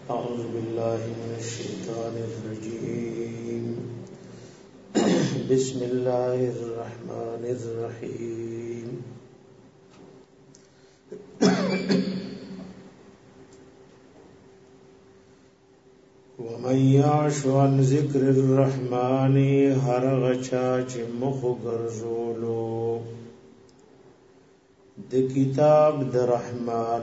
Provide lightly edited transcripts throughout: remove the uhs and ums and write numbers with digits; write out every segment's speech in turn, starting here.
أعوذ بالله من الشيطان الرجيم بسم الله الرحمن الرحيم ومن يعش عن ذكر الرحمن هر غچا چې مخ ګرځولو د کتاب د رحمان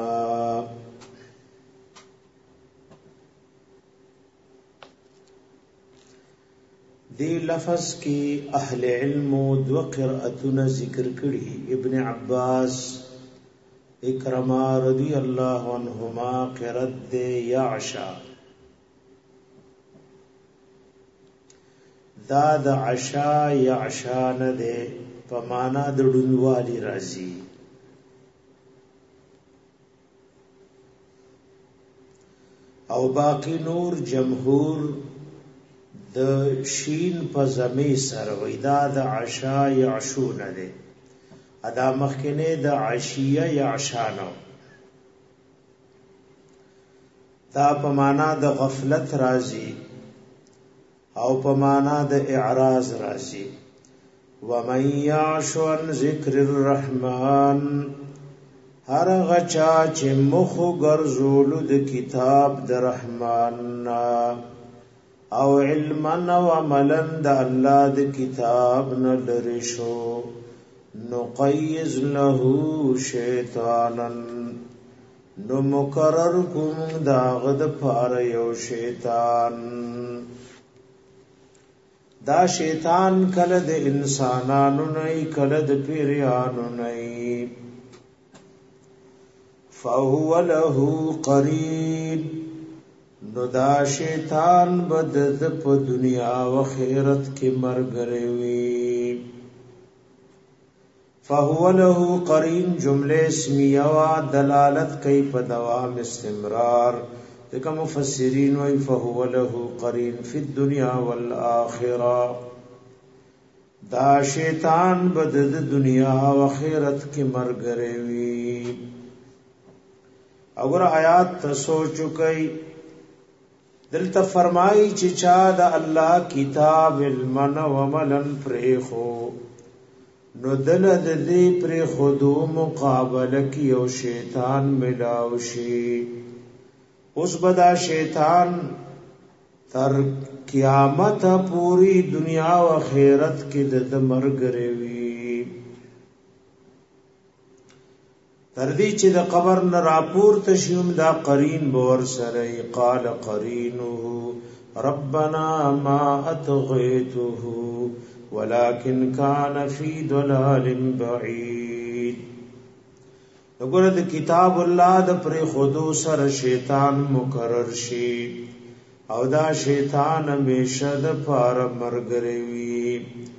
دی لفظ کی اهل علم دو قرأتنا ذکر کړي ابن عباس اکرما رضی الله عنهما قرأت دی یعشا دا د عشا یعشا نه ده په معنا د ډونوالی راځي او باقی نور جمهور د شین په زمي سره وېدا د عشا یعشو نه ده ادا مخکنه د عشیه یعشانو دا په معنا د غفلت راځي او په معنا د اعراض راځي ومن يعش عن ذکر الرحمن هر غچا چې مخ ګرځول د کتاب د رحمان او علما او عملا د الله د کتاب نه لری شو نقیز له شیطانا نو مقرر کوم داغه د پاره یو شیطان دا شیطان کله د انسانانو نه کله د پیریانو نه فهو له قرین نو دا شیطان بد په دنیا او آخرت کې مرګري وي فهو له قرین جمله اسمیه وا دلالت کوي په دوام استمرار دغه مفسرین وای فهو له قرین فی الدنیا والآخرة دا شیطان بد د دنیا او آخرت کې مرګري وي اور آیات ته سوچ کوي دلته فرمایي چې چا د الله کتاب علمن و عملن پرخو نو دل د دې پر خودو مقابله کې او شیطان ملاوي اوس بدا شیطان تر قیامت پوری دنیا او آخرت کې د مرګري وي تر دې چې د قبر نه راپور تشوم دا قرین بور سره قال قرینه ربنا ما اطغيته ولكن كان في ضلال بعيد وګوره د کتاب الله د پر خودو سره شیطان مقرر شي او دا شیطان همیشه د پار مرګري وي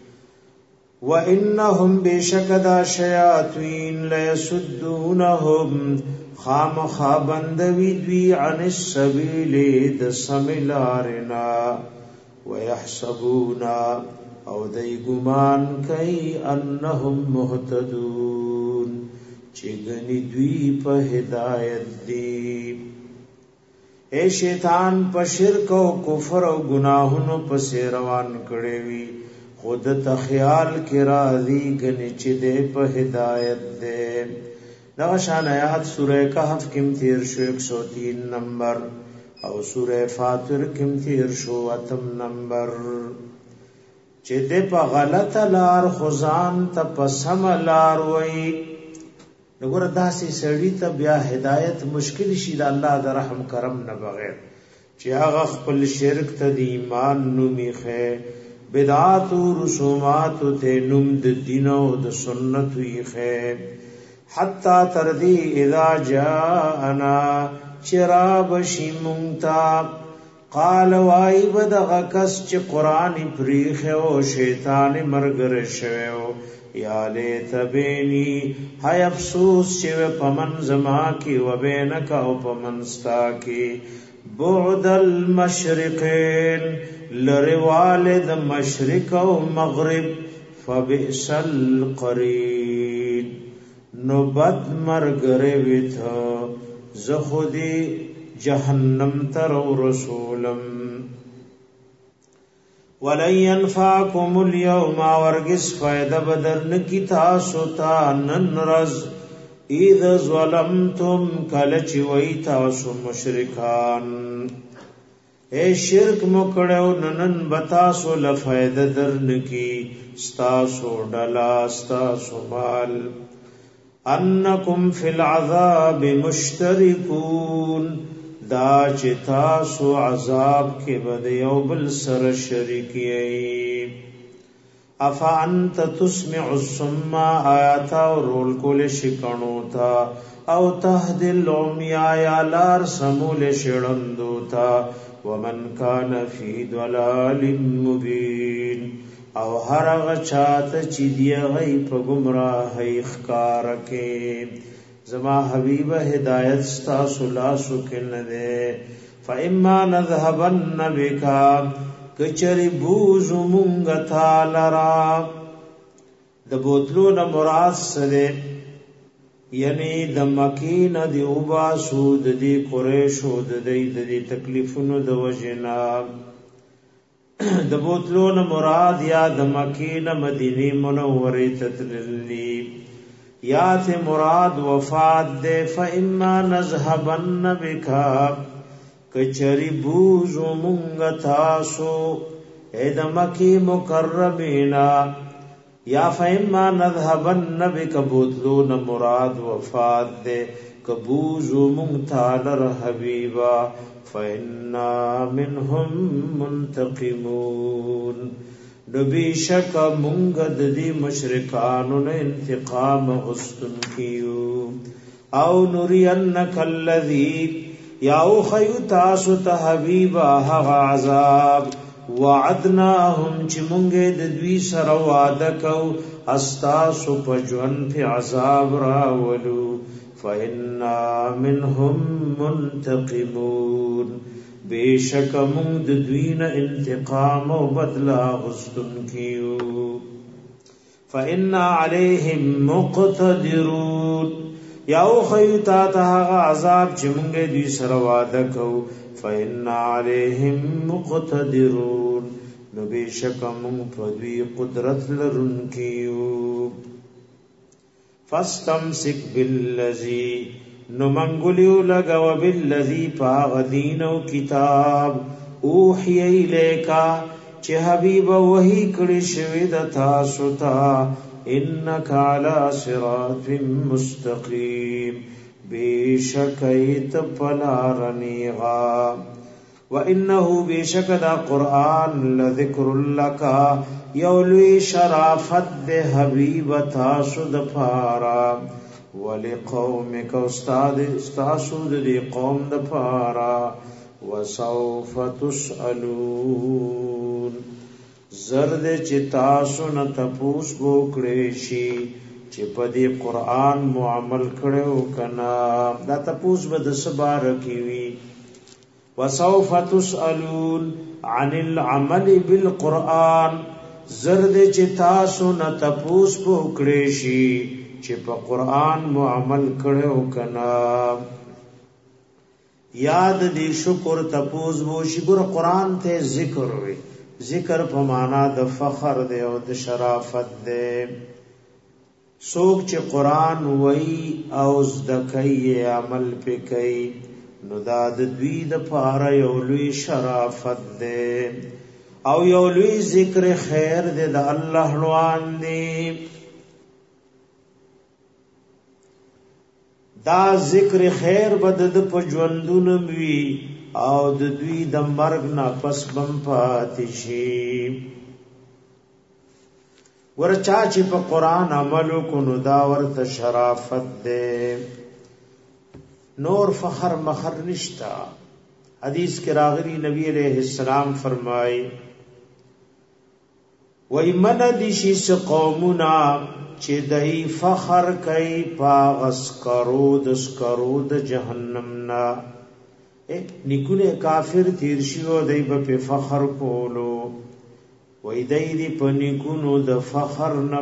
وانهم بشکدا شیاطین ليسدونهم خامخابندوی دوی عن السبیل د سملارنا ويحسبون او دای ګمان کوي انهم مهتدون چې غنی دوی په هدایت دي اے شیطان په شرک او کفر او گناهونو په روان کړي وي خود ته خیال کې راځي غنی چې دې په هدایت دي دا شان آیات سورہ کہف کې تیر شو 103 نمبر او سورہ فاطر کې تیر شو 8 نمبر چې دې په غلطه لار خزان ته په سم لار وای وګوره داسې سړی ته بیا هدایت مشکل شي د الله د رحم کرم نه بغیر چې هغه خپل شرک ته د ایمان نوميخه بدعات او رسومات ته نوم د دین او د سنت ویخه حتا تردی اذا جاءنا چراب شیمونتا قال وای بدغه کس چې قران پریخه او شیطان مرګر شوو یا لیت بینی هاي افسوس چې پمن زما کی وبینک او پمنستا کی بعد المشرقین لروالد مشرق او مغرب فبئس القرین نو بد مرګره ویته زه خودی جهنم تر رسولم ولن ينفعكم اليوم ورگس فائدہ بدرن کی تاسو تا ننرز اذا ظلمتم کلچ وی تاسو مشرکان اے شرک مکڑو ننن بتاسو لفائدہ درن کی ستاسو ڈلا ستاسو مال انکم فی العذاب مشترکون دا چې تاسو عذاب کې بد یو بل سره شریکی افا انت تسمع الصم آیات ورول کول شکانو تا او تهدی العمی یا لار سمول شړندو تا ومن کان فی ضلال مبین او هر هغه چاته چې دی غي په گمراهی ښکار کې زما حبیب هدایت ستا سلاسو کې نه فاما نذهبن بک کچری بوز مونږ تعالی د بوتلو نه مراد سره یعنی د مکین دی اوبا سود دی قریشو د دی تکلیفونو د وجنا د بوتلو نه مراد یا د مکین مدینه منوره تتللی یا ته مراد وفات دے فاما نذهبن بک کچری بوز مونږ تاسو اے د مکی مکرمینا یا فاما نذهبن بک بوتلون مراد وفات دے کبوز مونږ حبیبا فإنا منهم منتقمون نبی شک مونږ د دې مشرکانو نه انتقام غستن کیو او نرینک الذی یاو خیوتا سو حبیبا هغه عذاب وعدناهم چې مونږه د دوی سره وعده کو استاسو په ژوند په عذاب راولو فإنا منهم منتقمون بیشک مونږ د دوی نه انتقام او بدلا غستون کیو فإنا عليهم مقتدرون یاو خیوتا ته عذاب چې مونږه دوی سره وعده کو فإنا عليهم مقتدرون نو بیشک مونږ په دوی قدرت لرونکیو فاستمسك بالذي نو منګولیو لگاو بالذي پاغدین او کتاب اوحی الیکا چې حبیب وحی کړي شوی د تاسو ته انک علی صراط مستقیم بیشک ایت پلارنیغا وانه بیشک دا قرآن لذکر لک یولوی شرافت دے حبیب تاسو د پارا ولقومک استاد استاسود دی قوم د پارا وسوف تسالون زرد چې تاسو نه تپوس وکړې شي چې په دې قران معامل کړو کنا دا تپوس به د صبر کیوي وسوف تسالون عن العمل بالقران زرد چې تاسو نه تپوس وکړې شي چې په قران معامل کړو کنا یاد دې شکر تپوس وو شي ګور قران ته ذکر وي ذکر په معنا د فخر دی او د شرافت دی سوک چې قران وای او زدکای عمل پکای نو دا د دوی د پاره یو لوی شرافت دی او یو لوی ذکر خیر دی د الله روان دی دا ذکر خیر بد د پجوندون وی او د دوی د مرګ نه پس بم پاتې شي ورچا چې په قران عمل کو نو دا ورته شرافت ده نور فخر مخر نشتا حدیث کې راغلی نبی علیہ السلام فرمای وای من دي شي قومنا چې دای فخر کوي پاغس کرو د جهنم نا نکونه کافر تیر شیو دای په فخر کولو وای دای دی په نکونو د فخر نه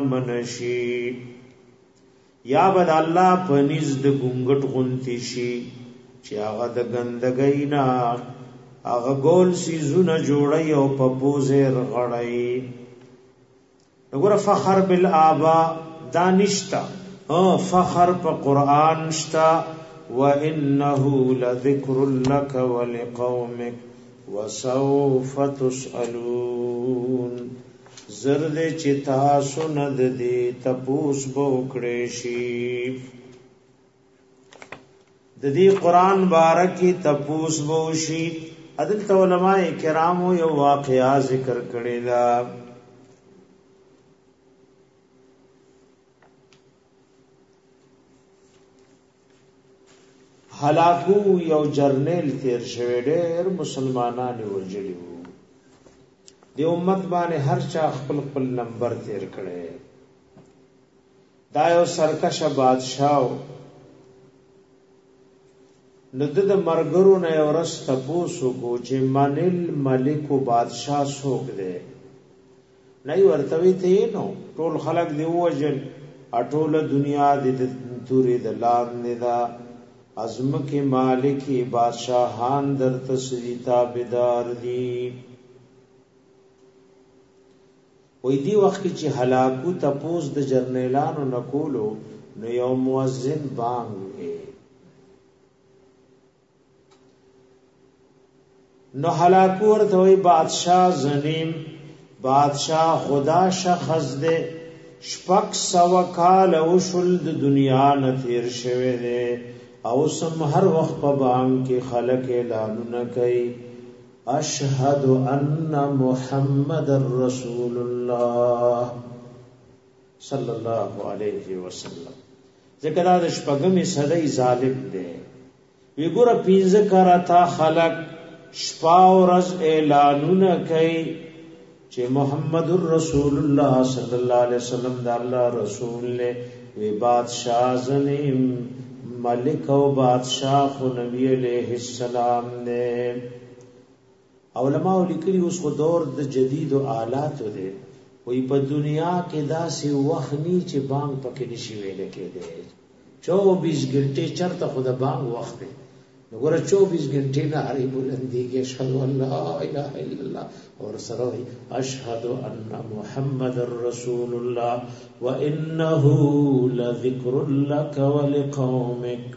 منشي یا بد الله په نس د ګنګټ غونتی شي چې هغه د ګندګۍ نه هغه ګول سیزونه جوړي او په پوزه رغړی. وګوره فخر بالآبا دانشتا فخر په قران شتا وانه لذکر لك ولقومك وسوف تسألون. زرد چې تاسو نه د دې تپوس بوکړې شي د دې قران بارکی تپوس بو شي. عدل علماء کرامو یو واقعا ذکر کړی دا هلاکو یو جرنیل تیر شوی ډېر مسلمانان وژلی وو د امت باندې هر چا خپل خپل نمبر تیر کړي. دا یو سرکش بادشاہ نو د مرګرو نه ورس تاسو کو چې منل ملک او بادشاہ څوک دی نه ورتوي ته نو ټول خلق دی وجل اټول دنیا د توري د لار نه دا ازمکه مالکی بادشاہان در تسری تابدار دی. وې دی وخت چې هلاکو تپوس د جرنیلانو نکولو نو یو مؤذن بانګ نو هلاکو ورته وی بادشاہ زنیم بادشاہ خدا شخص دے شپک سو کال او شل د دنیا نه تیر شوه دے او سم هر وخت په بانګ کې خلق اعلانونه کوي اشهد ان محمد رسول الله صلی الله علیه وسلم. ذکر د شپږمې صدې ظالم دی وی ګور پینځه کراتا خلق شپا ورځ اعلانونه کوي چې محمد رسول الله صلی الله علیه وسلم د الله رسول له وی بادشاہ زنیم ملک او بادشاہ خو نبی علیہ السلام نے. علماء لیکلي اوس خو دور د جدید او آلات دی وی په دنیا کې داسې وخنی چې بانګ پکې نشي ویل کېده 24 غنټه چرته خو د بانګ وخت دی. وګوره 24 غنټه نه هرې بلندی کې اشهد ان لا اله الا الله اور سره اشهد ان محمد رسول الله وانه لذکر لك ولقومك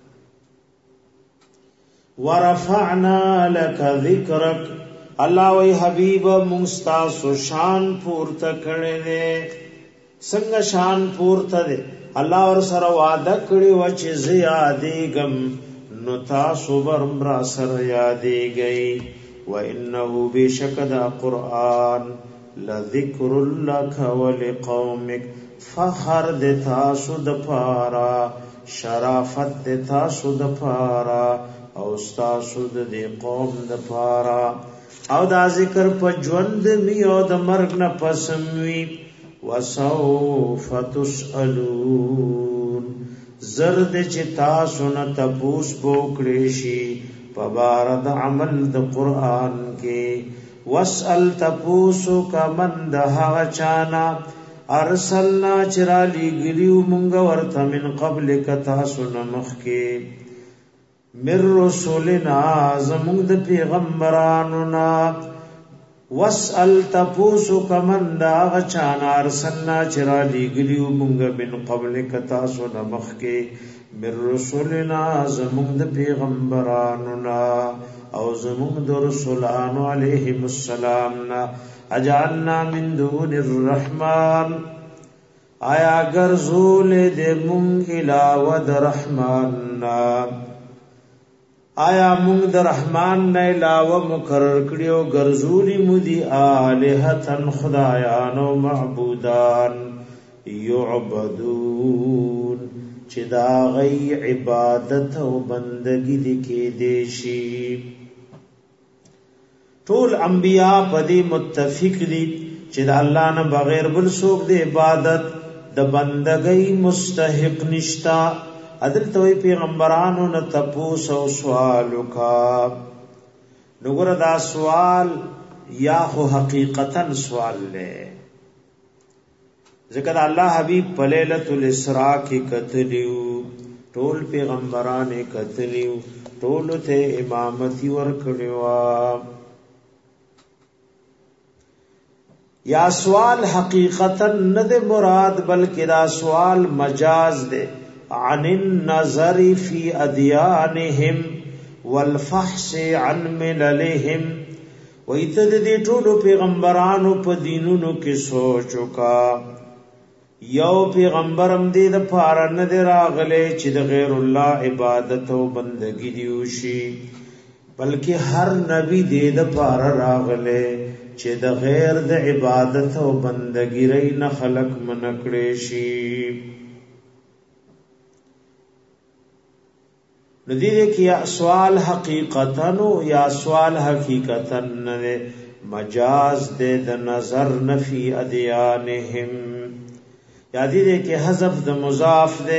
ورفعنا لك ذکرک. الله وی حبیب مستاسو شان پورته کړي دي. څنګه شان پورته دي؟ الله ور سره وعده کړی و چې زیادېږم نو تاسو برمرا سره یادېږئ. وانه بشکد قرآن لذکر لك ولقومك فخر د تاسو د پارا شرافت د تاسو د پارا او تاسو د قوم د پارا او دا ذکر په ژوند می او د مرګ نه پسموي. وسوف تسألون زرد چې تاسو نه تپوس بوکړې شي په بار د عمل د قران کې. واسأل تپوسو کمن د هغه چانا ارسلنا چرالی ګلیو مونږ ورته من قبل ک تاسو نه مخکې مر رسولنا زمونږ د پیغمبرانو نا. واسأل تپوسو کمن دا غچانا ارسلنا چرالی گلیو مونږ من قبل ک تاسو نه مخکې مر رسولنا زمونږ د پیغمبرانو نا او زمونږ د رسولانو علیهم السلام نا. اجعلنا من دون الرحمن آیا ګرځول دې مونږ علاوه د رحمان نا. آیا مونږ د رحمان نه علاوه مقرر کړیو ګرځولي مودي الہتن خدایان او معبودان یعبدون چې دا غي عبادت او بندگی دي کې دیشي. ټول انبیا په دې متفق دي چې د الله نه بغیر بل څوک د عبادت د بندګۍ مستحق نشتا. عدل توي پیغمبرانو نه تپوس او سوال وکا. نګور دا سوال یا خو حقیقتا سوال لے ذکر الله حبیب په ليله الاسراء کې کتلیو ټول پیغمبرانه کتلیو ټول ته امامتي ورکړوا. یا سوال حقیقتا نه د مراد بلکې دا سوال مجاز ده عن النظر فی ادیانهم والفحص عن مللهم. وایته دې ټول پیغمبرانو په دینونو کې سوچ وکا. یو پیغمبرم دې د پاره نه دی راغلی چې د غیر الله عبادت او بندگی دیوشي، بلکې هر نبی دې د پاره راغلی چې د غیر د عبادت او بندگی رې نه خلق منکړي شي. ندی دې کې سوال حقیقتا نو یا سوال حقیقتا نه مجاز دې د نظر نفي ادیانهم. یادی دے کہ حذف د مضاف دے.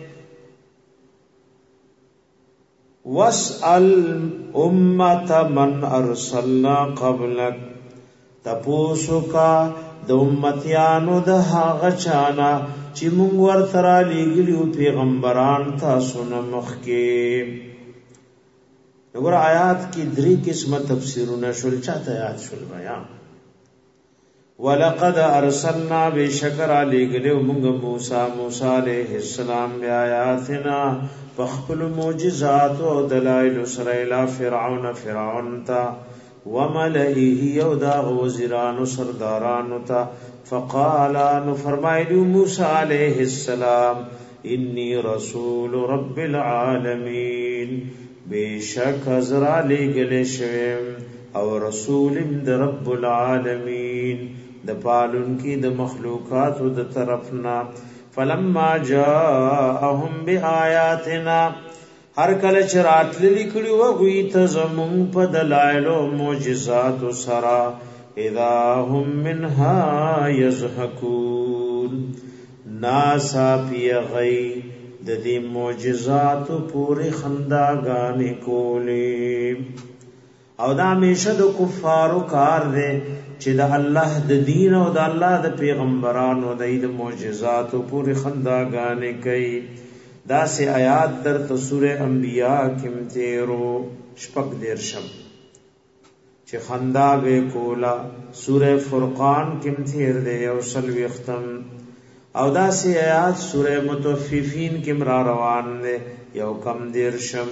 واسأل امت من ارسلنا قبلک، تپوسو کا د امتیانو د هغه چانا چې مونږ ورته را لېږلیو پیغمبران تاسو نه مخکې. وګوره آیات کې درې قسمه تفسیرونه شول. چاته یاد شول بیان؟ وَلَقَدْ أَرْسَلْنَا بِشَكَرَ لِغْلِو مُنْغ موسیٰ علیہ السلام بِآیاتنا فَخْبُلُ مُوجِزَاتُ وَدَلَائِلُ سَرَيْلَا فرعون تا وَمَلَئِهِ يَوْدَاغ وَزِرَانُ سردارانو تا. فَقَالَا نُفَرْمَائِلُ موسیٰ علیہ السلام إِنِّي رَسُولُ رَبِّ الْعَالَمِينَ، بِشَكَ ازرا لِغْلِ شویم او رسولم د رب العالمین، د پالون کی د مخلوقات د طرفنا. فلما جاءهم بآیاتنا، هر کله چرات لیکلی و غوی ته زمون په دلایل او معجزات سرا، اذا هم منها یضحکون، ناسا پی غی د دې معجزات پوری خنداګانې کولی. او دا همیشه د کفارو کار دی چې د الله د دین او د الله د پیغمبرانو د معجزات او پوری خنداګانې کوي. دا سه آیات در سوره انبیاء کې تیرو شپږ دیرشم چې خندا به کولا. سوره فرقان کې تیر دی او سلوي ختم. او دا سه آیات سوره متوففین کې را روان دی یو کم دیرشم.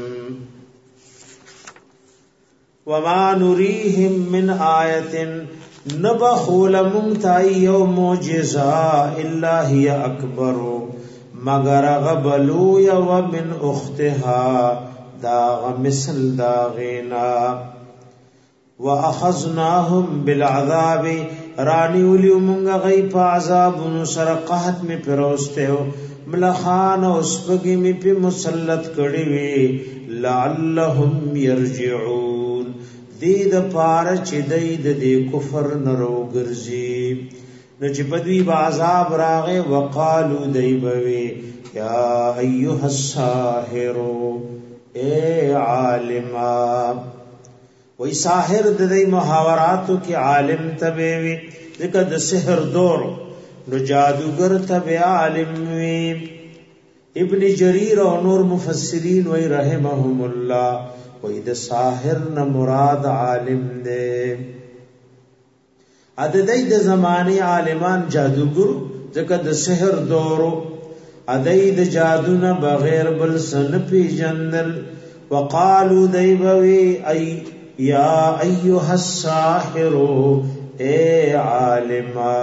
وما نريهم من آیة نبخول ممتائی یو معجزہ الا هی اکبر مگر غبلو یو من اختها داغ مثل داغینا. واخذناهم بالعذاب رانی ولیو منگا غی پا عذاب نسر قحط میں پروستے ہو ملخان و سپگی میں پی مسلط کڑیوی لعلهم یرجعون، دید پارا چی دید دی کفر نرو گرزی. نو چی بدوی با عذاب راغے وقالو دی بوی یا ایوہ الساحرو، اے عالما. وی ساحر دی محاوراتو کی عالم تبیوی ذکر د سحر دورو، نو جادوگر تبی عالم وی. ابن جریر و نور مفسرین وی رحمهم اللہ وی د ساحر نه مراد عالم دے. اددی د زمانی عالمان جادوگر ځکه د سحر دورو، ادی د جادو نه بغیر بل سن پی جندل. وقالو دیبوی ای یا ایها الساحر، اے عالما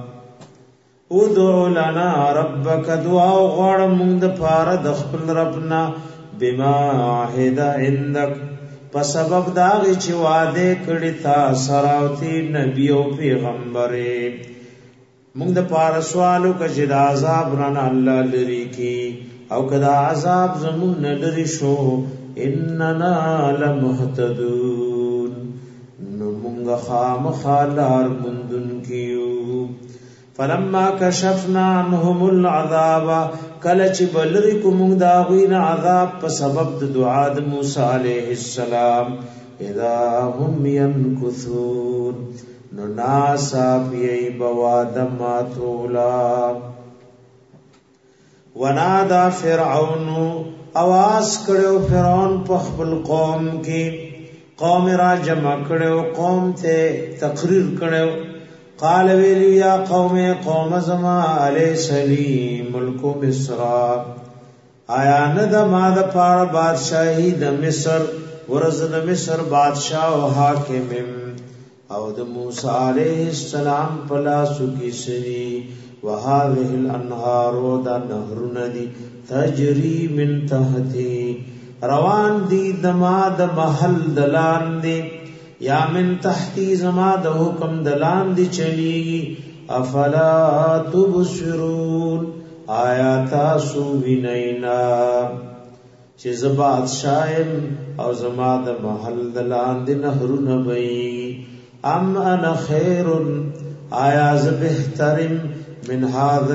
ادعو لنا ربک، دعا غواړه مونږ د پاره د خپل ربنا بما عهد عندك، په سبب داغی چې وعده کړی تا سراوتی نبی او پیغمبرې. مونږ د پاره سوالو کچې د عذاب رانه الله لري کی، او کدا عذاب زمون نه لري شو اننا لمهتدون، نو مونږ خامخالار مندون کیو. فلما کشفنا عنهم العذاب، کله چې بلری کوم دا غوین عذاب په سبب د دعا د موسی علیہ السلام، اذا هم ينكثون، نو ناسا پی بوادم ماتولا. ونادا فرعون، आवाज کړو فرعون په خپل قوم کې قوم را جمع کړو قوم ته تقریر کړو قال ویلی یا قوم زما علی سلیم ملک مصر آیا نه د ما د پاره بادشاہی د مصر ورز د مصر بادشاہ او حاکم او د موسی علیہ السلام پلاسو کی سری وهذه الانهار ودا نهر ندی تجری من تحتی روان دی دما د محل دلان دی یا من تحتی زما د حکم دلان دی چلی افلا تبصرون آیات سو وینینا چې ز بادشاہم او زما د محل دلان دی نهر نبی ام انا خیر آیا ز بهترم من هذا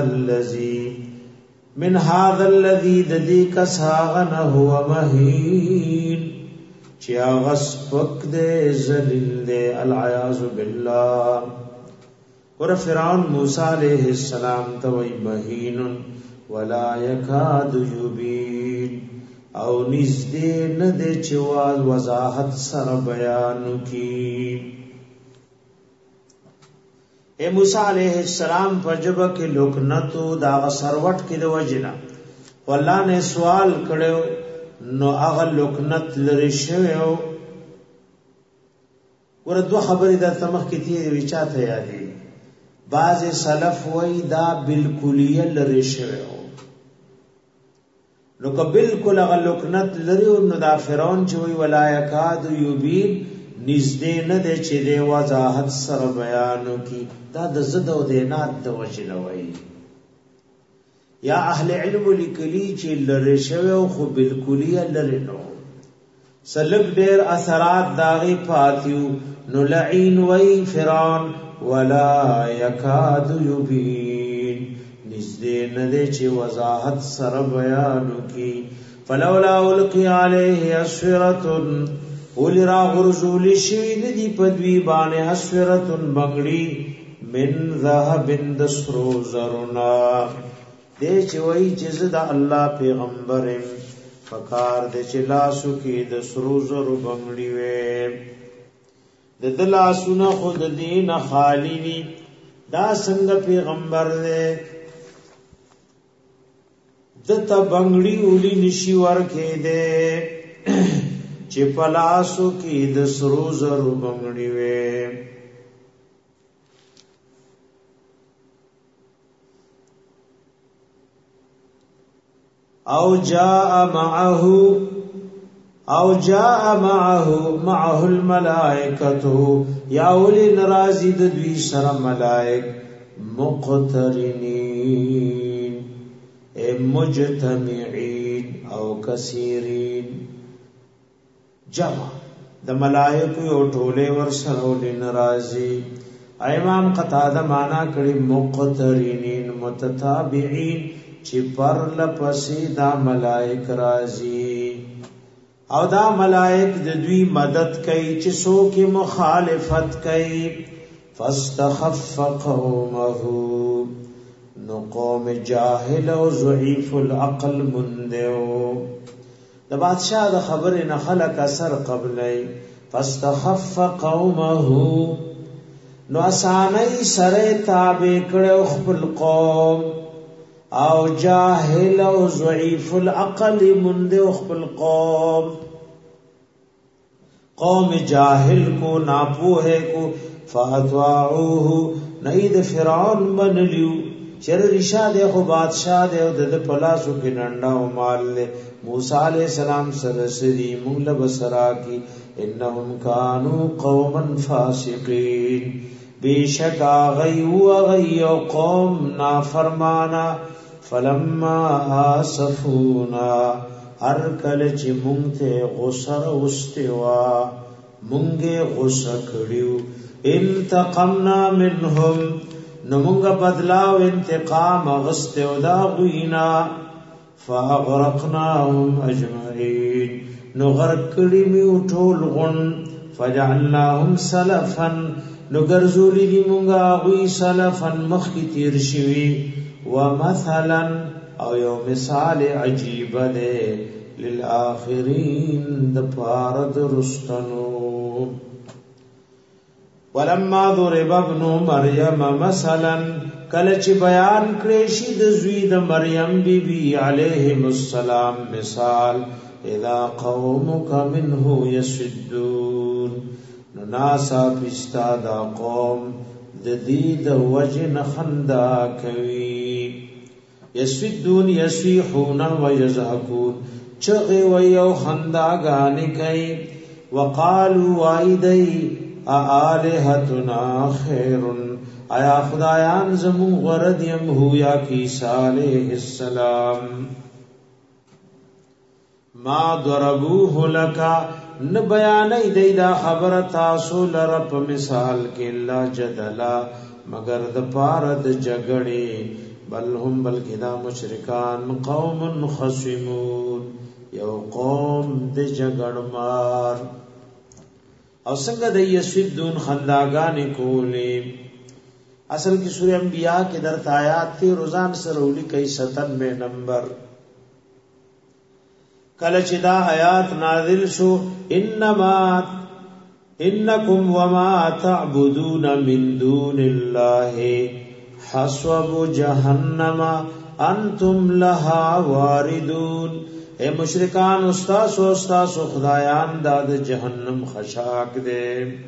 الذي ددی کساغن هو مهین چیا غسپک دے ذلیل دے العیاذ بالله ور فرعون موسی علیہ السلام توئی مهین ولا یکاد یبین او نزدې نه دے چواز وضاحت سر بیان کی اے موسی علیہ السلام پر جب کې لوکنتو دا سروټ کې د وجنا والله نے سوال کړو نو هغه لوکنت لري شوی ورته خبرې د تمخ کې تي وچاته یادې بعض سلف وای دا بالکلیه لري شوی نو که بالکل هغه لوکنت لري نو دا فرعون چې وی ولا یکاد یبین نزدې نه د چې د وضاحت سره بیانو کی دا د زد او دینات د وجنه وای یا اهل علم لیکلی چې لری شوی خو بالکلیه لری نو سلک ډیر اثرات داغي پاتیو نو لعین وای فرعون ولا یکاد یبین نزدې نه د چې وضاحت سره بیانو کی فلولا القی علیه اسوره اولی را غرزولی شوی ندی پدوی بانے حسورتن بنگڑی من ذهبن دسرو زرنا دے چوئی چیز دا اللہ پیغمبرم فکار دے چلاسو کی دسرو زرو بنگڑی وے دلاسو نا خود دین خالی وی دا سنگ پیغمبر دے دتا بنگڑی اولی نشی ورکے دے چې پلاسو کې د سرو زرو بنگړي وې او جاء معه الملائکه یا ولي ناراضي د دوی سره ملائک مقترنین مجتمعين او کثیرین جمع د ملائکه یو ټوله ور سره ولې ناراضي امام قتاده معنا کړي مقترنین متتابعين چې پر لپسې دا ملائک راضي او دا ملائک د دوی مدد کوي چې څوک مخالفت کوي فاستخف قومه نو قوم جاهل او ضعیف العقل مندو د بادشاہ د خبر نه خلق اثر قبلای فاستخف قومه نو اسانای سره تابع کړو خپل قوم او جاهل او ضعیف العقل مند خپل قوم جاهل کو ناپوه کو فاتواعوه نید فرعون بنلیو چر رشاد خو بادشاہ دے او د پلاسو کې ننډا او مال له موسی علیہ السلام سره سری مول بصرا کی انهم كانوا قوما فاسقين بیشکا غیو قوم نافرمانا فلما آسفونا هر کله چې مونږ ته غصه واستوا مونږه غصه کړیو انتقمنا منهم نو مونږه بدلا او انتقام غستو دا غوینا فاغرقناهم اجمعين نو غرق کړي میو ټول غن فجعلناهم سلفا نو ګرځولې دي مونږه غوي سلفا مخکې تیر شوي ومثلا او یو مثال عجیب ده للآخرین دپارد رستنو. ولما ضرب ابن مریم مثلا کلچ بیان کریشی د زوی د مریم بی بی علیہ السلام مثال اذا قومک منه یسدون ناسا پستا دا قوم د دې د وجن خندا کوي یسدون یسیحون ويزهقون چغه ویو خندا غانی کوي وقالوا وایدی آلہتنا خیر آیا خدایان زمون غرد یم ہو یا عیسی علیہ السلام ما ضربوه لکا ن بیانی دی دا خبر تاسو لرپ مثال کے اللہ جدلا مگر د پارد جگڑی بل هم بلکی دا مشرکان قوم خصمون یو قوم د جگڑ مار او څنګه د یسدون خنداګانې کولې. اصل کی سورہ انبیاء کے درت آیات تھی روزان سرولی کئی 97 نمبر کلچ دا آیات نازل شو انکم وما تعبدون من دون اللہ حسب جہنم انتم لها واردون. اے مشرکان استاس خدایان داد جہنم خشاک دے.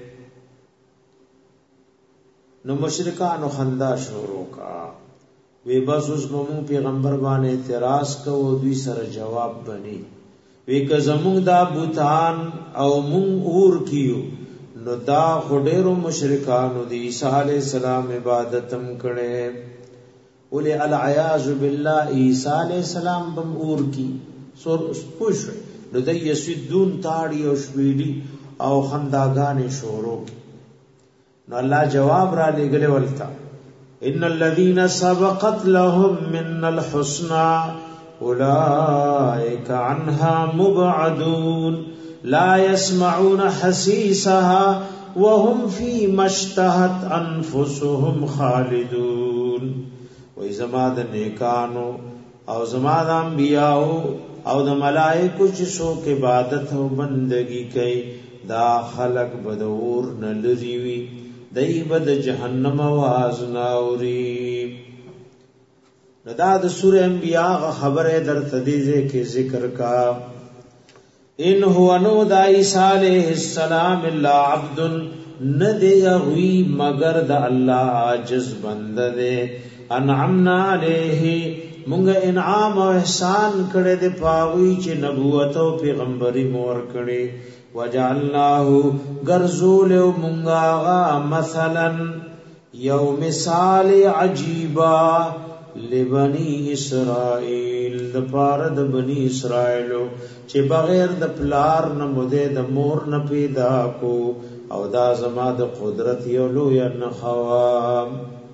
نو مشرکانو خندا شروع کا وی بس اس ممون پیغمبر باندې اعتراض کو دوی سره جواب بنی وی که زمون دا بوتان او مون اور کیو نو دا خډیرو مشرکانو دی عیسی علیہ السلام عبادتم کړي ولې العیاذ بالله عیسی علیہ السلام بم اور کی سور پوش نو د یسدون تاړي او شویلی او خنداګانې شروع نو الله جواب را لګلې ولتا ان الذين سبقت لهم من الحسنى اولئك عنها مبعدون لا يسمعون حسيسها وهم فيما اشتهت انفسهم خالدون. وای زما د نیکانو او زما د انبیاء او د ملائکه چې څوک عبادت او بندگی کوي دا خلق بدور نه لري وي دای بد جهنم आवाज ناوري. ندا د سورہ انبیاء خبره در تدیزه کې ذکر کا ان هو نو د عیسی علیہ السلام الا عبد ندی غوی مگر د الله عاجز بنده دے انعمنا علیہ مونږ انعام او احسان کړه د پاوی چې نبوت او پیغمبري مور کړي وجعلناه غرزول مونږه مثلا یو مثال عجیبا لبنی اسرائیل د پاره د بنی اسرائیل چې بغیر د پلار نه مده د مور نه پیدا کو او دا زما د قدرت یو لوی نه خوام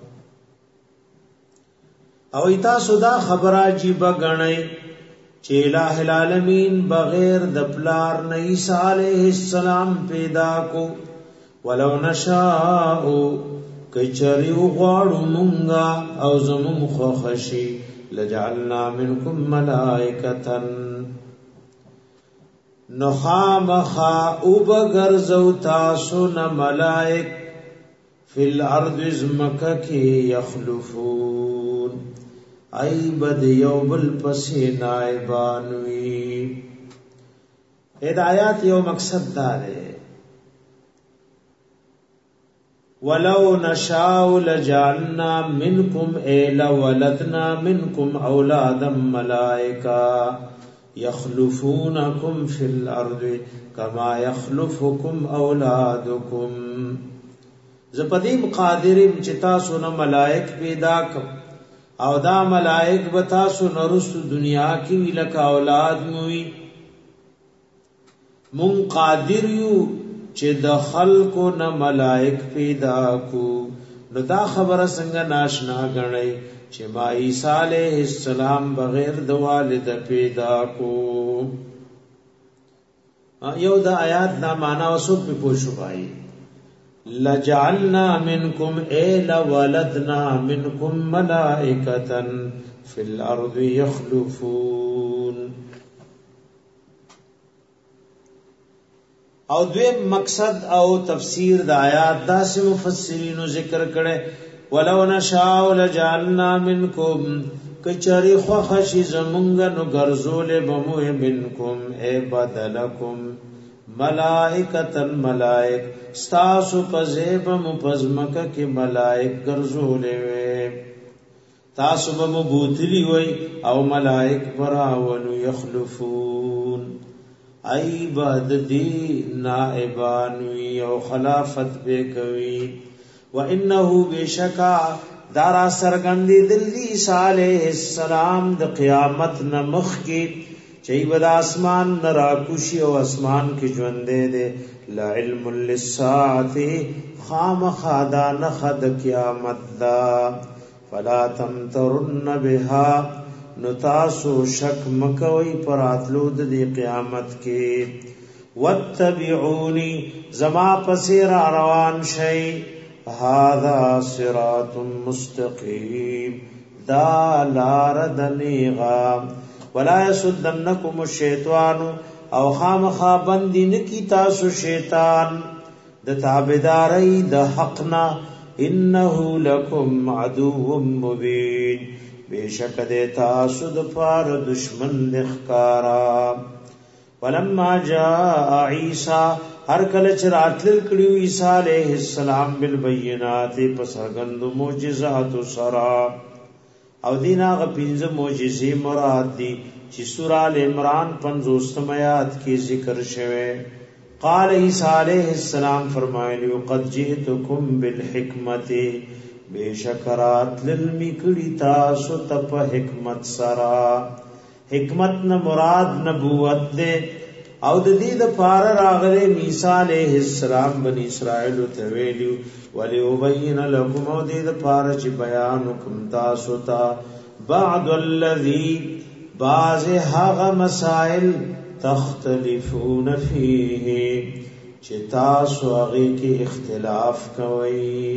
او ایتا سودا خبر عجیب غنئ چې الہ العالمین بغیر د پلار نه عیسی علیہ السلام پیدا کو ولو نشاء کچریو غواړو مونږه او زمون خو خشي لجعلنا منکم ملائکتن نخامخا وبغرزو تاسو نه ملائک فی الارض زمکه یخلفون ای بد یو بل پسې نائبانوی. ہدایات یو مقصد داره ولو نشاء لجعلنا منکم ایلا ولدنا منکم اولادا ملائکا یخلفونکم فی الارض کما یخلفکم اولادکم. زپدیم قادریم چتا سن ملائک پیدا کم او دا ملائک بتا سو نرست دنیا کی لک اولاد موی مون قادر یو چې د خلقو نه ملائک پیدا کو نو دا خبره څنګه ناشنا غنئ چې ما عیسی علیہ السلام بغیر د والد پیدا کو. یو د آیات دا معنا وسو په پوښوای لجعلنا منکم ایلا ولدنا منکم ملائکتا فی الارض یخلفون. او دویم مقصد او تفسیر د آیات داسې مفسرینو ذکر کړي ولو نشاء لجعلنا منکم کچری خو خشی زمونږ نو ګرځول بمو منکم ای بدلکم ملائکتن ملائک ستاسو پزیب مپزمکه کې ملائک ګرځولې وي تاسو به بوتلی وي او ملائک براولو یخلفون ای بعد دی نائبان وی او خلافت به کوي وانه بشکا دارا سرګندې دلی صالح السلام د قیامت نمخ کې چي ود اسمان نراکوشي او اسمان کې ژوندې ده لا علم للساعه خامخدا نخد قیامت دا فلا تمترن بها نتاسو شک مکوي پراتلو د قیامت کې واتبعوني زما پسیر روان شي هذا صراط مستقيم دا لاردنيغا ولا يسدنكم الشيطان او خامخا بندین کی تاسو شیطان د تابعداري د حقنا انه لكم عدو مبين بیشک د تاسو د پار دشمن لخکارا ولما جاء عيسى هر کله چې راتل کړیو عیسی علیہ السلام بالبينات پسغند معجزات سرا او دینا غ پنځه معجزې مراد دي چې سورہ ال عمران 50 آیات کې ذکر شوه قال عیسی علیہ السلام فرمایلی قد جئتکم بالحکمت بشکرات للمکړی تاسو ته حکمت سرا حکمت نه مراد نبوت ده او د دې د پار راغله عیسی علیہ السلام بنی اسرائیل ته ویلو وليبين لكم او دې د پار چې بیان کوم تاسو ته بعد الذي بعض هغه مسائل تختلفون فيه چې تاسو هغه کې اختلاف کوي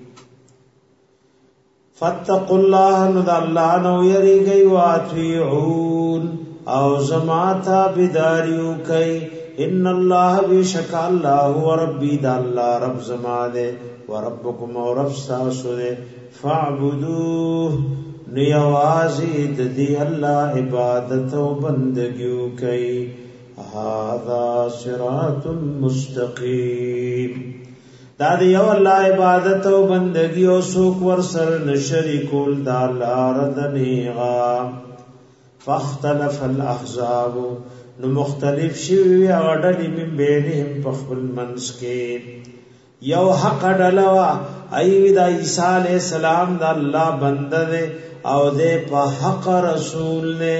فاتقوا الله ان الله نو يريږي واطيعون او زماتا بداریو کئی ان اللہ بشک اللہ هو ربی دا اللہ رب زماده وربکم و رب ساسو دے فاعبدوه نیوازی دی اللہ عبادت و بندگیو کئی هذا صراط مستقیم دا دیو اللہ عبادت و بندگی و سوک ورسر نشریکول دا لاردنیغا فاختلف الاحزاب نو مختلف شوی اغدلی من بینهم پخبل منس کے یو حق ڈلوا ایوی دا عیسیٰ علیہ السلام دا اللہ بندہ دے او دے پا حق رسول نے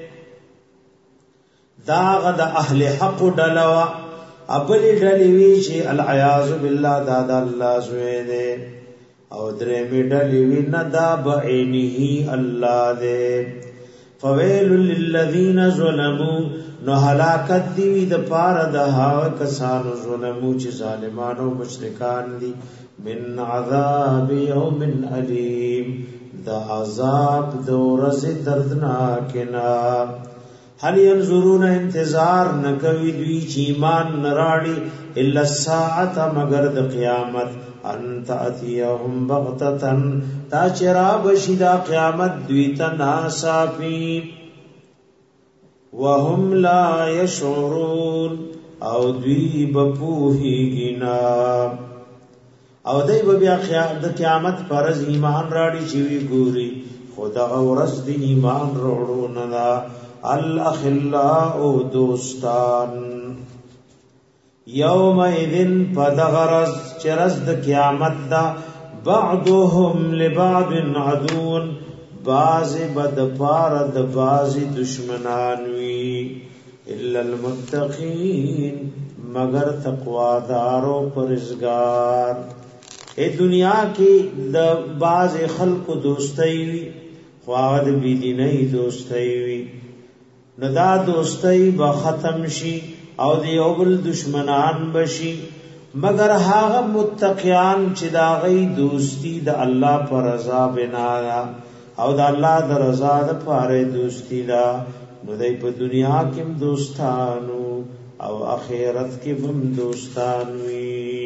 داغ دا اہل حق ڈلوا ابلی ڈلیوی چی العیاذ باللہ دا دا اللہ زوے دے او درمی ڈلیوی ندا بعینی اللہ دے فویل للذین ظلموا نو ہلاکت دی د پار د هاو کسانو ظلمو چې ظالمانو مشرکان دي من عذاب یوم علیم د عذاب د ورځ دردناکنا هل ينظرون انتظار نکوي دوی چې ایمان نراړي الا الساعه مگر د قیامت انت اتیهم بغتتن تا چرا بشدا قیامت دوی ته ناصافی وهم لا يشعرون او دوی بپوهیږي او دای بیا د قیامت پرز ایمان راړي چې وی ګوري خدا اورز دی ایمان وروړو نه الاخلاء دوستان یوم اذن پدغرز چرز د قیامت دا بعضهم لبعض عدو باز بد پار د باز دشمنان وی الا المتقین مگر تقوا دارو پرزگار اے دنیا کی د باز خلق دوستای وی خواغد بی دینی دوستای وی ندا دوستای با ختم شي او دی اول دشمنان بشي مگر هاغه متقیان چې دا غي دوستی د الله پر رضا بنا او د الله د رضا د پاره دوستی دا نو دای په دنیا کې دوستانو او اخرت کې هم دوستان وي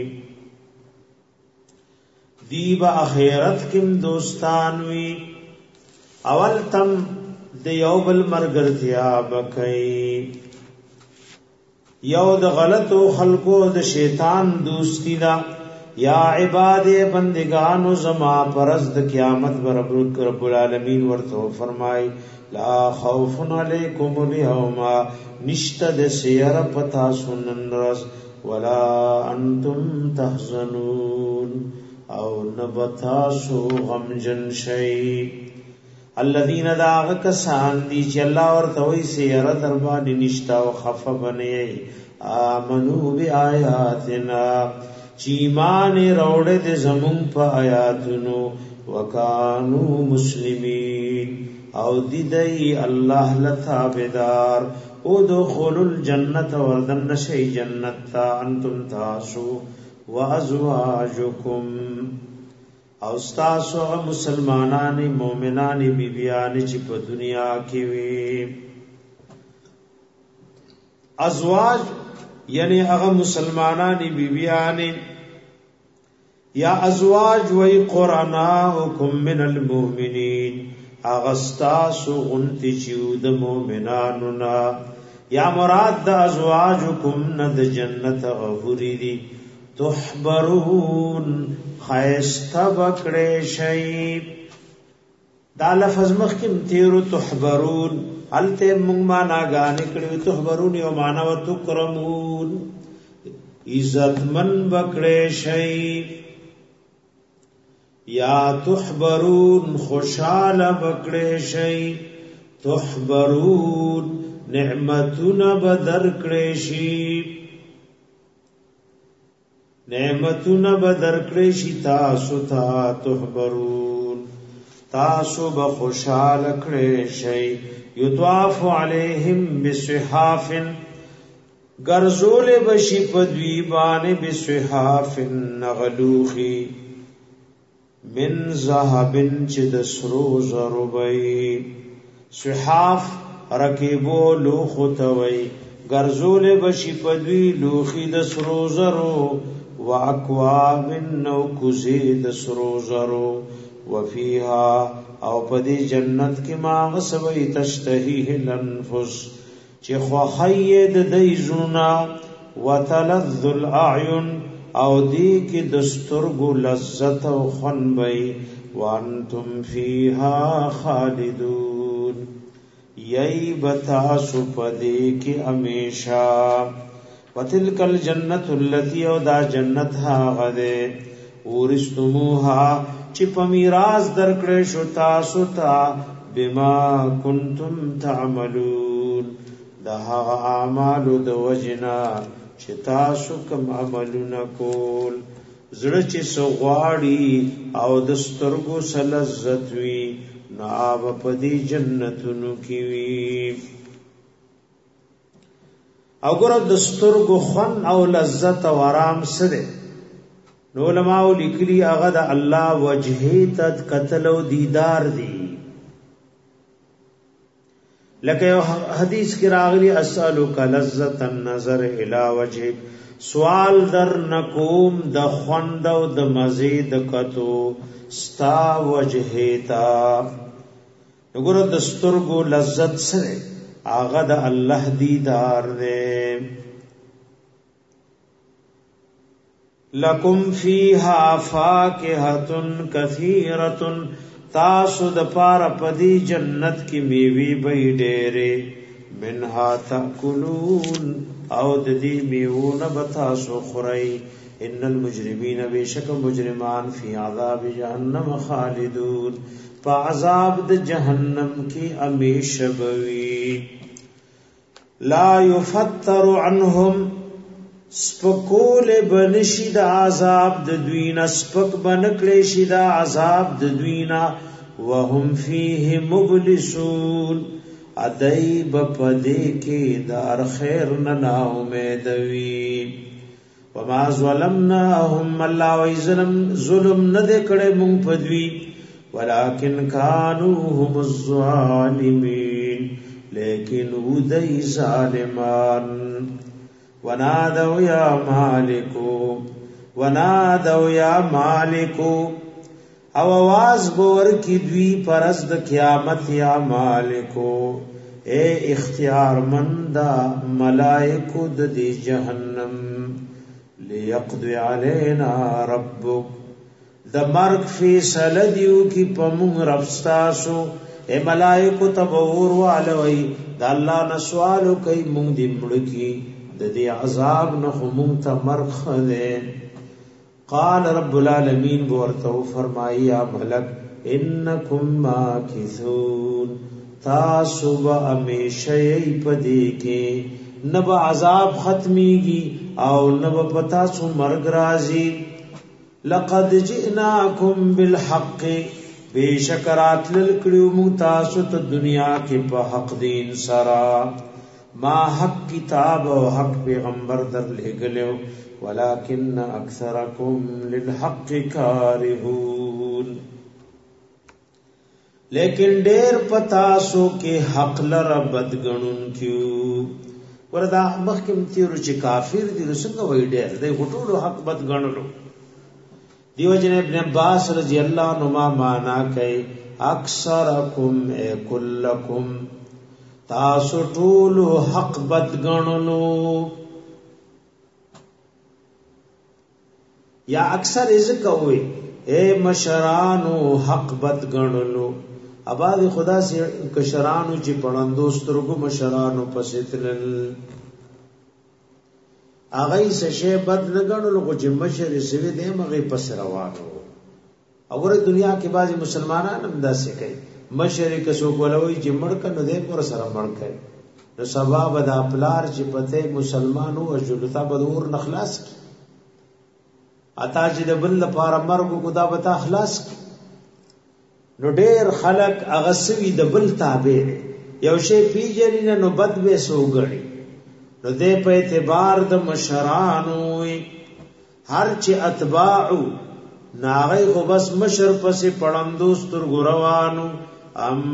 دی با اخرت کې دوستان وي اول تم د یو بل مرګرتیا بکئی یو د غلطو خلقو د شیطان دوستی دا یا عباد بندگانو زما پرز د قیامت رب العالمین ورته فرمای لا خوف علیکم اليوم نشتد سیر پتا سنن رس ولا انتم تحزنون او نبتاسو غمجن شئی الذين داغ کسان دی چې الله ورته وی سیر دربان نشتا او خف بنئ آمنو بیااتنا چیمان روڑے دے زمون پا آیاتنو وکانو مسلمین او دیدئی اللہ لتابدار ادخل الجنت وردن نشی جنت تا انتم تاسو وازواجکم او ستاسو مسلمانانی مومنانی بیبیانی چی پا دنیا کی وی ازواج یعنی اغا مسلمانانی بیبیانی یا ازواج وی قرناؤکم من المؤمنین اغستاسو غنتی چیود مومنانونا یا مراد دا ازواجکم ند جنت غفوری دی تحبرون خیستا بکڑے شیب دا لفظ مخکم تیرو تحبرون حلتے مانا گانے کڑی تحبرون یو مانا و تکرمون عزت من بکڑے شیب یا تحبرون خوشحال بکڑے شیب تحبرون نعمتون بدر کڑے شیب نعمتون بدر کڑے شی تاسو تا تحبرون تاسو بخوشحال کڑے شیب یطواف علیہم بصحاف گرزول بشی پدویبان بصحاف نغلوخی من ذهبن چد سرو زربئی صحاف رکیبو لوخوتوئی گرزول بشی پدوی لوخی د سرو زرو و اکواب نو کزی د سرو زرو وفیها او پدی جنت کی ماغ سوی تشتهیه الانفس چی خواخید دی زونا وتلذ الاعین او دی کی دسترگو لذت و خون بی وانتم فیها خالدون یی بتاسو پدی کی امیشا وتلک الجنت اللتی او دا جنت ها غده ورستموها چی پمیراز درکڑے شو تاسو تا بما کنتم تعملون دہا اعمالو دو وجنا چی تاسو کم عملونا کول زڑ چی سغواڑی او دسترگو سلزتوی نعاب پدی جنتنو کیوی او گرہ دسترگو خون او لذت و آرام سدے نو علماء لکلی اغد اللہ وجہی تد قتل و دیدار دی لکہ حدیث کی راغلی اسألوک لذت النظر الى وجہک سوال در نکوم د خوند و د مزید کتو ستا وجہی تا نگر دسترگو لذت سرے اغد اللہ دیدار دے لکم فیہا فاکہتن کثیرتن تاسو د پارا پدی جنت کی میوی بی ڈیرے منہا تاکلون او ددی میوون بتاسو خرائی ان المجرمین بے شک مجرمان فی عذاب جہنم خالدون پا عذاب د جہنم کی امیش بوی لا یفتر عنہم سپکول بنشید عذاب د دوینا سپک بنکلیشید عذاب د دوینا وهم فیه مبلسون ادائی بپدے کے دار خیر ننا امیدوی وما ظلمناهم اللہ وی ظلم ندے کڑے مونگ پدوی ولیکن کانو هم الظالمین لیکن ودئی ظالمان ونادوا یا مالکو او आवाज بور کی دوی پرز د قیامت یا مالکو اے اختیار مندا ملائکو د دی جہنم لیقضی علینا ربک د مرگ فیصله دیو کی پمون ربستاسو اے ملائکو تبور والوی د الله نسوالو کای مونږ دی مړکی د دې عذاب نه مونږ ته مرگ خله قال رب العالمین ورته فرمائی یا ملک انکم ماکثون تاسو به همیشه پدې کې نب عذاب ختمیږي او نب پتا سو مرګ راځي لقد جئناکم بالحق بیشکرات للکړو مو تاسو ته دنیا کې په حق دین سرا ما حق کتاب او حق پیغمبر در لګلو ولكن اکثرکم للحق کارهون لیکن ډیر پتا سو کې حق لره بدګنون کیو وردا مخکم تیرو چې کافر دي رسنګ وای ډیر د غټولو حق بدګنلو دیو جن ابن عباس رضی اللہ عنہما معنا کوي اکثرکم کلکم تاسو ټول حق بدګنلو یا اکثر ذکوي اے مشرانو حق بدګنلو اباد خدا سے کشرانو چې پړندو سترګو مشرانو پسې تلل اغه یې شی بد لګړلو کو چې مشر سوي دې مغه پس روانو اور دنیا کې بعضی مسلمانان هم داسې کوي مشر کسو کولوي چې مړ کنه دې پر سره مړ کوي نو سبب د خپلار چې پته مسلمانو او جلتا بدور نخلاص کی اتا چې د بل لپاره مرګ کو دا بتا خلاص کی نو ډېر خلق اغسوی د بل تابع یو شی پیجنین نو بد به سوګړي نو دې په اعتبار د مشرانو هر چې اتباع ناغی خو بس مشر پسې پړندو سترګو روانو ام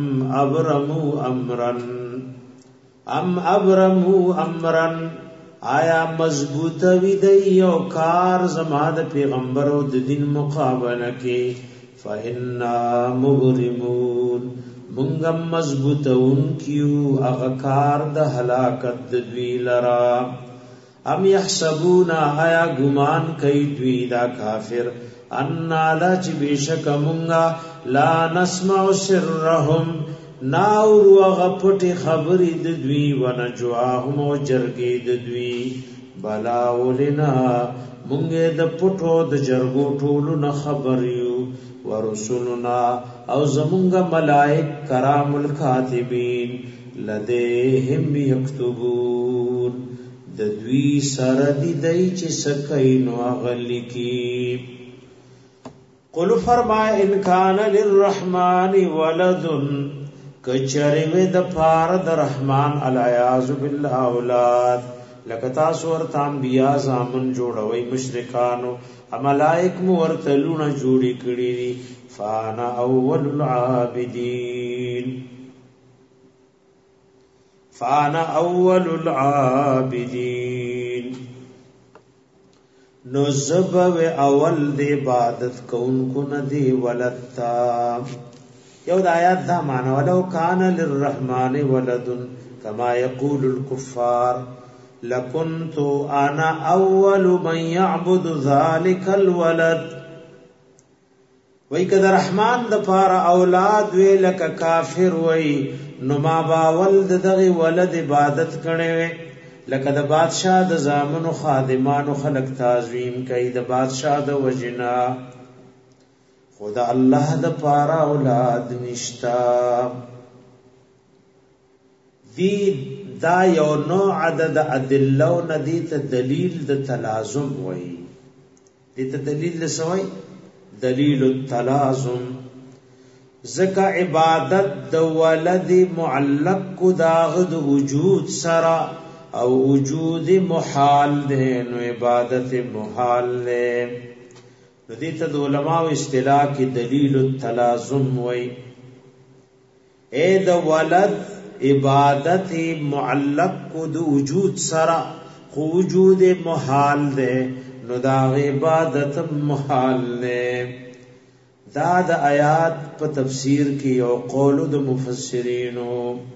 ابرمو امرن آیا مضبوط وی دی یو کار زما د پیغمبر او د دین مقابله کې فإنا مبرمون منغم مضبوطون کیو اغکار د هلاکت دوی لرا ام يحسبون آیا گمان کئی دوی دا کافر انا دا چی بیشک منگا لا نسمع سرهم ناورو اغپٹ خبری دوی ونجواهم و جرگی دوی بلاولنا منگے د پټو د جرگو ټولو نه خبریو ورسولنا او زمونږ ملائک کرام الکاتبین لدیهم یکتبون د دوی سره دی دای چې سکینو اغلی کی قل فرمای ان کان للرحمن ولد کچره د پار د رحمان الیاذ بالله اولاد لکتا سور تام بیا زامن جوړوي مشرکانو ملائک مو ورتلونه جوړی کړی دي فانا اول العابدین نو زبو اول دی عبادت کونکو ندی ولتا یو د آیات دا معنی ولو کان للرحمن ولد کما یقول الكفار لکنت انا اول من يعبد ذلك الولد وای کده رحمان د پار اولاد وی لک کافر وای نو ما باول دغه ولد عبادت کړي وی لکه د بادشاہ د زامنو خادمانو خلق تعظیم کوي د بادشاہ د وجنا خدا الله د پار اولاد نشتا دی دا یو نوع عدد ادلو ندی ته دلیل د تلازم وای دې ته دلیل لسوي دلیل التلازم زکا عبادت د ولد معلق کو داغد وجود سرا او وجود محال ده نو عبادت محال ده دې ته د علماء اصطلاح کې دلیل التلازم وای اے د ولد عبادت معلق کو د وجود سرا خو وجود محال دے نو دا عبادت محال دے. دا د آیات په تفسیر کې یو قول د مفسرینو.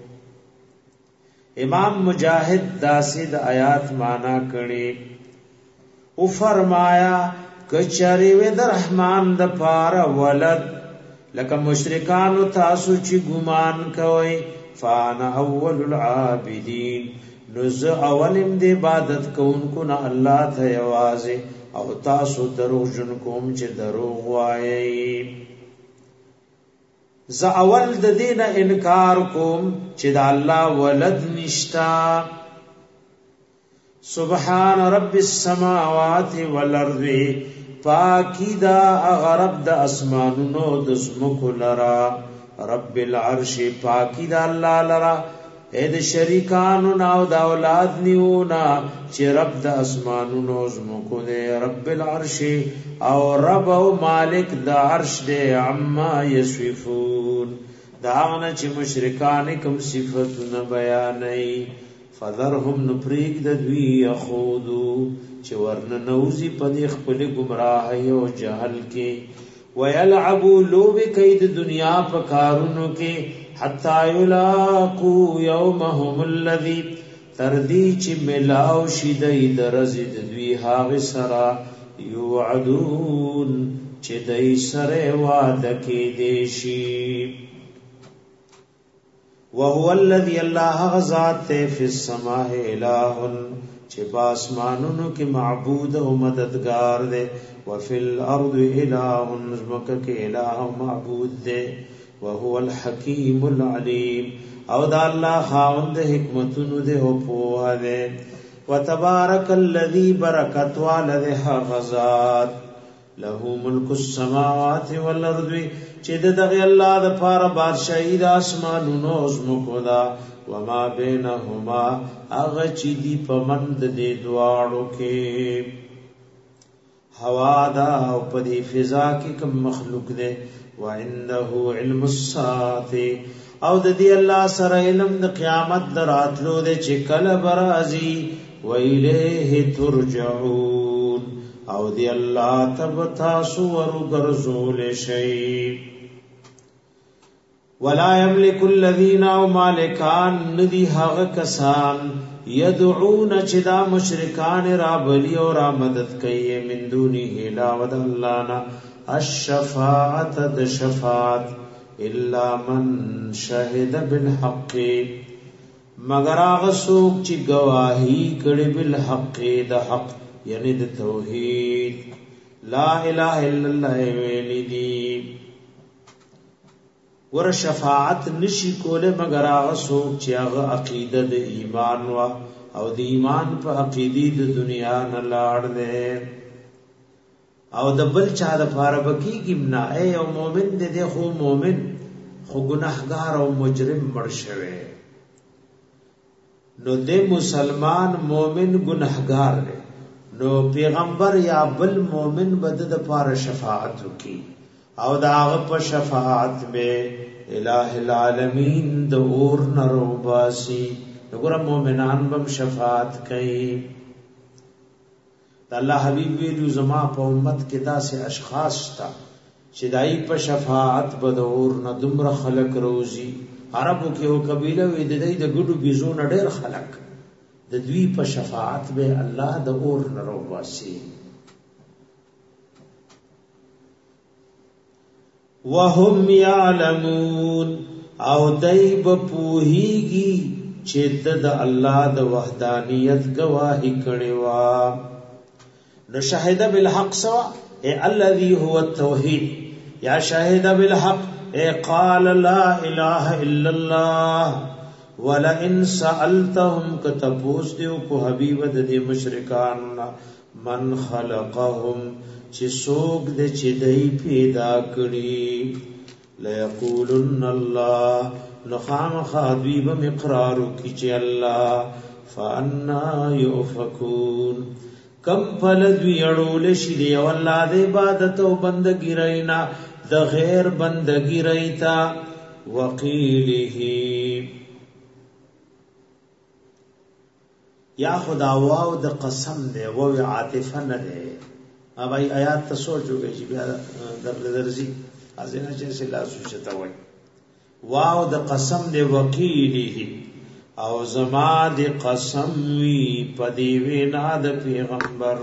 امام مجاهد داسې د آیات معنا کړي او فرمایا کچری و د رحمان د پاره ولد لکه مشرکانو تاسو چې ګمان کوئ فانا اول العابدین نو زه اولم د عبادت کوونکو نه الله ته یوازې او تاسو دروغجن کوم چې دروغ وایي. ز اول د دین انکار کوم چې د الله ولد نشتا. سبحان رب السماوات والارض پاکی دا غرب د اسمانونو د زمکو لرا. رب العرش پاکی دا الله لرا اې د شریکانو ناو د اولاد نیونا چې رب د اسمانونو زمکو دے. رب العرش او رب او مالک د عرش دے. عما یصفون دا غنه چې مشرکان کوم صفاتونه بیانای. فذرهم نپریک د دوی یخودو چې ورن نوزی په دې خپل گمراهی او جهل کې. ويلعبوا لوب کید دنیا په کارونو کې حتا یلاقو یومهم الذی تردی چې ملاو شي د درزه د دوی هاغه سرا یوعدون چې دای سره وعده کې دی شي. وهو الذی الله غزاد فی السماء الہ چې پاسمانونو کې معبود او مددگار دی. وفي الارض اله زمکه کې اله او معبود دی. وهو الحکیم العلیم او دا الله خاوند حکمتونو دی او پوهه دی. وتبارك الذي برکت والده غزاد له ملک السماوات والارض چې دغه الله د پاره بادشاہي د اسمانونو او زمکو دا. وما بینهما اغه چې دی پمند دې دواړو کې هوا دا او په دې فضا کې کوم مخلوق دی. وعنده علم الساعه او د دې الله سره علم د قیامت دراتلو دې چې کله برازي. وإلیه ترجعون او دی الله تب تاسو ورګرځول شي. ولا يملك الذين او مالکان ندی هغه کسان يدعون چې دا مشرکان را بلی او را مدد کوي من دونه لا ود الله نا الشفاعت د شفاعت الا من شهد بالحق مگر هغه څوک چې گواہی کړي بالحق د حق یعنی د توحید لا اله الا الله ویلی دی. ور شفاعت نشی کوله مگر هغه څوک چې هغه عقیده د ایمان وا او د ایمان په عقیدی د دنیا نه لاړ دی او د بل چا د فاربکی گمنا اے او مومن دې خو مومن خو گناهګار او مجرم مړ شوی نو دې مسلمان مومن گناهګار دی نو پیغمبر یا بل مومن بد د پار شفاعت کی او دا هغه په شفاعت به الہ العالمین د اور نروباسی وګوره مومنان بم شفاعت کوي. الله حبیب ویلو زما په امت کې داسې اشخاص تا چې دای په شفاعت به د اور نه دومره خلق روزي. عربو کې یو قبیله وې د دې د ګډو بيزو نه ډېر خلق د دوی په شفاعت به الله د اور نه روباسي. وهم يعلمون او دایب پوهیږي چې د الله د وحدانیت گواہی کړي وا. نو شاهد بالحق سوا اے الذي هو التوحید یا شاهد بالحق اے قال لا اله الا الله ولئن سألتهم كتبوس دیو کو حبیب د دې مشرکان من خلقهم چې سوق د چې دای پیدا کړی لا یقولن الله نخام خادیب مقرار کی چې الله فانا یؤفکون کم فلد ویړول شي دی والله د عبادت او بندګی رینا د غیر بندګی ریتا وقیله یا خدا واو د قسم دی او عاطفه نه دی اب آیات ته سوچوږي چې بیا درځي ازنه چې سلاسو شته وای واو د قسم دی وکیله او زما د قسم وی پدی وینا د پیغمبر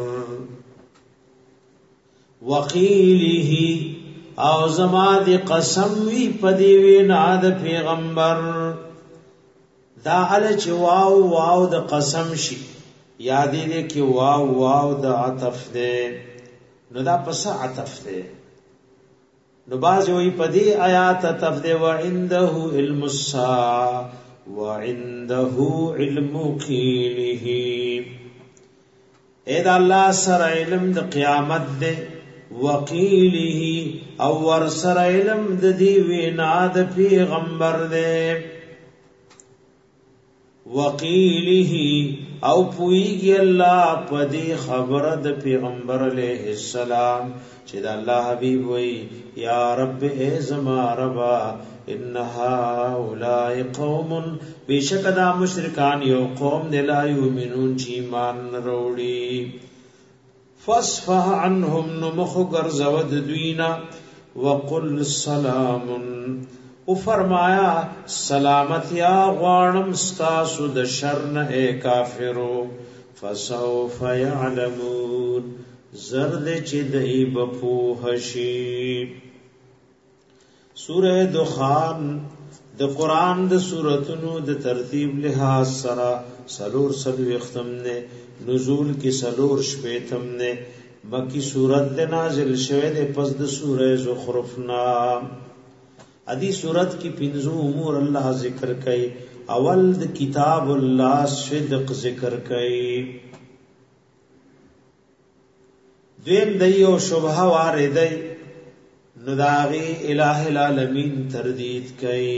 وقیله او زما د قسم وی پدی وینا د پیغمبر دا ال چې واو د قسم شي یادې دې کې واو د عطف ده نو دا پس عطف ده نو باز وی پدی آیات عطف ده وعنده علم الساعه وعنده علم قیله اې دا الله سره علم د قیامت ده وقیله او ور سره علم د دی وینا د پیغمبر ده وقیله او پویږي الله پدې خبره د پیغمبر علیه السلام چې د الله حبیب وای یا رب ای زما ربا انها اولئ قوم بشکدا مشرکان یو قوم د لا یؤمنون چې ایمان وروړي فاصفح عنهم نمخ غرزود دوینا وقل سلام او فرمایا سلامت یا غوانم ستاسو د شر نه اے کافرو فسوف يعلمون زرد چې دای بپوه شي سوره دخان د قران د سوراتونو د ترتیب لحاظ سره سلور ختم نه نزول کی سلور شپیتم نے مکی صورت دے نازل شوه دے پس د سورہ زخرف نا ادی صورت کی پنځو امور الله ذکر کئ اول د کتاب الله صدق ذکر کئ دیم دیو شبهه واردی نداغی الہ العالمین تردید کئ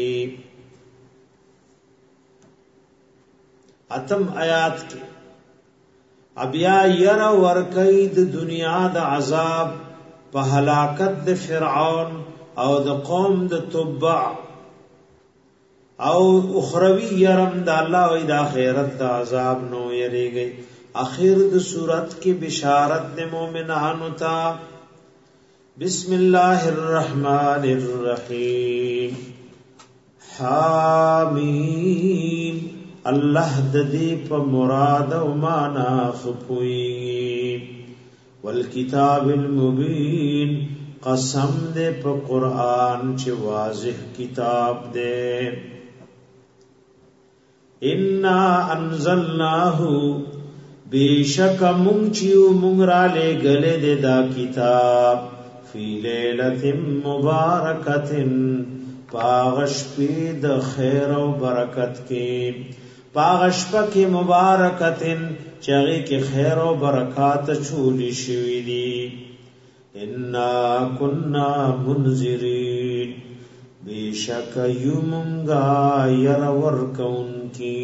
اتم آیات کی ابیا یر ورکی د دنیا د عذاب په هلاکت د فرعون او د قوم د تبع او اخروی یرم د الله او د آخرت د عذاب نو یریږي اخر د صورت کی بشارت د مؤمنانو ته بسم الله الرحمن الرحیم حامیم الله د دې په مراد او معنا خپوي والکتاب المبین قسم دې په قران چې واضح کتاب دې ان انزلناه بیشک مونږ چې مونږ را لګلې دې دا کتاب فی لیلۃ مبارکۃ پاغش پی د خیر او برکت کې پاغش پکې مبارکتن چغی کې خیر او برکات چولی شوی دی ان کنا منذرین بیشک یومنگا یر ورکون کی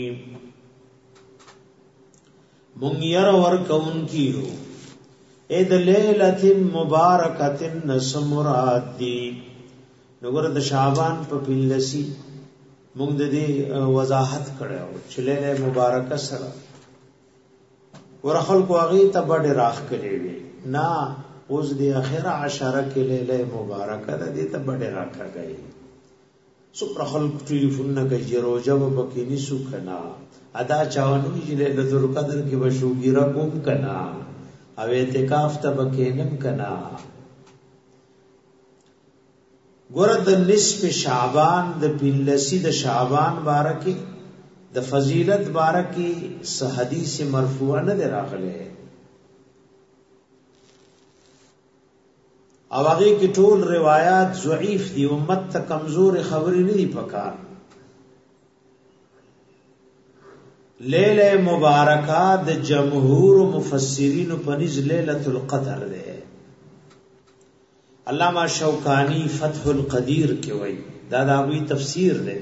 مونږ یر ورکون کیو اې د لیلۃ مبارکۃ نسمراد دی نګور د شعبان په پیلسی مونږ د دې وضاحت کړو چې لیله مبارکه سره ورخل کو هغه ته بډې راخ کړي وي نا اوس د اخره عشره کې لیله مبارکه د دې ته بډې راکا گئی سپر خلق ټلیفون نه کوي روزه وبکې نسو کنا ادا چاونو چې لیله القدر کې بشوګیرا کوم کنا او اعتکاف ته بکینم کنا ګور د نصف شعبان د پلسی د شعبان بارکی د فضیلت بارکی س حدیث مرفوع نه راغله او هغه کی ټول روایت ضعیف دي امت ته کمزور خبرې نه دي پکار لیله مبارکه د جمهور مفسرین په نس ليله القدر ده علامہ شوکانی فتح القدیر کې وای دا داوی تفسیر ده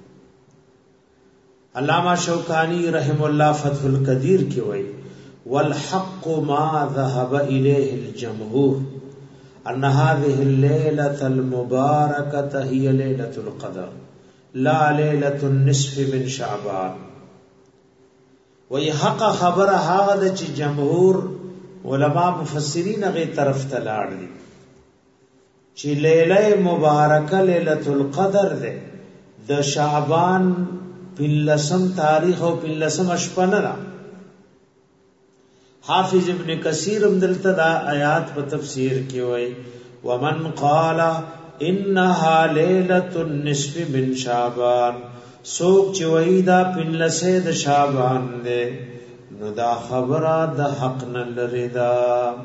علامہ شوکانی رحم الله فتح القدیر کې وای والحق ما ذهب الیه الجمهور ان هذه الليله المباركه هي ليله القدر لا ليله النصف من شعبان وی حق خبره هغه د چې جمهور علما مفسرین هغه طرف ته لاړ دي چې لیله مبارکه ليله القدر ده د شعبان پلسم تاریخ او پلسم شپه نه. حافظ ابن کثیر دلته دا آیات په تفسیر کې وایي ومن قال انها ليله النصف من شعبان، سوک چې وایي دا پلسه د شعبان ده نو دا خبره د حق نه لري دا،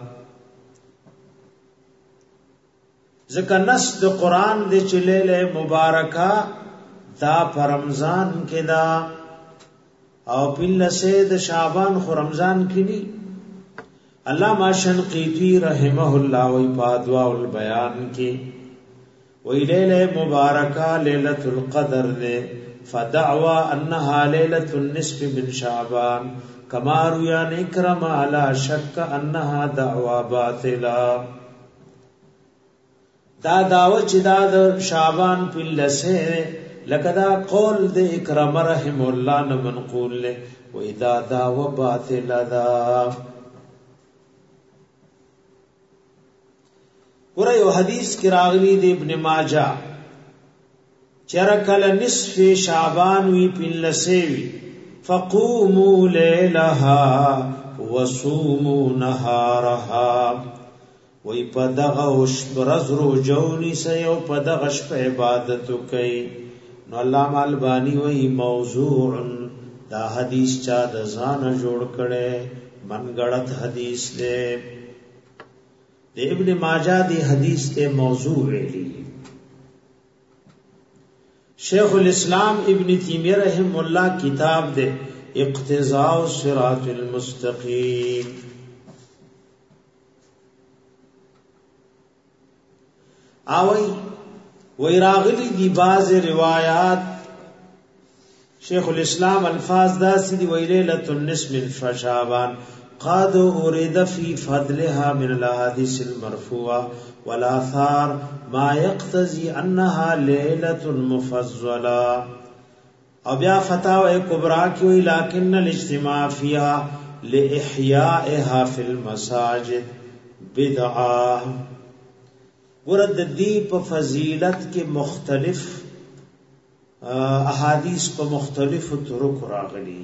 ځکه نص د قران د چې لیله مبارکه دا پر رمضان کې دا او پلسه د شعبان خو رمضان کې ني. علامہ شنقیطی رحمہ اللہ وی پادوا البیان کی وی لیلہ مبارکہ لیلۃ القدر دے فدعوا انها لیلۃ النصف من شعبان کما روی عن اکرمہ لا شک انها دعوا باطلا. دا دعوه چې دا د شعبان پلسه لکه دا قول د اکرمہ رحمہ اللہ نه منقول له وی دا دعوه باطلا دا. ګوره یو حدیث کې راغلی د ابن ماجه چرکل نصف شعبان وی پلسوی فقوموا لیلها وصوموا نهارها، وی پدغه ورځ روزونی سه او پدغه شپه عبادت کوي. نو علامه البانی وی موضوع دا حدیث چا د ځان جوړ کړي منګړت حدیث دی. ابن ماجہ دی حدیث تے موضوع ویلی. شیخ الاسلام ابن تیمیہ رحم اللہ کتاب دے اقتضاء الصراط المستقیم آوئی وی راغلی دی باز روایات شیخ الاسلام الفاظ دا سی دی وی لیلۃ النصف من شعبان قد اريد في فضلها من الاحاديث المرفوعه والاثار ما يقتضي انها ليله مفضله. او بیا فتاوی کبرا کی لكن الاجتماع فيها لاحيائها في المساجد بدعه. ورد دی په فضیلت کې مختلف احادیث په مختلف طرق راغلي،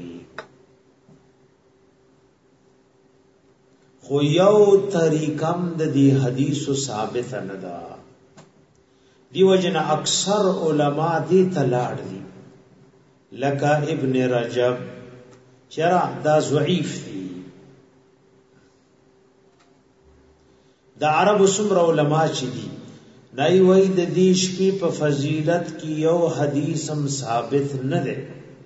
خو یو طریقم د دې حدیثو ثابت نه ده. دیو جن اکثر علما دې تلاړ دي لکه ابن رجب چرا دا ضعیف دي. د عرب سمر علما چې دي نای وای د دې شپې په فضیلت کې یو حدیثم ثابت نه ده،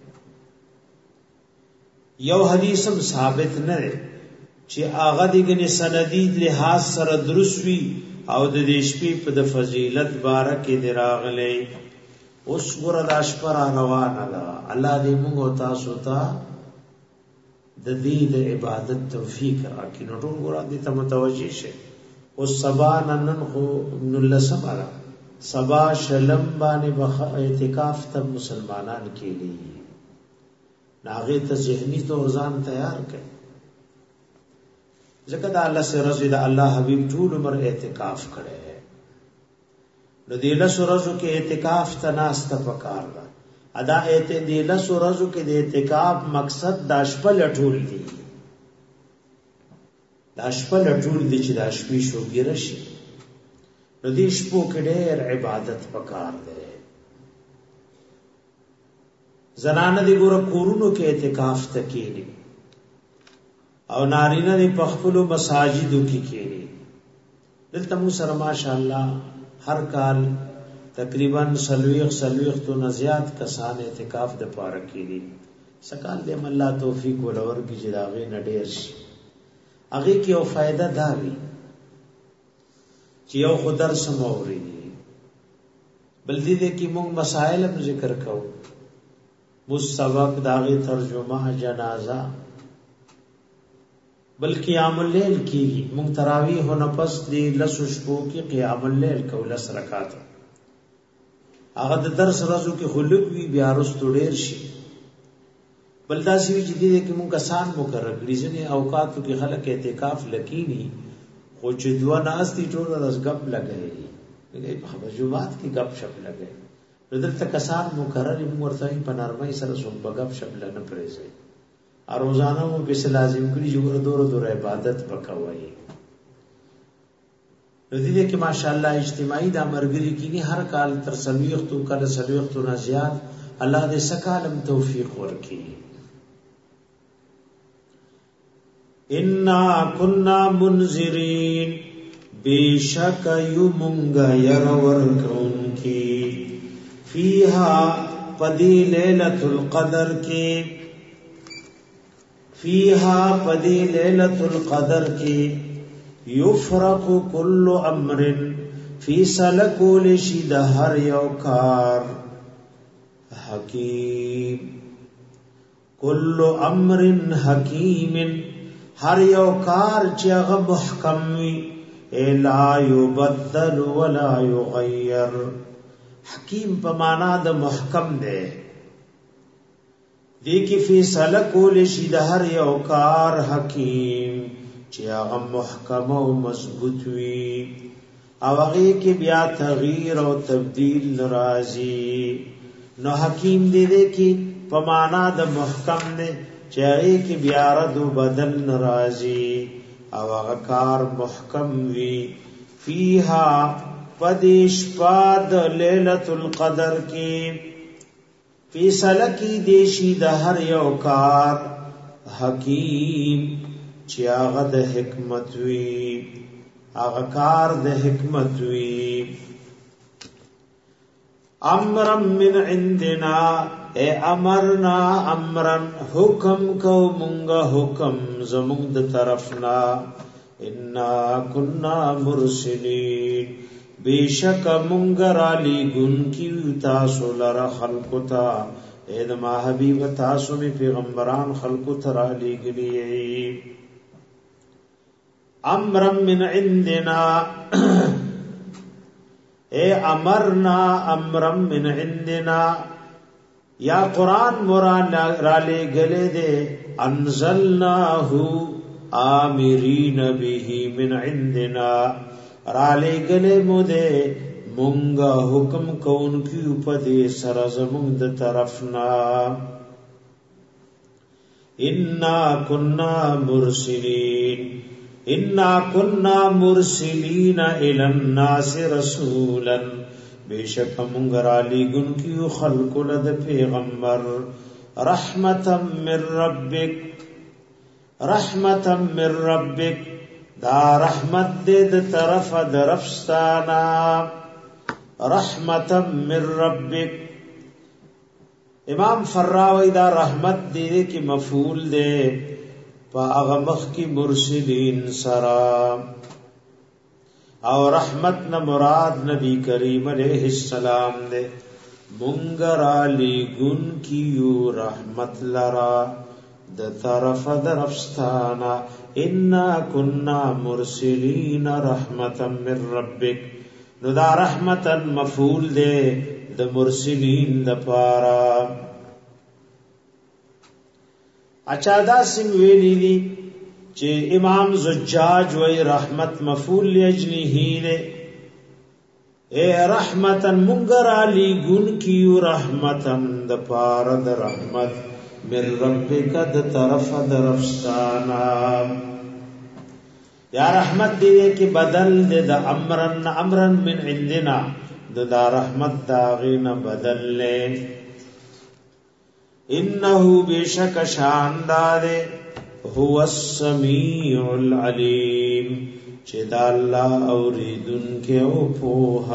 یو حدیثم ثابت نه ده چې هغه دغه سندی لحاظ سره درست وي او د دې شپې په د فضیلت بارکه دراغلې. اوس ګور د اشپر روانه ده. الله دې موږ تاسو ته د دې د عبادت توفیق راکړي. نو ټول ګور دې ته متوجي شي. او سبا نن خو نلسم را سبا شلم باندې اعتکاف ته مسلمانان کېږي، ناغه ته ذهني تو ځان تیار کړي. ځکه دا الله سره رضی دا الله حبیب ټول عمر اعتکاف کړي. نو دې له سورزو کې اعتکاف ته ناست پکار ده. ادا دې له سورزو کې د اعتکاف مقصد د شپه لټول دي، د شپه لټول دي چې د شپې شوګیر شي. نو دې شپو کې ډېر عبادت پکار ده. زنانه دې ګور کورونو کې اعتکاف تکېږي او نارینه دې په خپل مساجدو کې کېږي. دلته مو سره ماشاءالله هر کال تقریبا سلویخ تو نزیات کسان اعتکاف د پاره کېږي. سکال دې الله توفیق ولور کې جداغه نډیر شي. هغه کې یو فائدہ دا وي چې یو خدر سموري بل دې کې موږ مسائل هم ذکر کوو، مو سبق داغه ترجمه جنازه بل قیام اللیل کیږي. موږ تراویح نه پس دی لسو شپو کې قیام اللیل کو لس رکعات. هغه د درس ورځو کې خلق وی بیا رستو ډیر شي. بلداسي چې دې کې مونږ کسان مقرر کړی ځنه اوقاتو کې خلک اعتکاف لکینی خو چې دوه ناستي ټول ورځ غپ لګي په جمعات کې غپ شپ لګي دلته کسان مقرر ورته په نرمۍ سره څوک غپ شپ لنه پرېږي ا روزانه مو به لازم کړی چې دور عبادت وکوي دې کې ماشاءالله اجتماعي د مرګري کې هر کال تر سلويختو کله سلويختو نه زیات الله دې سکالم توفیق ورکړي انا كنا منذرين بیشک یمونگا یرور کون کی فیہا پدی لیلت القدر کی فیہا پدی لیلت القدر کی یفرق کل امر فیصل کول شید هر یوکار حکیم کل امر حکیم هر یوکار چیغ محکم وی لا یبدل ولا یغیر حکیم په معنا د محکم دی دی کی فیصله کول شي د هر یو کار حکیم چې هغه محکم او مضبوط وي او هغه کې بیا تغییر او تبديل ناراضي نو حکیم دی کی په معنا د محکم نه چې هغه کې بیا رد بدل ناراضي او هغه کار محکم وی فیها پدیش پاد لیلۃ القدر کی فیصله کی دیشی د هر یو کار حکیم چې هغه د حکمت وی هغه کار د حکمت وی امرا من عندنا اے امرنا امرن حکم کو مونگا حکم زمونگ د طرفنا انا کننا مرسلین بیشک مونگا رالی گن کی تاسو لرا خلقتا اے دما حبیب تاسو میں پیغمبران خلقتا رالی گلی امرا من عندنا اے امرنا امرا من عندنا یا قرآن مران را لے گلے دے انزلناہ آمرین به من عندنا را لے گلے مدے منگا حکم کون کی اپدے سرزمند طرفنا انا کننا مرسلین انا کننا مرسلین الی الناس رسولا بیشک منگر علی گن کیو خلق لد پیغمبر رحمتا من ربک رحمتا من ربک دا رحمت دید طرف درفستانا رحمتا من ربک امام فراوی دا رحمت دید کی مفعول دے پا اغمخ کی مرسلین سرام او رحمت نہ مراد نبی کریم علیہ السلام دے منگر علی گن کیو رحمت لرا د طرف درفستانا انا کننا مرسلین رحمتا من ربک نو دا رحمتا مفعول دے د مرسلین د پارا اچھا دا سنگ ویلی دی چې امام زجاج وی رحمت مفعول لاجله نے اے رحمتن منگر علی گن کیو رحمتن د پار د رحمت من ربک د طرف درفستانا یا رحمت دې کې بدل دې د امرن من عندنا د رحمت دا غینا بدل لے انه بیشک شاندار هو السمیع العلیم چې دا الله اوریدونکو او په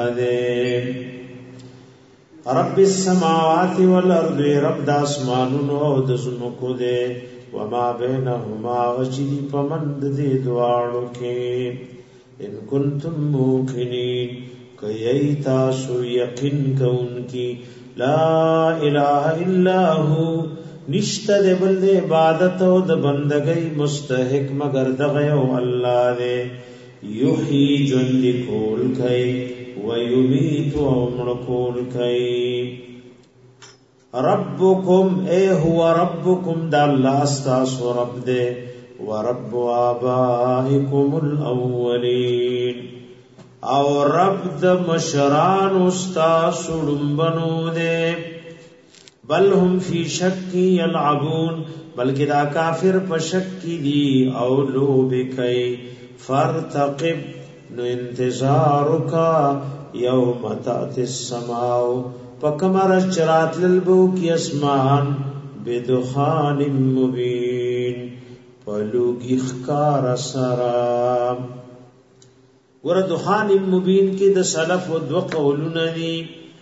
هده رب السماوات والارض رب د اسمانونو او د زمکو دے وما بینهما وجدی پمند دې دواړو کې ان کنتم موقنین کای تاسو یقین کوونکی لا اله الا هو نشته د بل د عبادت او د بندګۍ مستحق مگر دغه او الله دې یحیی جن کول کای و یمیت او مړ کول کای ربکم اے هو ربکم دا اللہ استاسو رب دے ورب آبائکم الاولین او رب د مشران استاسو ڈنبنو دے بل هم فی شک یلعبون بلکہ دا کافر په شک کی دی او لوب کئی فرتقب نو انتظارکا یوم تأتی السماو پکمر چرات للبو کی اسمان بدخان مبین پلوگی خکار سرام ور دخان مبین کی د سلف و دو قولون دی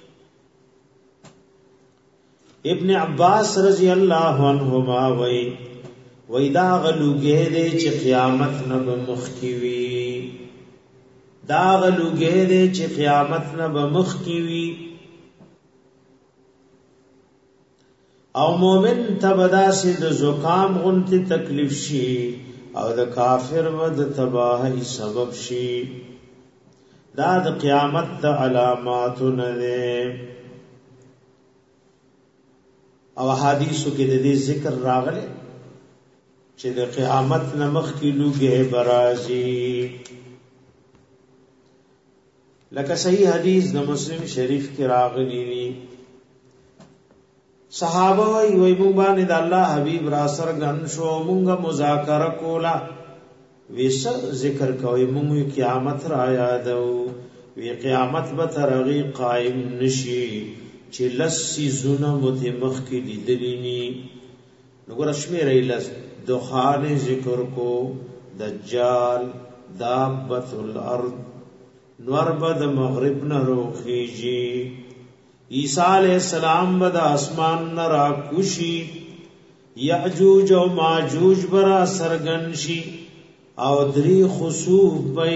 ابن عباس رضی اللہ عنہما وی دا غلوگے دے چی قیامت نب مخکیوی دا غلوگے دے چی قیامت نب مخکیوی او مومن تبدا سے د زکام غنتی تکلیف شی او د کافر و د تباہی سبب شی دا د قیامت د علاماتو ندے او حدیثو کې د دې ذکر راغلی چې د قیامت نمخ کې لوګي برازي لکه صحیح حدیث د مسلم شریف کې راغلی دی صحابه وی مونږ باندې د الله حبیب را سرګن شو مونږه مذاکره کولا ویس ذکر کوي مونږ قیامت را یادو وی قیامت به ترغی قائم نشي چې لسی زونه متمخ کې لیدلینی نګور شمیر ایلس دخان ذکر کو دجال دابت الارض نور بد مغرب نه روخیږي عیسی علیہ السلام بد اسمان نه راکوشي یاجوج او ماجوج برا سرګنشي او دری خسوف بای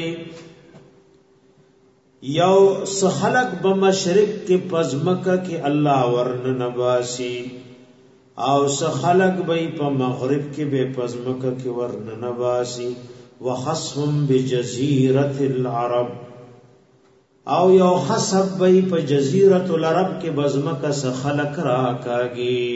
یو سخلق بمشرق کے پزمکہ کے اللہ ورن نباسی او سخلق بی پا مغرب کے بے پزمکہ کے ورن نباسی وخصم بجزیرت العرب او یو خصب بی پا جزیرت العرب کے بزمکہ سخلق راکاگی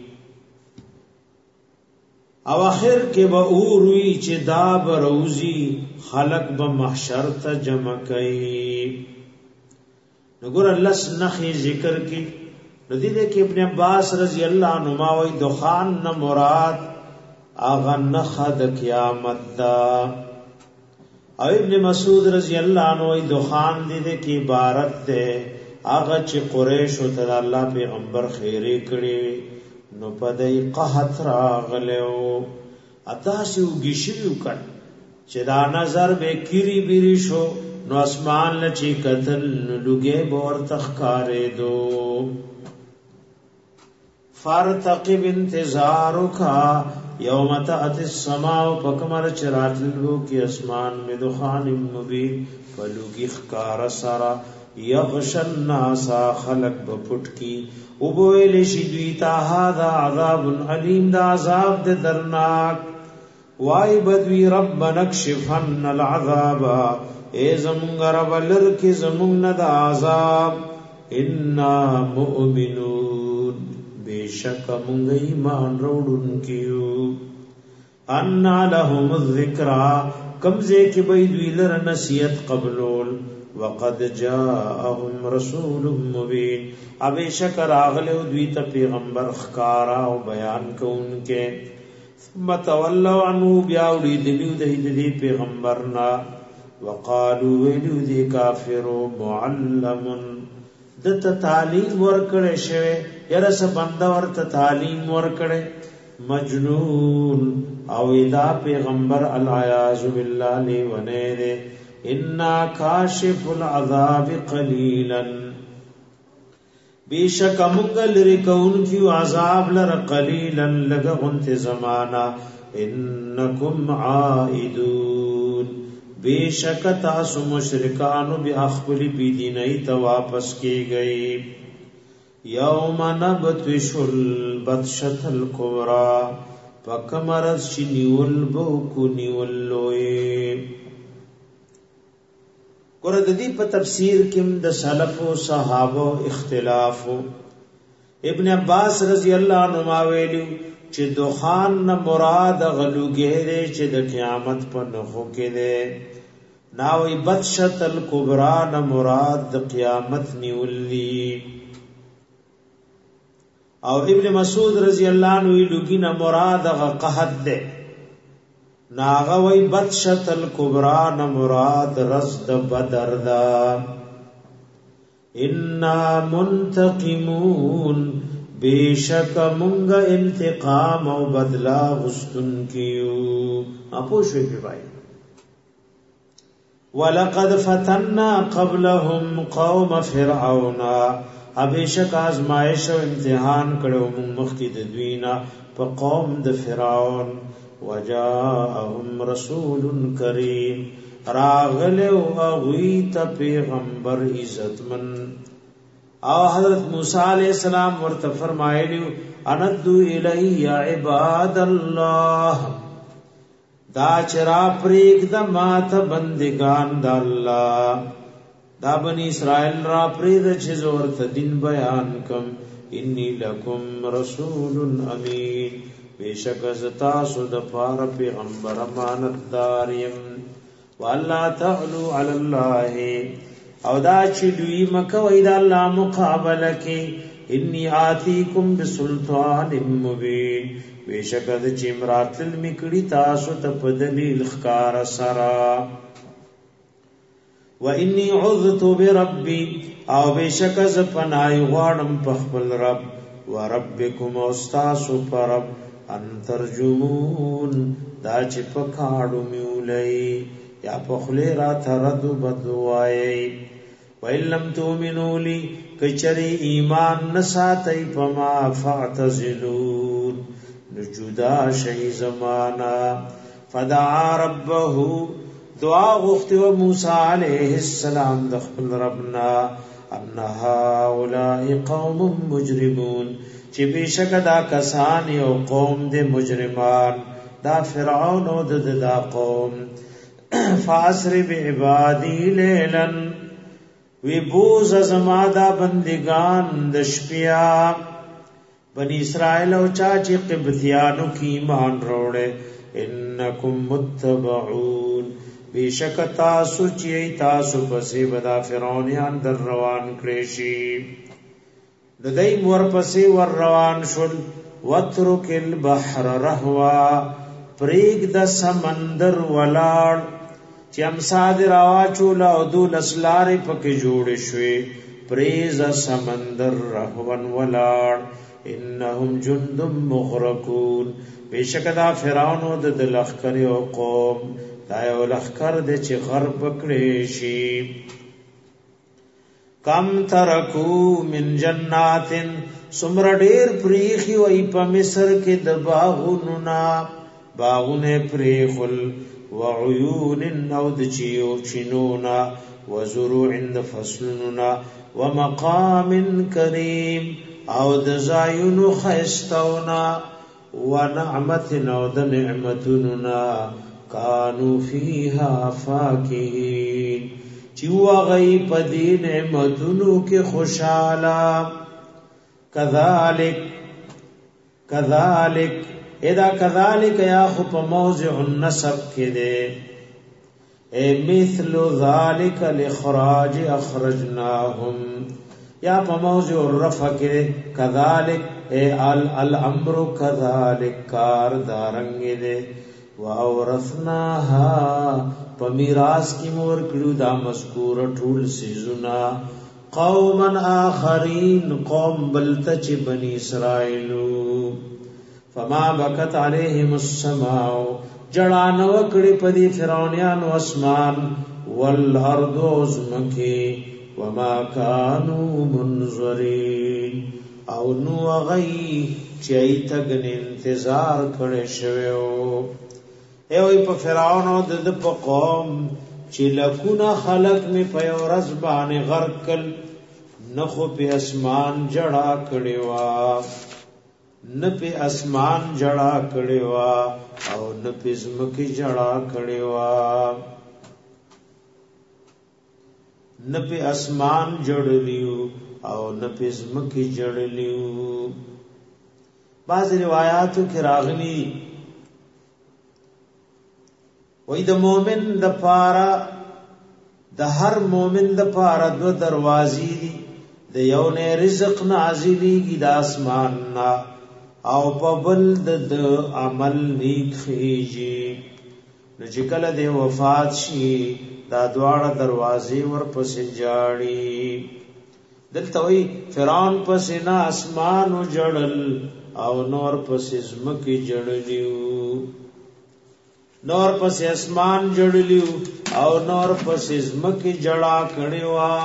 او آخر کے با اوروی چی دا بروزی خلق با محشر تا جمع کئی نگور اللہ سنخی ذکر کی ندیدے کہ ابن عباس رضی اللہ عنہ وی دخان نا مراد آغا نخد قیامت دا او ابن مسعود رضی اللہ عنہ وی دخان دیدے کی عبارت دے آغا چی قریش و تدا اللہ پیغمبر خیری کری نو پدای قحط راغلیو اتاسی وگیشیو کن چه دا نظر بے کری بیری شو نو اسمان لچی قتل نو لگے بور تخکارے دو فارتقب انتظارو کا یوم تأتی السماو پکمر چرات لگو کی اسمان میں دخان مبین پلوگی خکار سارا یغشن ناسا خلق بپٹ کی وبویل شدویتا هذا عذاب علیم دا عذاب دے درناک وائی بدوی رب نکشفن العذاب اے زمونگ رب لرکی زمونگ دا عذاب انا مؤمنون بے شک مونگ ایمان روڑن کیو انا لهم الذکرہ کمزے کی بیدوی لر نسیت قبلول وقد جاءهم رسول مبین ابے شکر آغلے دوی تا پیغمبر خکارا و بیان کو ان کے ثم تولوا عنه بیاوڑی دلیو دی پیغمبرنا وقالو ویلیو دی کافرو معلم دتا تعلیم ورکڑے شوے یرس بندہ ورطا تعلیم ورکڑے مجنون او ادا پیغمبر العیاذ باللہ لی ونے دے انا کاشف العذاب قلیلا بیشک منگل رکون کیو عذاب لر قلیلا لگغنت زمانا انکم عائدون بیشک تاسو مشرکانو بی اخبری بی دینئی تا واپس کی گئی یوم نبتش البتشت الکبرى پکمرز چی نیول بوکو نیولوئے قرآن دی په تفسیر کې د سلف او صحابه اختلاف ابن عباس رضی الله عنهما ویلو چې دوخان نه مراد غلوګیره چې د قیامت په نخو کې ده ناوی بدشت الکبرى نه مراد د قیامت نیولی او ابن مسعود رضی الله عنه ویلو نه مراد قحط ده ناغوی بدشت الکبرى نه مراد رزد بدر ده انا منتقمون بیشک منگ انتقام او بدلا غستن کیو اپوشوی پی بائی وَلَقَدْ فَتَنَّا قَبْلَهُمْ قَوْمَ فِرْعَوْنَ ابیشک آزمائش و امتحان کرو من مخید دوینا پا قوم د فرعون وَجَاءَهُمْ رَسُولٌ كَرِيمٌ راغلو اغویت پیغمبر عزتمن او حضرت موسی علیہ السلام ورته فرمایلیو اندو الی عباد الله دا چرا پریک د مات بندگان د الله دا بنی اسرائیل را پرید چې ورته دین بیان کم انی لکم رسول امین بیشک از تاسو د پار پیغمبر امانتدار یم والله تعلو علی الله او دا چې دوی مکه وای دا الله مقابله کې انی آتیکم بسلطان مبین بیشک د چې مراتل میکړی تاسو ته په دلیل ښکار سرا و انی عذت بربی او بیشک ز پنای غواړم په خپل رب و ربکم استاسو پر رب ان ترجمون دا چې په کاړو میولای یا په خله را ترد بدوای وَإِلَّمْ تُؤْمِنُوا لِي کچری ایمان نساتی پما فاعتزلون نجدا شی زمانا فدعا ربه دعا غفت و موسی علیہ السلام دخل ربنا ان هؤلاء قوم مجرمون چې بشک دا کسان یو قوم د مجرمان دا فرعون او دا قوم فاسر بعبادی لیلن وی بوز زمادا بندگان د شپیا بنی اسرائیل او چاچی قبطیانو کی ایمان روڑے انکم متبعون بیشک تاسو چی تاسو پسی بدا فرعونیان در روان کریشی ندائی مور پسی ور روان شل واترک البحر رهوا پریگ د سمندر ولاړ چې امساد راواچولا او دول اسلارې پکې جوړې شوې پریز سمندر رهون ولاړ انهم جند مغرقون بیشک دا فرعون او د لخر او قوم دا یو لخر د چې غرب کړي شي کم ترکو من جناتن سمر ډیر پریخي وای په مصر کې د باغونه پریخل وعيون او د چیو چینونا وزروع د فصلنا ومقام کریم او د زایونو خیستونا ونعمت او د نعمتنا کانو فیها فاکهین چیو غی پدی نعمتونو کې خوشاله کذالک اذا كذلك يا خب موضع النسب كده مثل ذلك الاخراج اخرجناهم یا په موضع الرفع كده كذلك الامر كذلك کار دارنګ ده واورثناها په میراث کې مور کړو دا مذکور ټول سيزنا قوما اخرين قوم بلتچ بني اسرائيلو فما بکت علیہم السماء جڑان وکڑی پدی فرعونیان و اسمان والارض ازمکی وما کانو منظرین او نو غی چیتگن انتظار کڑی شویو ایوی پا فرعون و دد پا قوم چی لکونا خلق می پیو رزبان غرکل نخو پی اسمان جڑا کڑیوا نه په اسمان جڑا کړي وا او نه په زمکي جڑا کړي وا نه په اسمان جوړلیو او نپزم کی جړلیو بعض روایاتو کې راغلي وای د مؤمن د پارا د هر مؤمن د پارا دو دروازې دي د یو نه رزق نازلېږي د اسمان نه او په بل د عمل نیک خېږي نو چې کله د وفات شي دا دواړه دروازې ورپسې جاړي دلته وی فرعون پسې نه اسمان جړل او نور پسې زمکه جړلیو نور پسې اسمان جړلیو او نور پسې زمکه جړا کړیوا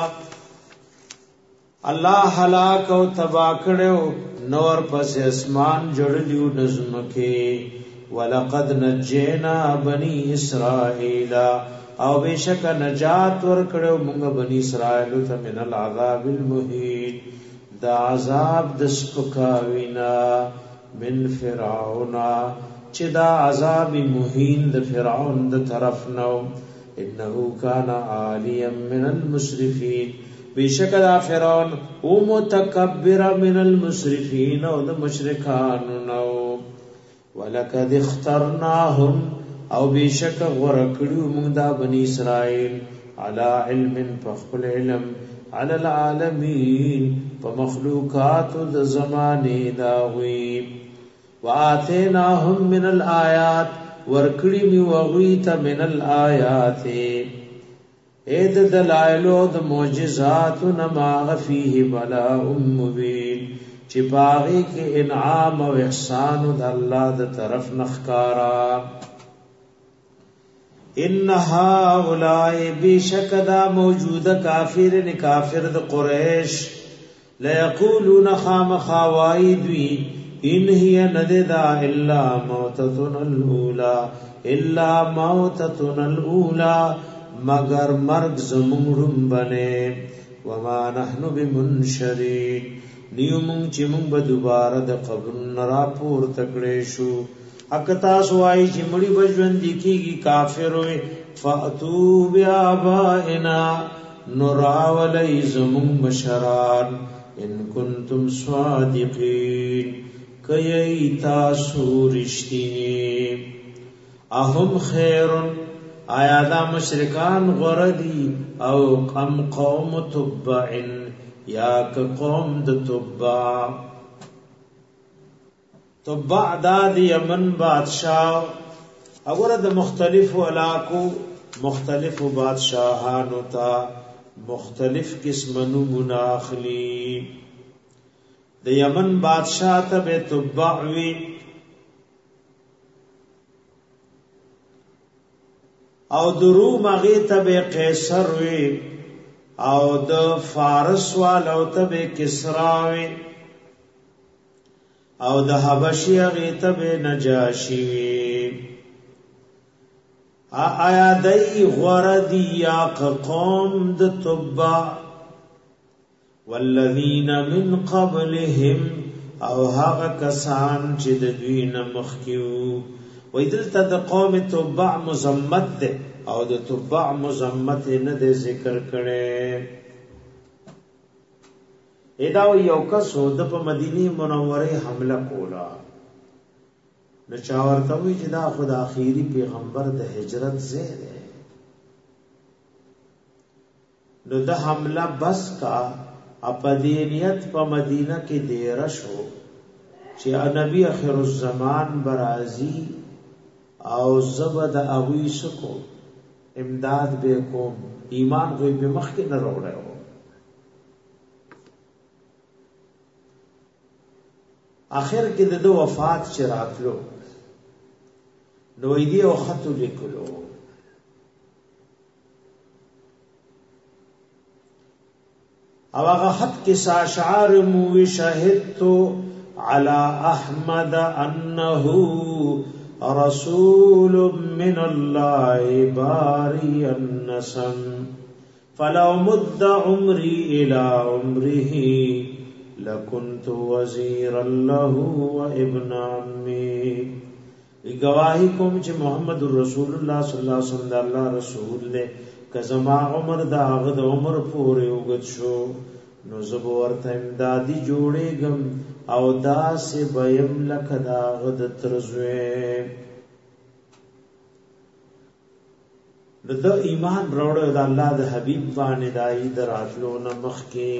الله هلاک او تبا کړو نور پسې اسمان جړلیو نزمکه ولقد نجینا بنی اسرائیل او بشک نجات ورکړو موږ بنی اسرائیل ته من العذاب المهین دا عذاب د سپکاوینا من فرعون چې دا عذاب مهین د فرعون د طرف نو انه کان عالیا من المسرفین بشک دا فرعون او متکبر من المسرفین او د مشرکان نو ولقد اخترناهم او بشک ورکړو موږ دا بنی اسرائیل علی علم فخل علم علی العالمین په مخلوقات د زمانه دا وی واتیناهم من الآیات ورکړی می وغیت من الآیات اید دلائل د معجزات نما فیه بلاء مبین چې باغی کې انعام او احسان د الله د طرف نخکارا ان هؤلاء بشکدا موجوده کافر د قریش لا یقولون خام خوایدوی ان هي نددا الا موتتنا الاولى مگر مرگ زمونږ بنے وما نحن بمنشرین نیومون چې مونږ به دوباره د قبر نرا پور تکړې شو اکتا سوای چې مړي بجوند کیږي کافر وي فاتو بیابائنا نراولی زمون مشران ان کنتم صادقین کئی تاسو رشتینی اهم خیرن آیا دا مشرکان غردی او ام قوم تبعن یا که قوم د تبع دا دی یمن بادشاہ اگر د مختلف علاقو مختلف بادشاہانو تا مختلف قسمنو مناخلی د یمن بادشاہ تب تبع وی او د روم هغه تب قیصر وی او د فارس والو تب کسرا وی او د حبشی هغه تب نجاشی وی آیا دای غردی یا قوم د تبع والذین من قبلهم او هغه کسان چې د دوی نه مخکیو وې دلته د قوم تبع مزمت ده او د تبع مزمت نه ده ذکر کړي ادا یو کسو د په مدینه منوره حمله کولا نو چا ورته وی چې دا خدای اخیری پیغمبر د هجرت زیره نو د حمله بس کا اپدینیت په مدینه کې دیر شو چې نبی اخر الزمان برازي او زبد اوی سکو امداد به کوم ایمان غوی به مخ کې نه وروړو اخر کې د وفات چراتلو نو ایدی او خط لیکلو او هغه خط کې اشعار مو شهدت على احمد انه رسول من الله باري النسم فلو مد عمري الى عمره لكنت وزيرا له وابن عمي گواہی کوم چې محمد رسول الله صلی الله علیه وسلم الله رسول دې کزما عمر دا هغه د عمر پورې وګت شو نو زب ورته امدادي جوړېږم او داسې بیم لکه دا غد ترزوې. د ایمان وروړو د الله د حبیب باندې دای دراتلو نه مخکې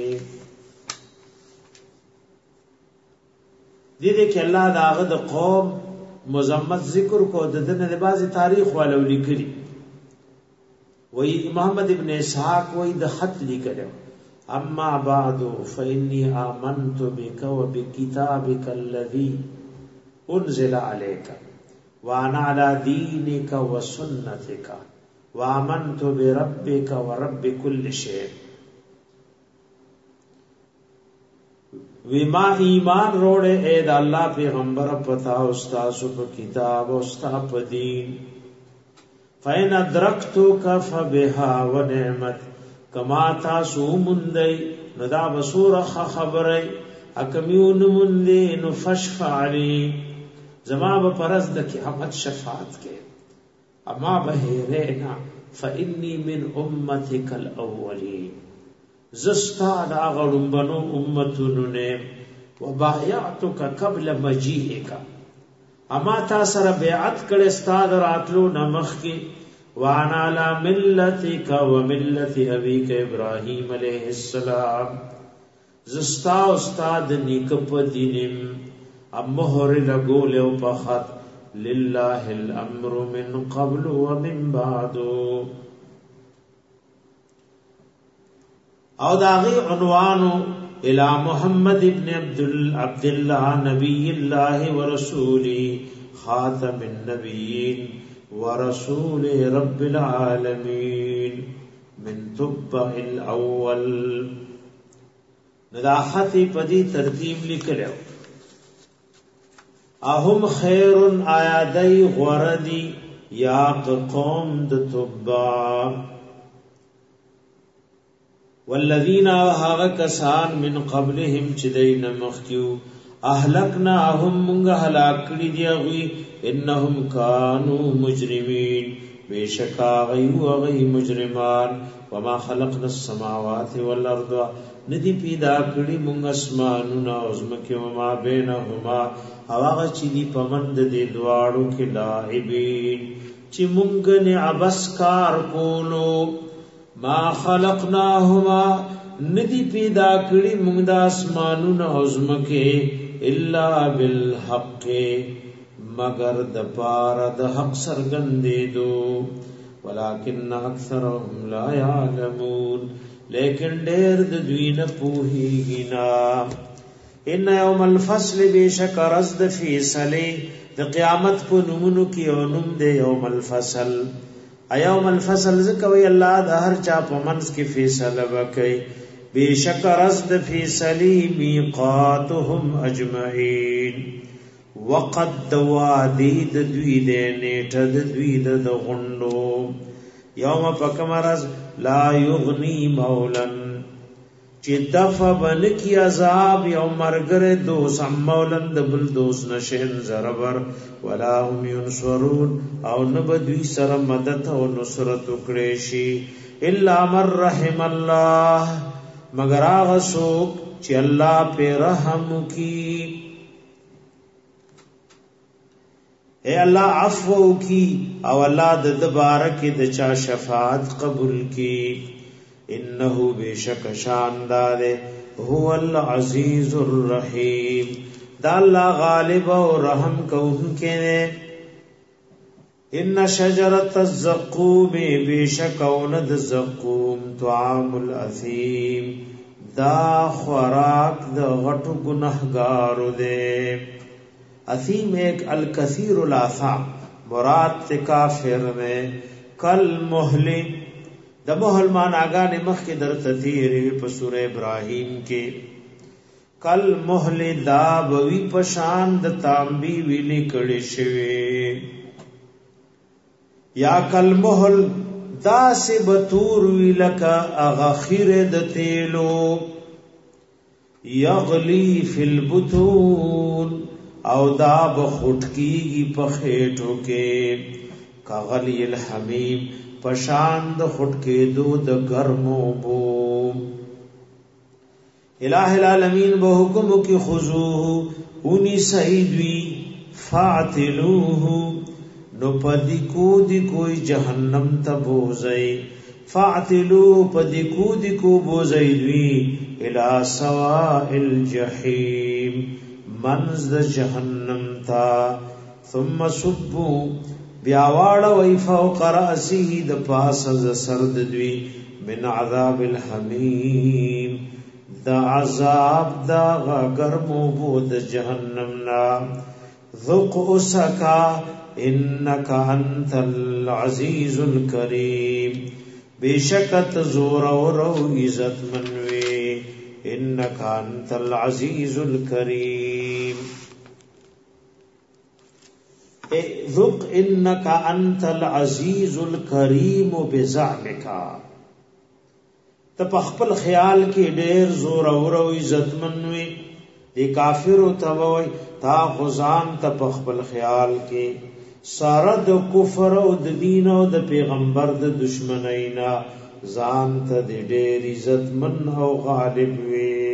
دې کې الله داغه د قوم مزمت ذکر کو د دنه د بازي تاریخ والو لیکلي وی محمد ابن اسحاق وی د خط لیکلو اما بعد فإني آمنت بك وبكتابك الذي انزل عليك وانا على دينك وسنتك وآمنت بربك ورب كل شيء. وما ایمان روڑے اے دا اللہ پیغمبر پتا استاسو پا کتاب استا پا دین فَإِنْ أَدْرَكْتُكَ فَبِهَا وَنِعْمَتْ کما تاسو مندی ندا بصور خبری اکمیون مندی نفشفع لی زما بپرز دکی حمد شفاعت کے اما بہیرینا فَإِنِّي مِنْ أُمَّتِكَ الْأَوَّلِينَ زستا داغڑن بنو امتنو نے وبایعتک قبل مجیئک اما تا سر بیعت کڑے استاد راتلو نمخ کی وانا لا ملتک وملت ابیک ابراہیم علیہ السلام زستا استاد نیکپ دینم اب مہر لگولے و پخط للہ الامر من قبل ومن بعدو او داغی عنوانو الى محمد ابن عبد الله نبی اللہ ورسولی خاتم النبیین ورسول رب العالمین من تبع الاول نداختی پدی ترتیب لکلو اهم خیر آیادی غردی یا قوم د تبع والذین آغا کسان من قبلهم چدین مخیو اہلکناهم منگا حلاکڑی دیاغوی انہم کانو مجرمین بیشکا غیو غی مجرمان وما خلقنا السماوات والارض ندی پیدا کڑی منگ اسمانونا عظمکی وما بینہما آغا چی دی پمند دی دوارو کی لاعبین چی منگ نے عبسکار کولو ما خلقناهما ندی پیدا کړي موږ د اسمانونو او زمکه الا بالحق مگر د پاره د حق سرګندېدو ولکن اکثرهم لا يعلمون لیکن ډېر د دوی نه پوهیږي نه. ان یوم الفصل بشکر از د فیصله د قیامت په نومونو کې او نوم د یوم الفصل ایوم الفصل ذکوی اللہ دا ہر چا پا منز کی فیصلہ بکی بیشک رزد فیصلی میقاتهم اجمعین وقد دوادید دوید نیٹد دوید دغنڈو یوم پکم رز لا یغنی مولن چی دفع بنکی عذاب یوم مرگر دوس ام مولن دبل دوس نشین زربر ولا هم ینصرون او نبدوی سر مدد و نصرت اکڑیشی الا من رحم اللہ مگر آغا سوک چی اللہ پہ رحم کی اے اللہ عفو کی او اللہ دبارک دچا شفاعت قبول کی انہو بے شک شاندار هو العزیز الرحیم دا اللہ غالب و رحم کون کے ان شجرت الزقوم بے شک اوند زقوم طعام الاثیم دا خوراک دا غٹو گنہگارو دے. اثیم ایک الکثیر الاثام مراد تے کافر میں کل محلی د محل معناګانې مخکې درته تیرې په سورې ابراهیم کې کل محل دا بوي پشان د تانبي ویلې کړي شوی یا کل محل دا سه بتور ویلکا اغاخر د تیلو یغلی فی البطون او دا بخټکیږي په خېټو کې کغلی الحمیم پشان د خټ کې دو د ګرمو بو الہ العالمین به حکم کی خذوه اونی سیدوی فاعتلوه نو پدی کو دی کوئی جہنم تا بوزئی فاعتلوه پدی کو دی کو بوزئی دوی الى سواء الجحیم منز د جہنم تا ثم صبو بیاواڑ وی فوق رأسی د پاس ز سرد دوی من عذاب الحمیم دا عذاب دا گرمو بود جہنم نا ذق اسکا انکا انت العزیز الکریم بیشکت زور رو عزت منوی انکا انت العزیز الکریم ذق انکا انت العزیز الکریم بزعمکا تپخپل خیال کې ډېر زور او عزت منوي دی کافر او توي تا غزان تپخپل خیال کې سره د کفر او د دین او د پیغمبر د دشمنینا ځان ته ډېر عزت من او غالب وي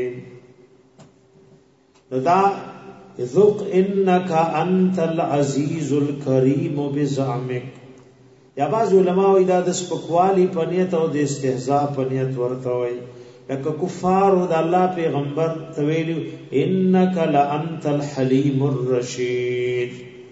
دا ذق انک انت العزیز الکریم بزعمک یا بعض علماء دا د سپکوالی پنیت او د استهزاء پنیت ورته وي لکه کفار او د الله پیغمبر تویل انک لانت الحلیم الرشید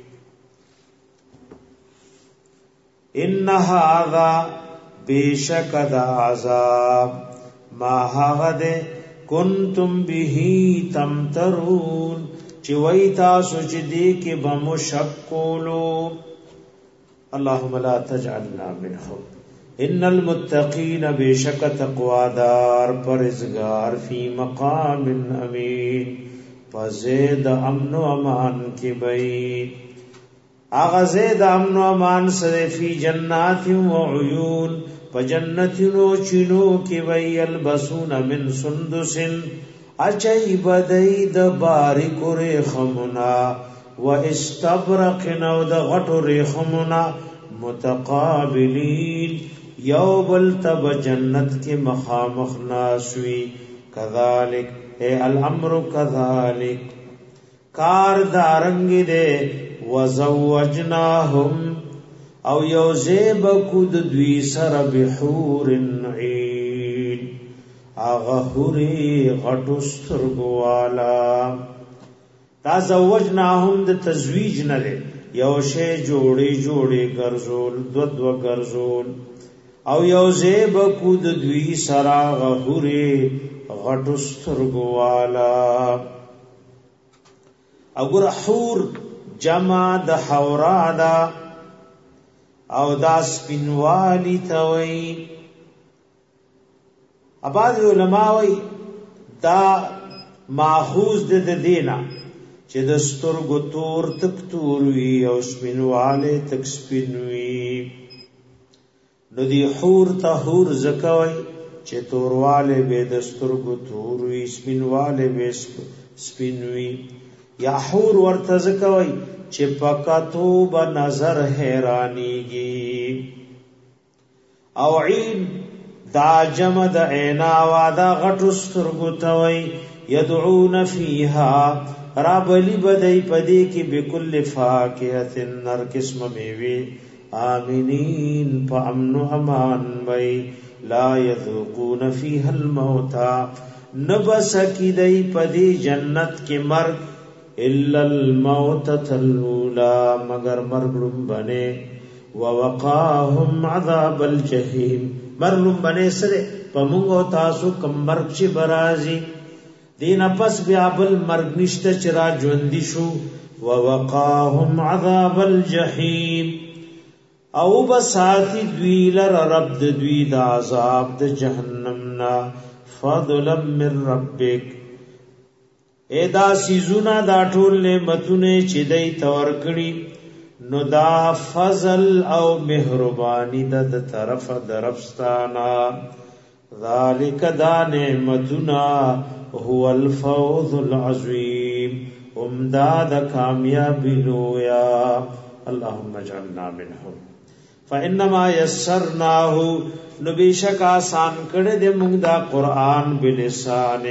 ان هذا بیشک دا عذاب ما هغه کنتم به تمترون چې وای تاسو چې دې کې بمشکولو اللهم لا تجعلنا منهم ان المتقین بیشک تقوادار پرهیزگار فی مقام امین فزید امن و امان کی بئی اغزید امن و امان سره فی جنات و عیون فجنتو چینو کی بئی البسون من سندس اچای بدئی د باریک رخمنا و استبرق نو د غټو رخمنا متقابلین یو بل تب جنت کے مخامخ ناسوی کذالک اے الامر کذالک کار دارنگ دے وزوجناهم او یو زیب کود دوی سر بحور عین آغا حوری غٹسترگوالا تا زوجناهم د تزویج نلے یو شی جوڑی جوڑی گرزول دو گرزول او یو زیب کود دوی سرا غحوری غٹسترگوالا اگر حور جمع د حورا دا او دا سپینوالی توئی اباز علماوی دا ماخوذ د دینا چې د سترګو تور تک تور وی او سپینواله تک سپینوي نو دی حور ته حور زکوي چې تورواله به د سترګو تور وی سپینواله به سپینوي یا حور ورته زکوي چې پکاتو به نظر حیرانيږي او عین دا جمع د عینا وادا غټو سترګو توي يدعون فيها رابلی بدئی پدی کی بکل فاکہت نر قسم میوی آمینین پا امن و امان بئی لا یذوقون فیها الموتا نبسکی دئی پدی جنت کی مرگ الا الموتة الاولا مگر مرگلم بنے ووقاهم عذاب الجحیم مرگلم بنے سرے پا منگو تاسو کم مرگ چی برازی دین پس بیا بل مرگ نشته چرا ژوندې شو ووقاهم عذاب الجحیم او بساتی دوی لر رب دوی د عذاب د جهنم نا فضلا من ربک ادا سیزونا دا ټول نعمتونه چې دای تور کړي نو دا فضل او مهربانی د طرف درفستانا ذالک دا نعمتنا هو الفوز العظیم امداد کامیابی لویا اللهم اجعلنا منهم فانما یسرناه نبیشک آسان کړه دې موږ دا قران بلسانک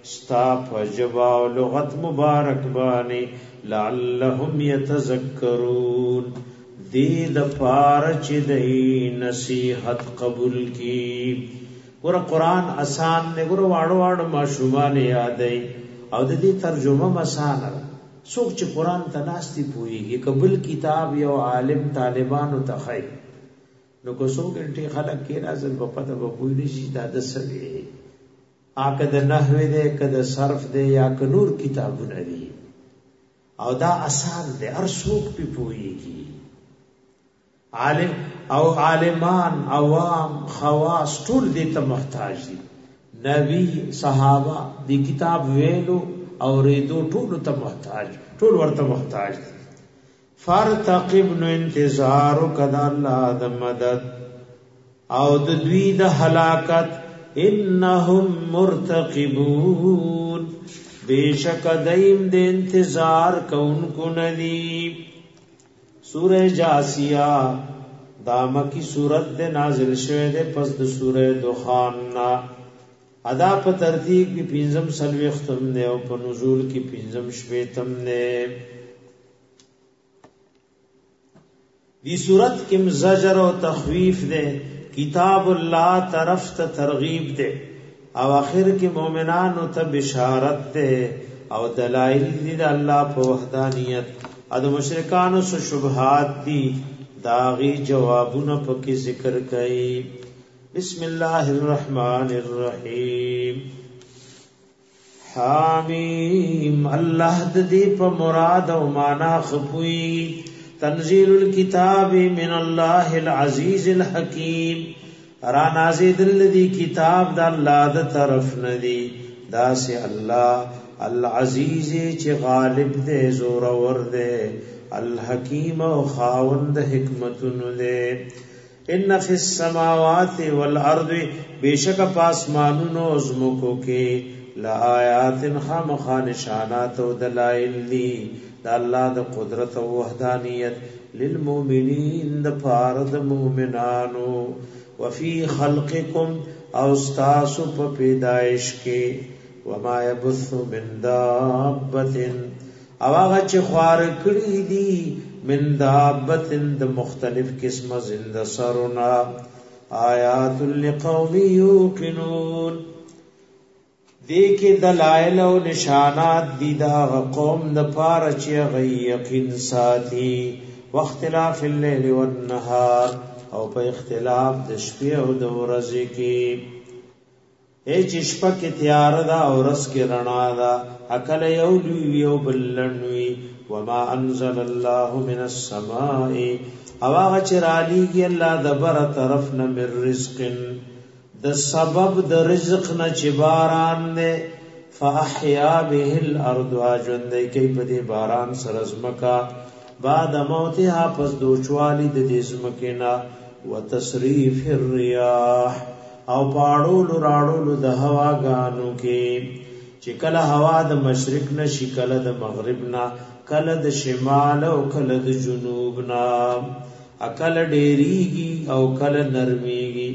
ستا فجبا و لغت مبارک بانی لعلهم یتذکرون دید پارچ دی نصیحت قبول کی گورا قرآن آسان نے گورا واڑو واڑو معشومان یادئی او د دې ترجمه مسانه څوک چې قرآن ته ناستی پوهیږي قبل کتاب یو عالم طالبانو ته خی نو کو څو غنټې خلک کې راځل په پته به پوه نشي دا د سوي اګه د نحوی ده کده صرف ده یا ک نور کتابونه دي او دا آسان ده هر څوک په پوهیږي عالم او عالمان عوام خواص ټول دې ته محتاج دي نبی صحابه دی کتاب ویلو او ریدو ټول ته محتاج ټول ورته محتاج دي فرتقب نو انتظار کدا الله د مدد او د دوی د هلاکت انهم مرتقبون بیشک دیم د انتظار کونکو ندی سورہ جاسیہ دامکی سورت دے نازل شوه دے پس د سورہ دخان نا ادا په ترتیب کی پینزم سلوی ختم نے او په نزول کی پینزم شویتم نے دی صورت کم زجر و تخویف دے کتاب اللہ طرف تا ترغیب دے او آخر کی مومنانو تا بشارت دے او دلائل دی دا اللہ پا وحدانیت ادو مشرکانو سو شبہات دی داغی جوابون پا کی ذکر کئی بسم اللہ الرحمن الرحیم حامیم اللہ دی پا مراد و مانا خپوئی تنزیل الكتاب من اللہ العزیز الحکیم را نازل الذی کتاب دا اللہ دا طرف ندی دا سے اللہ العزیز چی غالب دے زورور دے الحکیم و خاوند حکمتن دے ان فی السماوات والارض بیشک پاسمانون و ازمکو کے لآیات خامخا نشانات و دلائل دی دا اللہ دا قدرت و وحدانیت للمومنین دا پارد مومنانو وفی خلقکم اوستاسو پا پیدائش کے وما یبث من دابت او آغا چه خوار کری دی من دابت دا مختلف قسم زند سرنا آیات لقوم یوقنون دیکھ دلائل و نشانات دی دا قوم دا پارا چی غی یقین ساتی واختلاف اللیل والنهار او پا اختلاف دا شپی او دا ورزی کی اے چشپا کی تیار دا او رس کی رنا دا اکل یولوی او بلنوی وما انزل اللہ من السمائی او آغا چرالی کی اللہ دبر طرفنا من رزقن د سبب د رزق نه چې باران دے فاحیا به الارض واجن دے کی په دې باران سره زمکا بعد موتها پس دوچوالی د دې زمکینا وتصریف الرياح او پاړول راړول د هوا غانو کې چې کله هوا د مشرق نه شي کله د مغرب نه کله د شمال او کله د جنوب نه اکل ډېریږي او کله نرميږي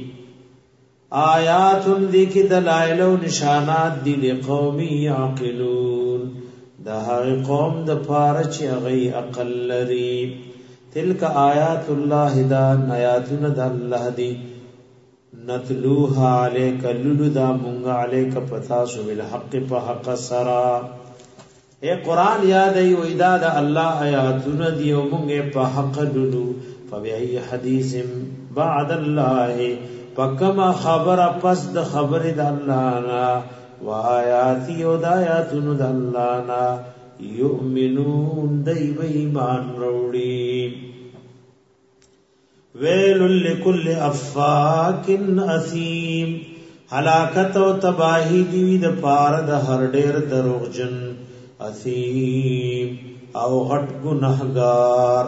آیات دیکھ دلائل و نشانات دی لقومی یعقلون دا ہر قوم دا پارچ اغی اقل لری تلک آیات اللہ دا آیاتون دا اللہ دی نتلوها علیک لولو دا منگا علیک پتاسو بالحق پا حق سرا اے قرآن یاد ای ویدا دا اللہ آیاتون دی و منگے پا حق لولو فبئی حدیث بعد اللہ پکما خبر پس د خبر د الله نا و آیاتی او د آیاتونو د الله نا یؤمنون دای به ایمان وروړي ویل لکل افاک اثیم هلاکت او تباہی دی د پار د هر ډیر دروغجن اثیم او غټ گنہگار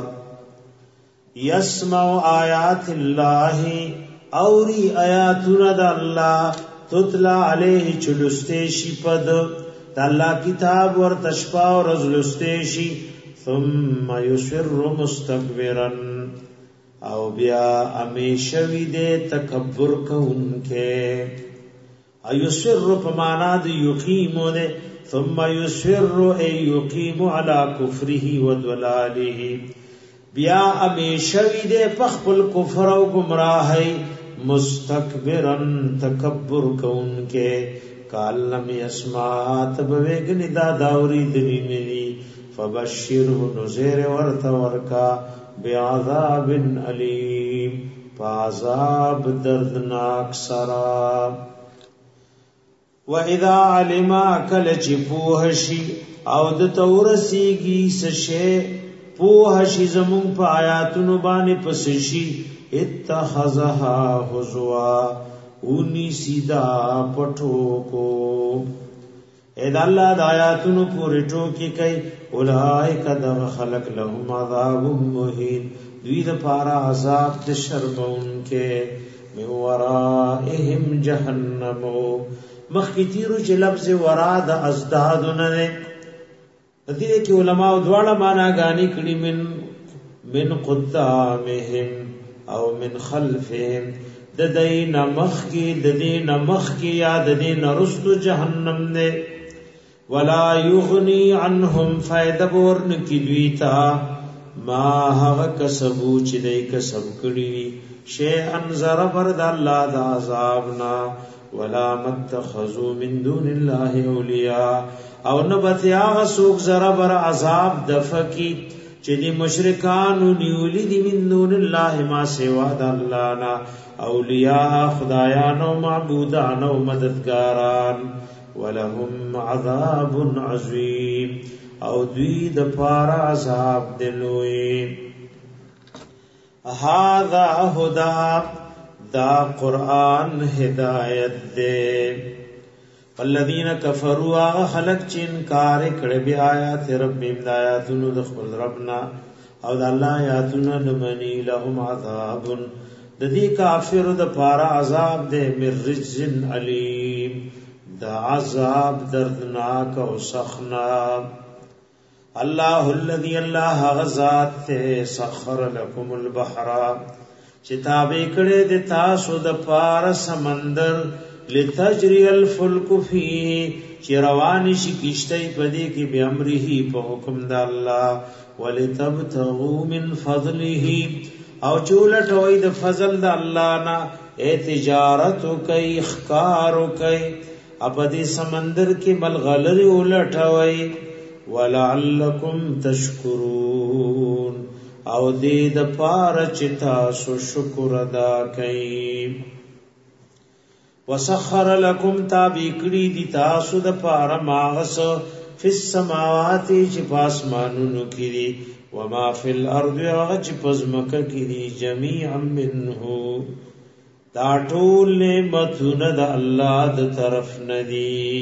یسمع آیات الله اوری آیاتنا دا اللہ تتلا علیہ چلستیشی پد دا اللہ کتاب ور تشپا و رزلستیشی ثم یسر مستقبرن او بیا امیشوی دے تکبر کونکے ایسر پمانا د یقیمو دے ثم یسر ای یقیم علی کفره و ضلاله بیا امیشوی دے پخپل کفر و گمراہی مستکبرن تکبر کون کے کالم یسمات بویگنی داداوری دنی ملی فبشره نزیر ورت ورکا بعذاب علیم فعذاب دردناک سراب وَإِذَا عَلِمَا كَلَچِ پوہشی او د تورسیگی سشے پوہشی زمون پا آیاتونو بانی پسشی اتخذها حزوا اونی سیدھا پٹھوکو اید اللہ دا آیاتونو پوری ٹوکی کئی اولائک دغ خلق لهم عذاب مہین دوید پارا عذاب د شرمون کے من ورائهم جہنمو مخی تیرو چه لفظ ورا دا ازدادو نده دیده که علماء دوارا مانا گانی کڑی من قدامهم او من خلفهم ددین مخ کی یا ددین رسل جہنم دے ولا یغنی عنهم فائدہ بورن کی دویتا ما حغ کسبو چه دی کسب کڑی شیئن ضربر دا اللہ دا عذابنا ولا متخذوا من دون الله اولیاء او نبتیا غسوک ضربر عذاب دفکی چلی مشرکانو نیولی دی من دون الله ما سوا دا اللہ نا اولیاء خدایانو معبودانو مددگاران ولهم عذاب عظیم او دوی د پارا عذاب دلوئی هذا هدا دا قرآن ہدایت دے والذین کفروا آغا خلق چی انکار کڑے بی آیات ربیم دا آیاتونو دخل ربنا او دا اللہ آیاتونو نمانی لهم عذاب دا دی کافر دا پارا عذاب دے من رجز علیم دا عذاب دردناک و سخنا اللہ الذی اللہ غزات تے سخر لکم البحرام چتابے کڑے دے تاسو د پار سمندر لتجری الفلک فیه چی روانی شی کشتی پدی کی بی امره پا حکم دا اللہ ولتبتغو من فضله او چولٹوئی دا فضل دا اللہ نا اے تجارتو کئی اخکارو کئی اپا دی سمندر کی ملغلری اولٹوئی ولعلکم تشکرون او دې د پاره چې تاسو شکر ادا کړئ وسخر لكم تابع کړي دي تاسو د پاره ماغس فی السماوات چې پاسمانونو کې دي وما فی الارض هغه چې پزمکه کې دي جميعا منه دا ټول نعمتونه د الله د طرف ندي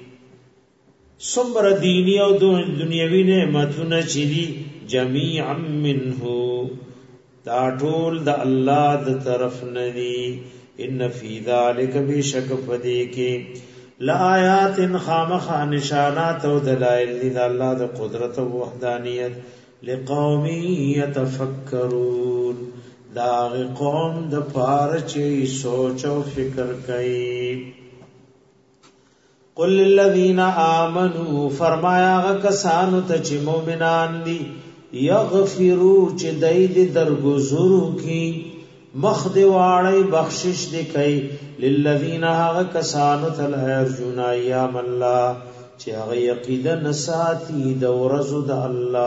سمر دینی او دنیوي نعمتونه چې دي جميعا منه دا ټول د الله د طرف ندي ان فی ذلک بشک فدی کې لآیات خامخ نشانات او دلائل د الله د قدرت او وحدانیت لقوم یتفکرون دا قوم د پاره چې سوچ او فکر کوي قل للذین آمنوا فرمایا کسانو ته چې مؤمنان دي یغفرو چې دای دې درگذرو کی مخ دی واړی بخشش دی کوي للذین هغه کسانو ته یرجون ایام الله چې هغه عقیده نساتی د ورځو د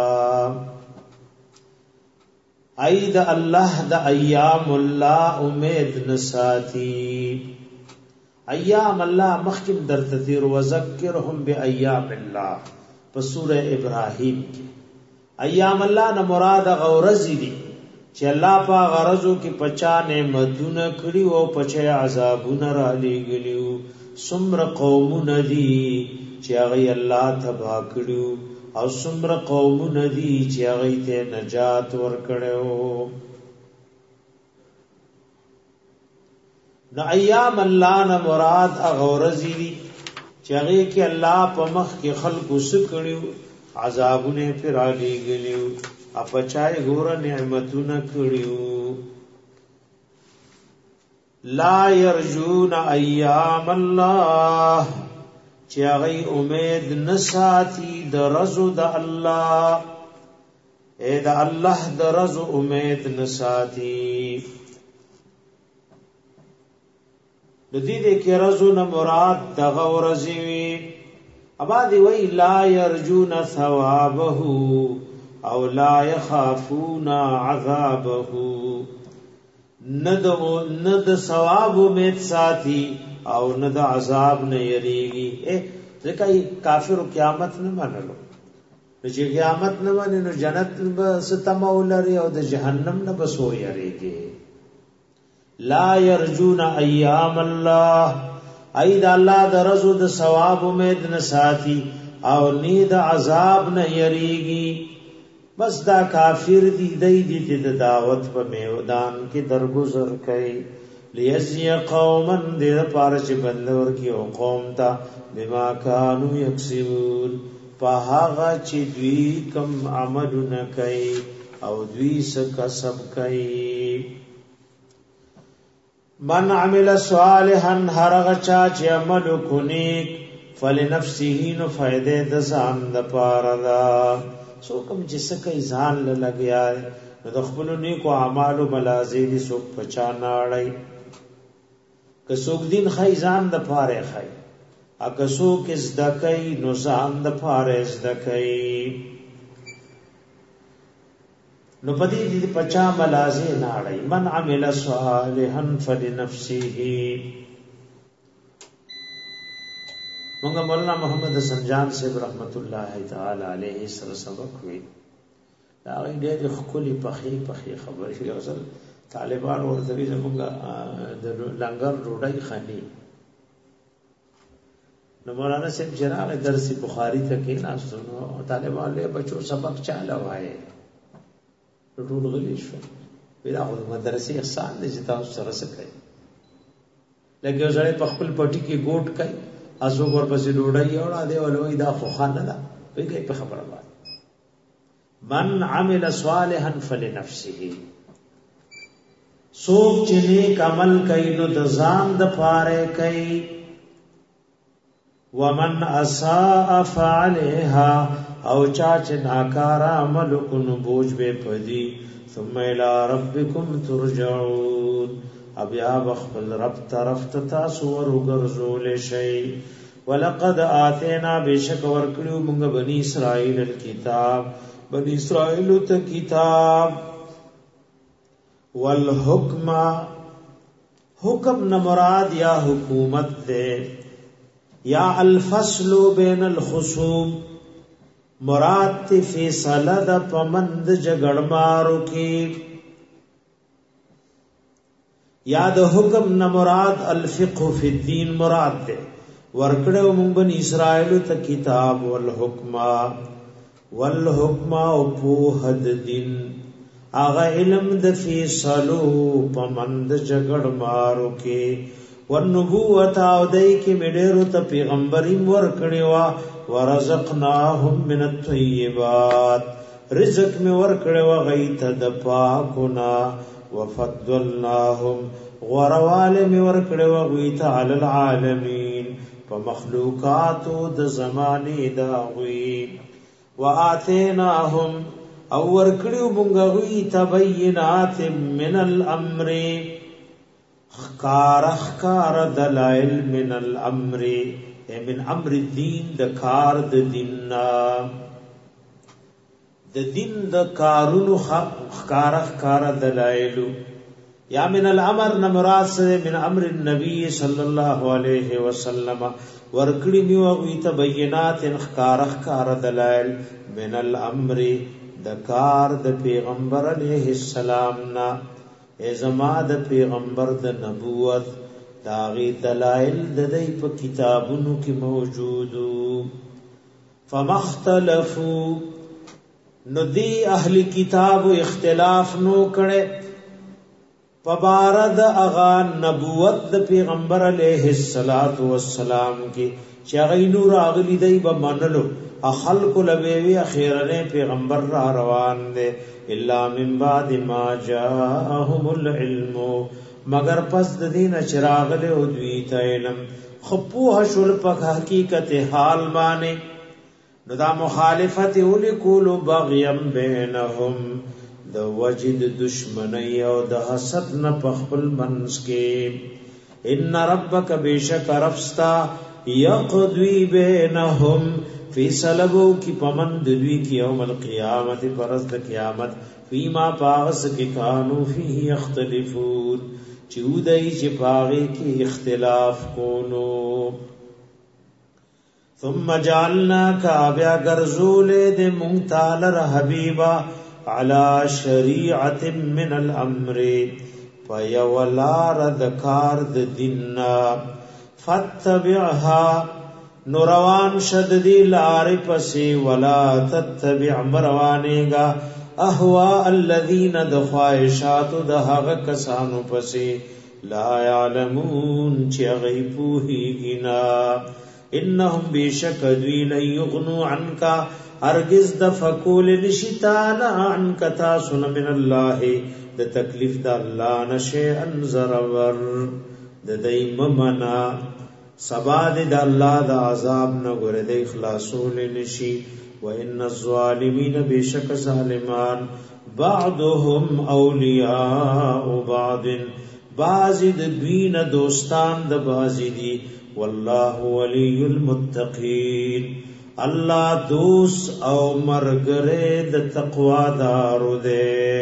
الله اید الله د ایام الله امید نساتی ایام الله مخکم در تذیر وذکرهم بایام الله په سوره ابراهیم کې ایام الله نه مراد غورزی دي چې الله په غرضو کې پچا نعمتونه کړی او پچا عذابونه را لېګلیو سمر قومونه دي چې هغه الله تبا کړیو او سمر قومونه دي چې هغه ته نجات ورکړو د ایام الله نه مراد غورزی دي چې هغه کې الله په مخ کې خلق وسکړیو عذابونه پر علی گلیو اپچای ګور نعمتونه کړیو لا يرجون ایام الله چې هغه امید نساتی د رزو د الله اے د الله د رزو امید نساتی د دې کې رزو نه مراد دغه ورځي وي ابا دی وی لا يرجون ثوابه او لا يخافون عذابه ند ثواب امید ساتي او ند عذاب نه یریږي ځکه کافر قیامت نه منلو چې قیامت نه مني نو جنت به ستمولري او د جهنم نه بسو یریږي لا يرجون ایام الله اید الله د رزو د ثواب امید نه ساتي او نید عذاب نه یریږي بس دا کافر دی دی د دعوت په میدان کې درگذر کوي لیزی قوما دې پاره چې بندور کې او قوم ته بما كانوا یکسبون په هغه چې دوی کم عملونه کوي او دوی څه کسب کوي من عمل صالحا هرغه چا چې عمل کوي فلنفسه نو فائدې د ځان د پاره دا سو کوم چې سکه ځان له لګیا نو د خپل نیکو اعمالو ملازمي سو پچا ناړي که څوک دین خای ځان د پاره خای اګه څوک زدکای نو ځان د پاره زدکای نو پدې دې پچا ملازمي ناړي من عمل صالحا فلنفسه مونږه مولانا محمد حسن جان صاحب رحمت الله تعالی علیه سره سبق وی دا ډېر خولي پخې خبرې شي اصل طالبان ورته زمونږه د لنګر روډای خاني نو مولانا صاحب جناب درس بخاری ته کې ناسونو طالبان له بچو سبق چاله وایي ټول غلي شو پیدا خو مدرسې احسان دې چې تاسو سره سکے لکه ځړې په خپل پټي کې ګوټ کوي اسو ور پسې ډوډۍ اورا دی ولوي دا خو خانه ده پیګې په خبره باندې من عمل صالحا فلنفسه سوک چې نیک عمل کوي نو د ځان د پاره کوي ومن اساء فعلها او چا چې ناکار عمل کو بوج به پدی ثم الى ربكم ترجعون ابیا بخل رب طرف تاسو ورغرزول شي ولقد اتینا بشک ورکلو موږ بنی اسرائیل الكتاب بنی اسرائیل ته کتاب والحکم حکم نہ مراد یا حکومت دے یا الفصل بین الخصوم مراد تی فیصلہ دا پمند جگڑمارو کی یا دا حکم نہ مراد الفقه فی الدین مراد دے ورکڑے من بنی اسرائیل تا کتاب والحکم او پوہد دین آغا علم د فیصلو پمند جگڑ مارو کے والنبوت او دای کی میډیرو ته پیغمبري ورکړی وا ورزقناهم من الطيبات رزق می ورکړی وا غیت د پاکونا وفضلناهم غروال می ورکړی وا غیت علی العالمین په مخلوقات د زمانه دا غوی واتیناهم او ورکړو مونږه وی تبینات من الامر خکار دلائل من الامر من امر الدین د کار د دین د کارونو خکار دلائل یا من الامر نمراد سے من امر النبی صلی اللہ علیہ وسلم ورکړی میو وی تبینات خکار دلائل من الامر د کار د پیغمبر علیہ السلام نا ای زما د پیغمبر د نبوت داغی دلائل د دې په کتابونو کې موجودو فمختلفو ندی اهل کتاب اختلاف نو کړي پبارد اغا نبوت د پیغمبر علیہ الصلات والسلام کې چې غینور اغلی دی به منلو خلق لبیوی اخیرنے پیغمبر را روان دے الا من بعد ما جاءهم العلم مگر پس د دین چراغله او دوی ته علم خپوه شول په حقیقت حال باندې نو دا مخالفت ولکول بغیم بینهم د وجد دشمنی او د حسد نه په خپل منځ کې ان ربک بیشک رفستا یقضی بینهم فی سلبو کی پمند دوی کی یوم القیامت پرز د قیامت فیما پاغس کی کانو فیه یختلفون چودای چې پاغه کی اختلاف کولو ثم جعلنا کعبیا گرزول د مونتالر حبیبا علی شریعت من الامر فیولار دکار د دیننا فتبعها نوروان شددی لار پسی ولا تتبع مروانیگا احواء الذین دخوائشات دهغ کسانو پسی لا یعلمون چی غیبوہی گنا انہم بیشک دوی لن یغنو عنکا ارگز دفکول نشتانا عنکا تاسن من اللہ د تکلیف دا اللہ نشیئن ضرور د دیم منا سبا د الله د عذاب نه ګره د اخلاصول نشي وان الظالمین بشک ظالمان بعضهم اولیاء بعض بعض د دوین دوستان د بعض دي والله ولی المتقین الله دوست او مرګره د تقوا دارو ده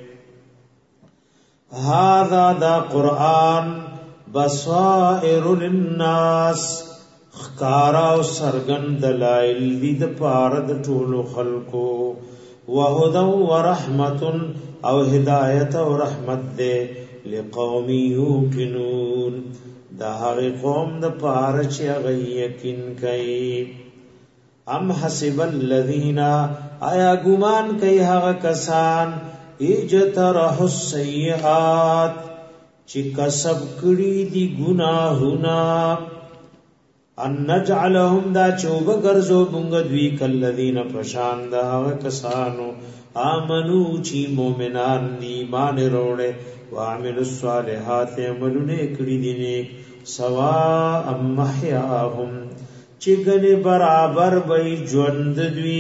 هذا دا قران بصائر للناس خکارا و سرگن دلائل دید پارد طول خلقو وهدى ورحمت او هدایت و رحمت دے لقوم یوقنون دا هغی قوم دا پارچ اغی یقین کئی ام حسب الذین آیا گمان کئی هغا کسان اجترح السیئات چی کسب کری دی گناہونا ان نجعلهم دا چوب گرزو بنگدوی کالذین پشاند آغا کسانو آمنو چی مومنان دی ایمان روڑے وعملوا الصالحات عملونے کری دی نیک سواء محیاهم چی گن برابر بی جوند دوی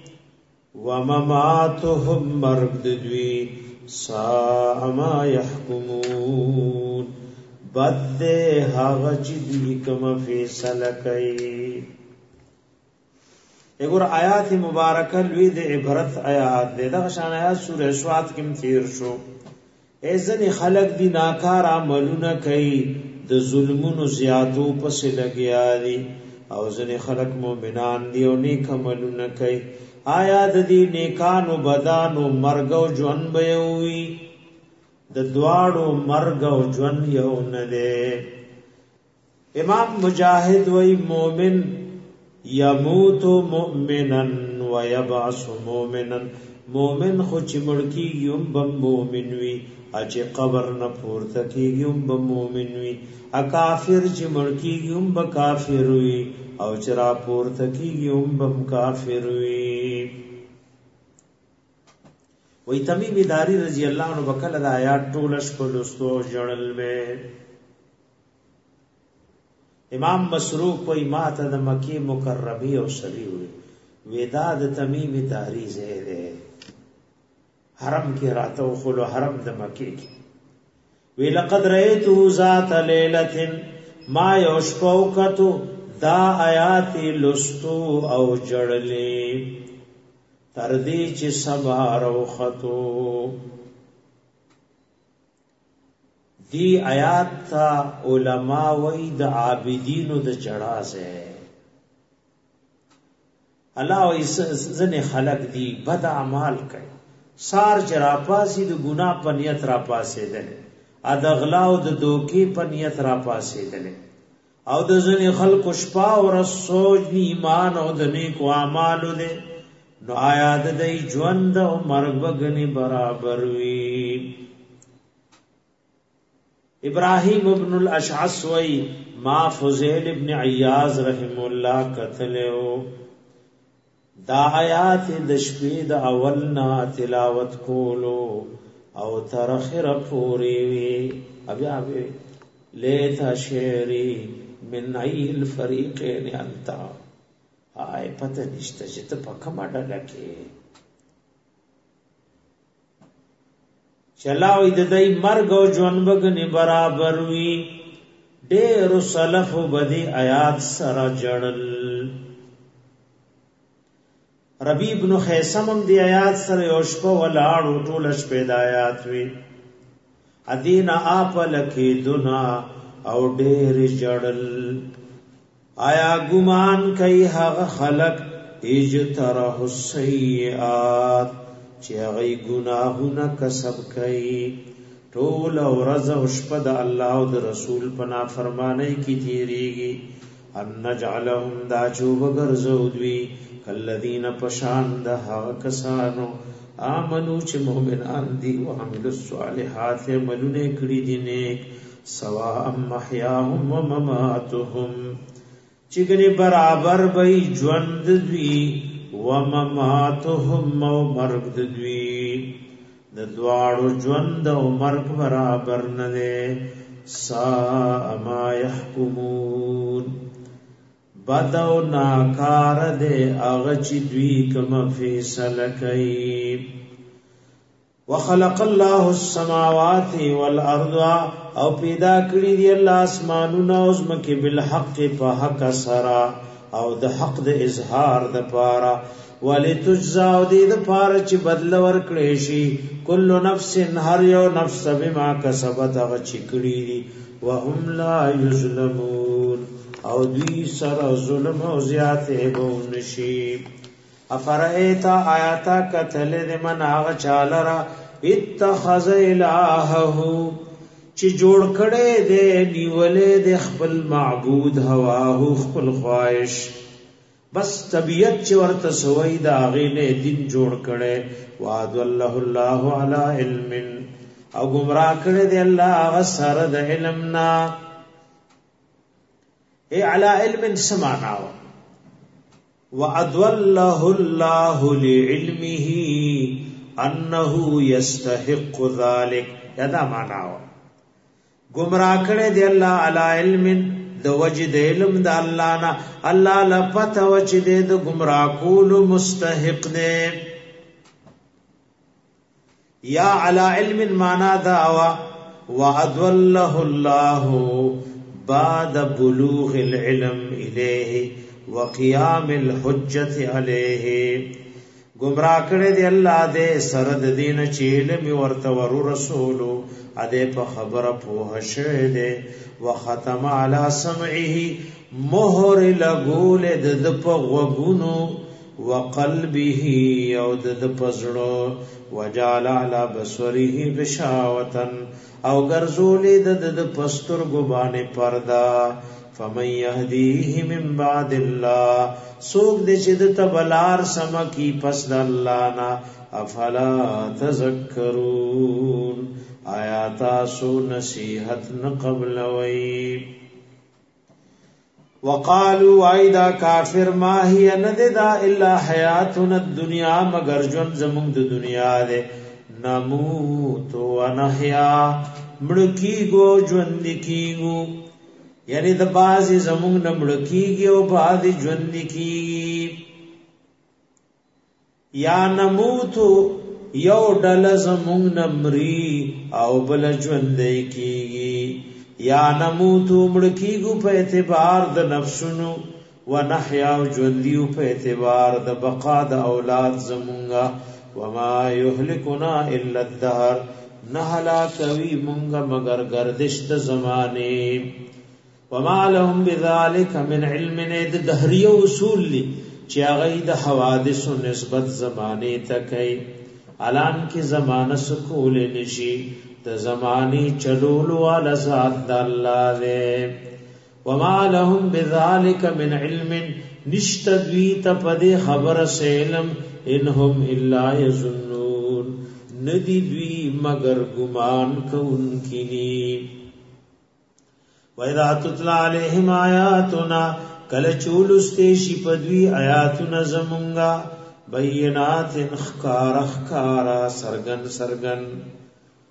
ومماتهم مرگ دوی ساء ما يحكمون بد هاغ چې دوی کوم فیصله کوي وګور آیات مبارکه لوی د عبرت آیات د شان آیات سورہ سواد کې تیر شو ایزن خلق دی ناکار عملونه کوي د ظلمونو زیاتو پس لګیا دي او ځنې خلق مؤمنان دی او نیک عملونه کوي آیا د دې نیکانو بدانو مرګ او ژوند به وي د دواړو مرګ او ژوند یو نه دی امام مجاهد وای مؤمن یموت مؤمنا ويبعث مؤمنا مؤمن خو چې مړکیږي هم به مؤمن وي چې قبر نه پورته کیږي هم به مؤمن وي کافر چې مړکیږي هم به کافر وي او چې را پورته کیږي هم به کافر وي وی تمیم داری رضی اللہ عنہ بکل دا آیات ټولش په لستو جړل میں امام مسروق کوئی مات د مکی مکرمی او سری ہوئی ودا د تمیم داری زیده حرم کی راتو خلو حرم د مکی کی وی لقد رئیتو ذات لیلت ما یوشپوکتو دا آیات لستو او جړلی تردی چی سبارو خطو دی آیات تا علماء وی دا عابدینو دا جڑاز ہے اللہ وی زن خلق دی بد اعمال کئی سار چی راپاسی دا گناہ پنیت راپاسی دلے اد اغلاو دا دوکی پنیت راپاسی دلے او دا زن خلق شپا و رسوج نی ایمان او دا نیکو اعمالو دے نو آیا د دې ژوند او مرګ بغنی برابر وی ابراهیم ابن الاشعث وی ما فضیل ابن عیاض رحم الله قتلو دا آیات د شپې د اولنا تلاوت کولو او ترخر پوری وی ابیا وی لیتا شعری من ای الفریقین انتا آئے پتہ نشتا چې ته په کومه ډله کې چلاوی د دای مرګ او ژوند بګنی برابر وی ډېر سلف بدی آیات سره جړل ربی ابن خیسم هم دی آیات سره یوشپ ولاړو ټول شپه د آیات وی ادین اپ لکی دنا او ډېر جړل آیا ګمان کوي هغه خلق اجتره السیئات چې هغه ګناهونه کسب کوي ټول ورځ او شپه د الله او د رسول په نافرمانی کې تیریږي ان نجعلهم دا چوب ګرځودوي کلذین پشان د هغه کسانو آمنو چې مؤمنان دي او عملوا الصالحات عملونه کړی دي نیک سواء محیاهم و مماتهم چې ګنې برابر وي ژوند دوی و مماتهم او مرګ دوی د دواړو ژوند او مرګ برابر نه دي ساء ما يحكمون بدو ناکار دے اغچ دوی کم فیصل کئی وخلق الله السماوات والارض او پیدا کړی دی الله اسمانونه او زمکه بالحق په حق سرا او د حق د اظهار د پاره ولتجزا او د پاره چې بدل ورکړي شي کل نفس هر یو نفس بما کسبت غچ کړی دی وهم لا یظلمون او دوی سر ظلم او زیاته بونشي افرایتا آیاتا کتل د من هغه چالرا اتخذ الهه چې جوړ کړي دې نیولې د خپل معبود هوا خپل خواهش بس طبیعت چې ورته سوی دا غینه دین جوړ کړي وعد الله علی علم او گمراه کړي دې الله هغه سره د علمنا اے علی علم سمعنا وَأَضَلَّهُ اللَّهُ لِعِلْمِهِ أَنَّهُ يَسْتَحِقُّ ذَلِكَ یادا معنا گمراه کړي دی الله علی علم د وجد علم د الله نه الله لپته وجد د گمراه کول مستحق دی یا علی علم معنا دا وَأَضَلَّهُ اللَّهُ بعد بلوغ العلم الیه وقیام الحجت علیه گمراه کړي دی الله دې سره د دین چې علم ورته ور رسولو اده په خبره په شه دې وختم علی سمعه مهر لګول د په غوګونو وقلبه او د پزړو وجعل علی بصره غشاوه او ګرځولې د پستر ګبانه پردا فمن يهديه من بعد الله سوق دې چې د تبلار سم کی پس د الله نا افلا تذکرون آیات سو نصیحت نه قبل وی وقالوا ايدا کافر ما هي نددا الا حیاتنا الدنيا مگر جون زمون د دنیا ده نموت ونحیا مړکیګو ژوند کیګو یعنی د بازي زمون نمړکیږي او بازي ژوند کیږي یا نموت یو ډل زمون نمري او بل ژوند کیږي یا نموت مړکیږو په اعتبار د نفسونو ونحیا ژوندیو په اعتبار د بقا د اولاد زمونږه وما يهلكنا الا الدهر نهلا کوي مونږه مگر گردش د زمانه وما لهم بذلك من علم د دهریه اصول لی چې هغه د حوادث نسبت زمانه ته کوي علان کی زمانه سکول نشي د زمانه چلولو والا ذات د الله له وما لهم بذلك من علم نشتوی ته پدې خبر سه علم انهم الا يظنون ندی دوی مگر گمان کوونکی وَإِذَا تُتْلَى عَلَيْهِمْ آيَاتُنَا کل چولستے شی پدوی آیاتنا زمونگا بینات اخکارا سرگن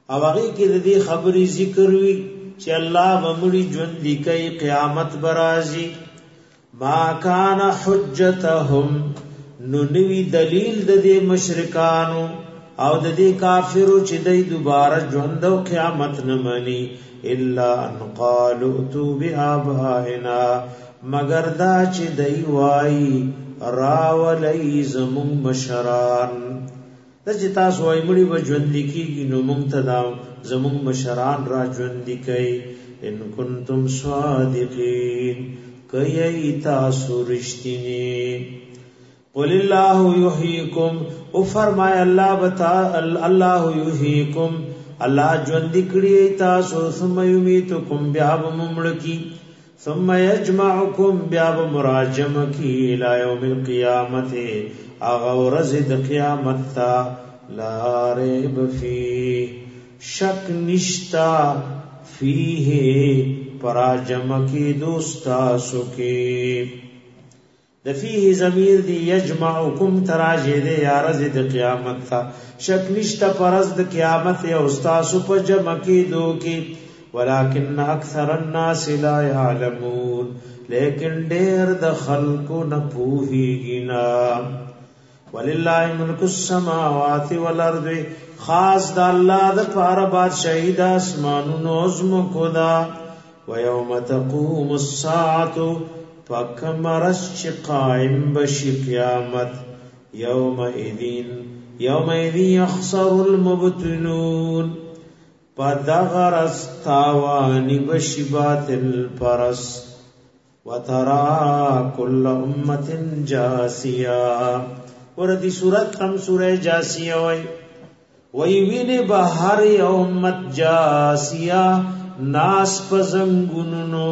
او هغه کې د دې خبرې ذکر وی چې الله ومړي ژوند لیکي قیامت برازي ما کان حجتهم نو نوی دلیل د دې مشرکانو او د دې کافرو چې دای دوباره ژوند او قیامت نه مانی الا ان قالوا تو بآبائنا مگر دا چې دای وای راولای زمون مشران د چې تاسو وای مړي به ژوند لیکيږي نو مونږ ته دا زمون مشران را ژوند لیکي ان کنتم صادقین کای تاسو رښتینی قل الله یحییکم او فرمای الله بتا الله یحییکم الله ژوند کړی تاسو ثم یمیتکم بیا بمړکی ثم یجمعکم بیا بمراجم کی الی یوم القیامت اغه ورځ د قیامت تا لا ریب فی شک نشتا فیه پراجم کی دوستا سکی د فیه ضمیر دی یجمعکم تراجه دی یارز د قیامت تا شک نشتا پرز د قیامت یا استاد په جمع کی دو کی ولکن اکثر الناس لا يعلمون لیکن ډیر د خلقو نه پوهیږي نا ولله ملک السماوات والارض خاص د الله د پاره بادشاہی د اسمانونو زمکو دا ويوم تقوم الساعه فكمرش قائم بشي قیامت يومئذ يخسر المبطلون پدغرس تاوانی بشی باطل پرس وترى كل امه جاسيه وردی صورت هم سوره جاسیه وی وینه بهر امت جاسیه ناس پزنګونو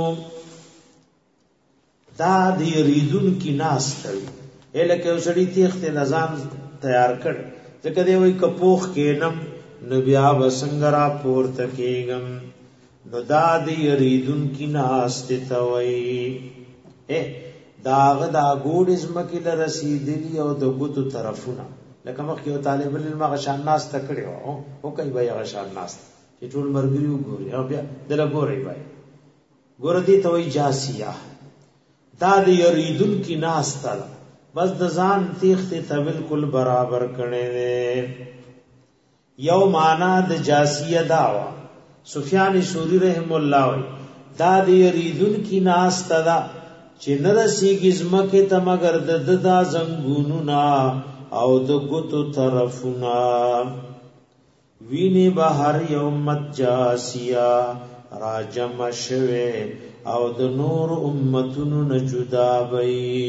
دا دی ریدون کی ناس تړي الکه وسړی تیخته نظام تیار کړ ځکه دی وی کپوخ کینم نو بیا وسنګرا پورته کېګم نو دا دی ریدون کی ناس ته وی داغه دا ګوډ اسمکه ل رسیدلی او د ګوتو طرفونه لکه مخ یو طالب العلم غشان ناس تکړو او کوي بیا غشان ناس چې ټول مرګري وګوري او بیا دل ګوري بای ګور دي ته وی جاسیه دا د یریدن کی ناس تل بس د ځان تیخته ته بالکل برابر کړي یو معنا د جاسیه داوا سفیان ثوری رحم الله وی دا د یریدن کی ناس تدا چې نرسیږي زمکه ته مگر د ددا زنګونو نا او د ګوتو طرفنا ویني بهر یومت جاسیا راجم شوه او د نور امتونو نه جدا وي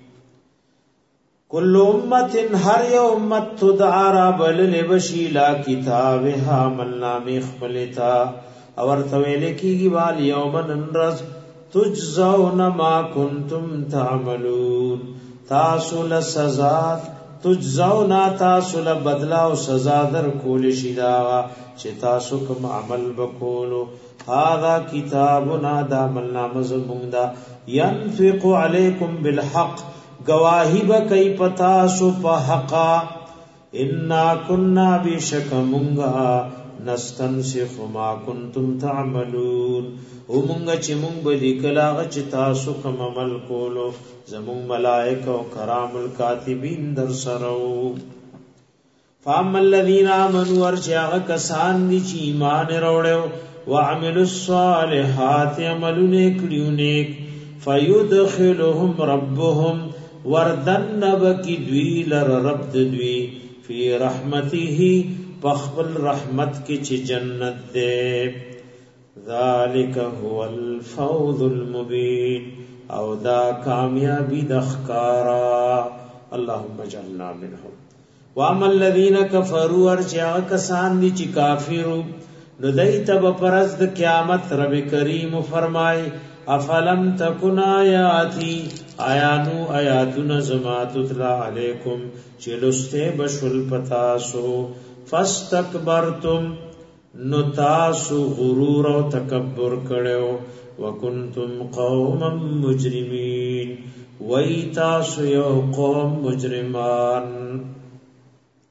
کل امت هر یو امت تدعا را بلل بشیلا کتابها من نامی خپلتا اور تویل کیږي وال یومن انرز تجزون ما کنتم تعملون تاسو له سزا تجزون تاسو له بدلا او سزا در کول شي دا چې تاسو کوم عمل وکولو هذا کتابنا دا ملنامه زموندا ينفق عليكم بالحق گواہی بکئی پتا سو په حقا انا كنا بشکمونگا نستنسخ ما كنتم تعملون او مونږ چې مونږ بلی کلاغه چې تاسو کوم عمل کولو زمون ملائکه او کرام الکاتبین در سرو فاما الذين امنوا ورجع کسان دي چې ایمان وروړو وعملوا الصالحات عملونه کړیو نیک فيدخلهم ربهم وردن بکی دوی لر رب دوی فی رحمته پخبل رحمت کی چی جنت دے ذالک هو الفوز المبین او دا کامیابی دخکارا اللهم اجعلنا منهم واما الذین کفروا ارجع کسان دی چی کافرو نو دیت بپرز د قیامت رب کریم فرمای افلم تکن آیاتی آیانو آیاتنا زمات تتلا علیکم چلستے بشل پتاسو فاستکبرتم نتاسو غرور و تکبر کڑیو وکنتم قوما مجرمین وی تاسو یو قوم مجرمان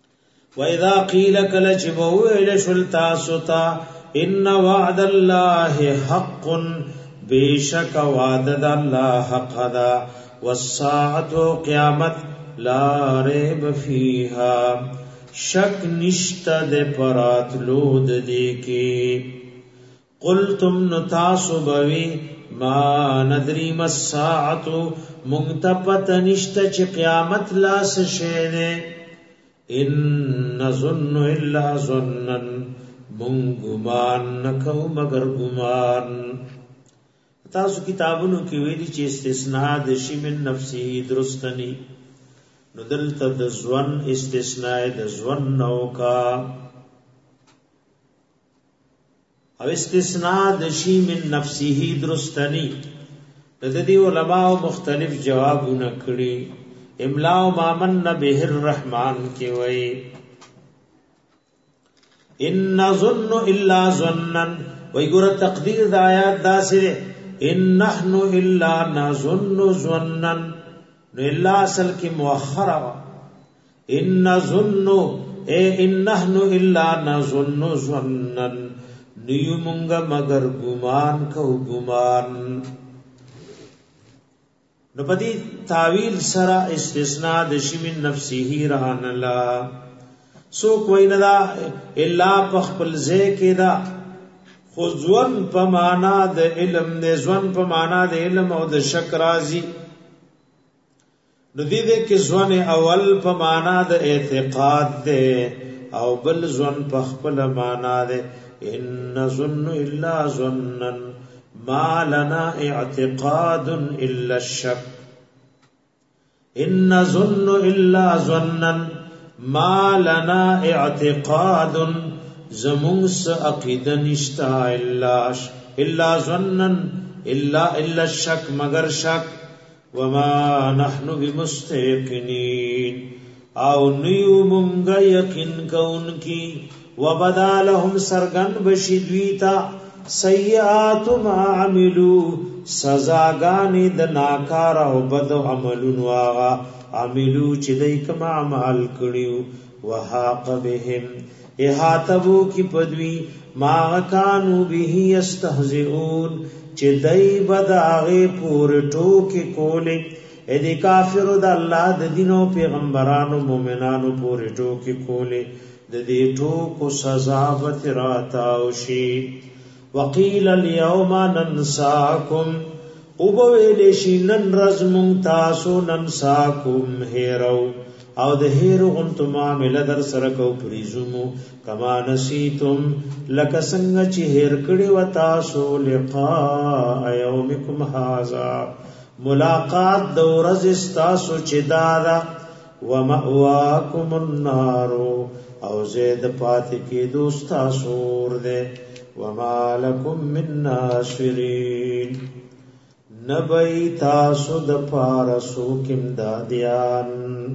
وَإِذَا قِيلَ كَلَ جِبَوِلَ شُلْتَاسُتَا إِنَّ وَعْدَ اللَّهِ حَقٌّ بِشَكَ وَعْدَ اللَّهِ حَقَّ دا وَالسَّاعَةُ قِيَامَتْ لَا رَيْبَ فِيهَا شک نشتا دے پراتلو دے کی قلتم نتاسو بوی ما ندری مساعت منتپت نشتا چی قیامت لاس شیدے ان نظن الا ظنن من گمان نکو مگر گمان. تاسو کتابونو کی ویلی چی استثناء دشی من نفسی درستنی نو دلتا د ځوان استثناء د ځوان نوکا او استثناء د شی من نفسه درستنی د دې علماء مختلف جوابونه کړي. املاء ما من به الرحمن کی وای ان ظن الا ظنا وای ګور تقدیر د آیات داسره ان نحن الا نظن ظنا نو الا اصل کی مؤخرہ ان نظن اے ان نحن الا نظن ظنا نیومنگا مگر گمان کو گمان. نو پدی تعویل سرا استثناء د شمن نفسه رانلا سو کوئی ندا الا پخپل زے کدا خذون پمانا د علم د زون پمانا د علم او د شک رازی نو دې کې ځوان اول په معنا د اعتقاد ده او بل ځوان په خپل معنا ده ان ظن الا ظنا ما لنا اعتقاد الا الشك ان ظن الا ظنا ما لنا اعتقاد زمونس عقیده نشتا الا ظنا الا الشك مگر شک وما نحن بمستيقنين او نیو منگا یقین کون کی وبدا لهم سرگن بشدویتا سیئات ما عملو سزاگانی د ناکار او بد عملون واغا عملو چدئی کما عمل کړیو وحاق بهم احاتبو کی پدوی ما کانو به یستهزئون چې دای بداغه پور ټوکی کولې اې د کافر د الله د دینو پیغمبرانو مؤمنانو پور ټوکی کولې د دې ټوکو سزا به راتاو شي. وقیل اليوم ننساکم او بویل شي نن رزم تاسو ننساکم هیرو او د هیرو غنتو معامله در سره کو پریزمو کما نسیتم لک څنګه چې هیر کړي و تاسو لقاء یومکم هاذا ملاقات د ورځ تاسو چې دادا و مأواکم النار او زید پات کې دوستا سور دے وما لکم من ناصرین نبی تاسو د پارسو کم دادیان.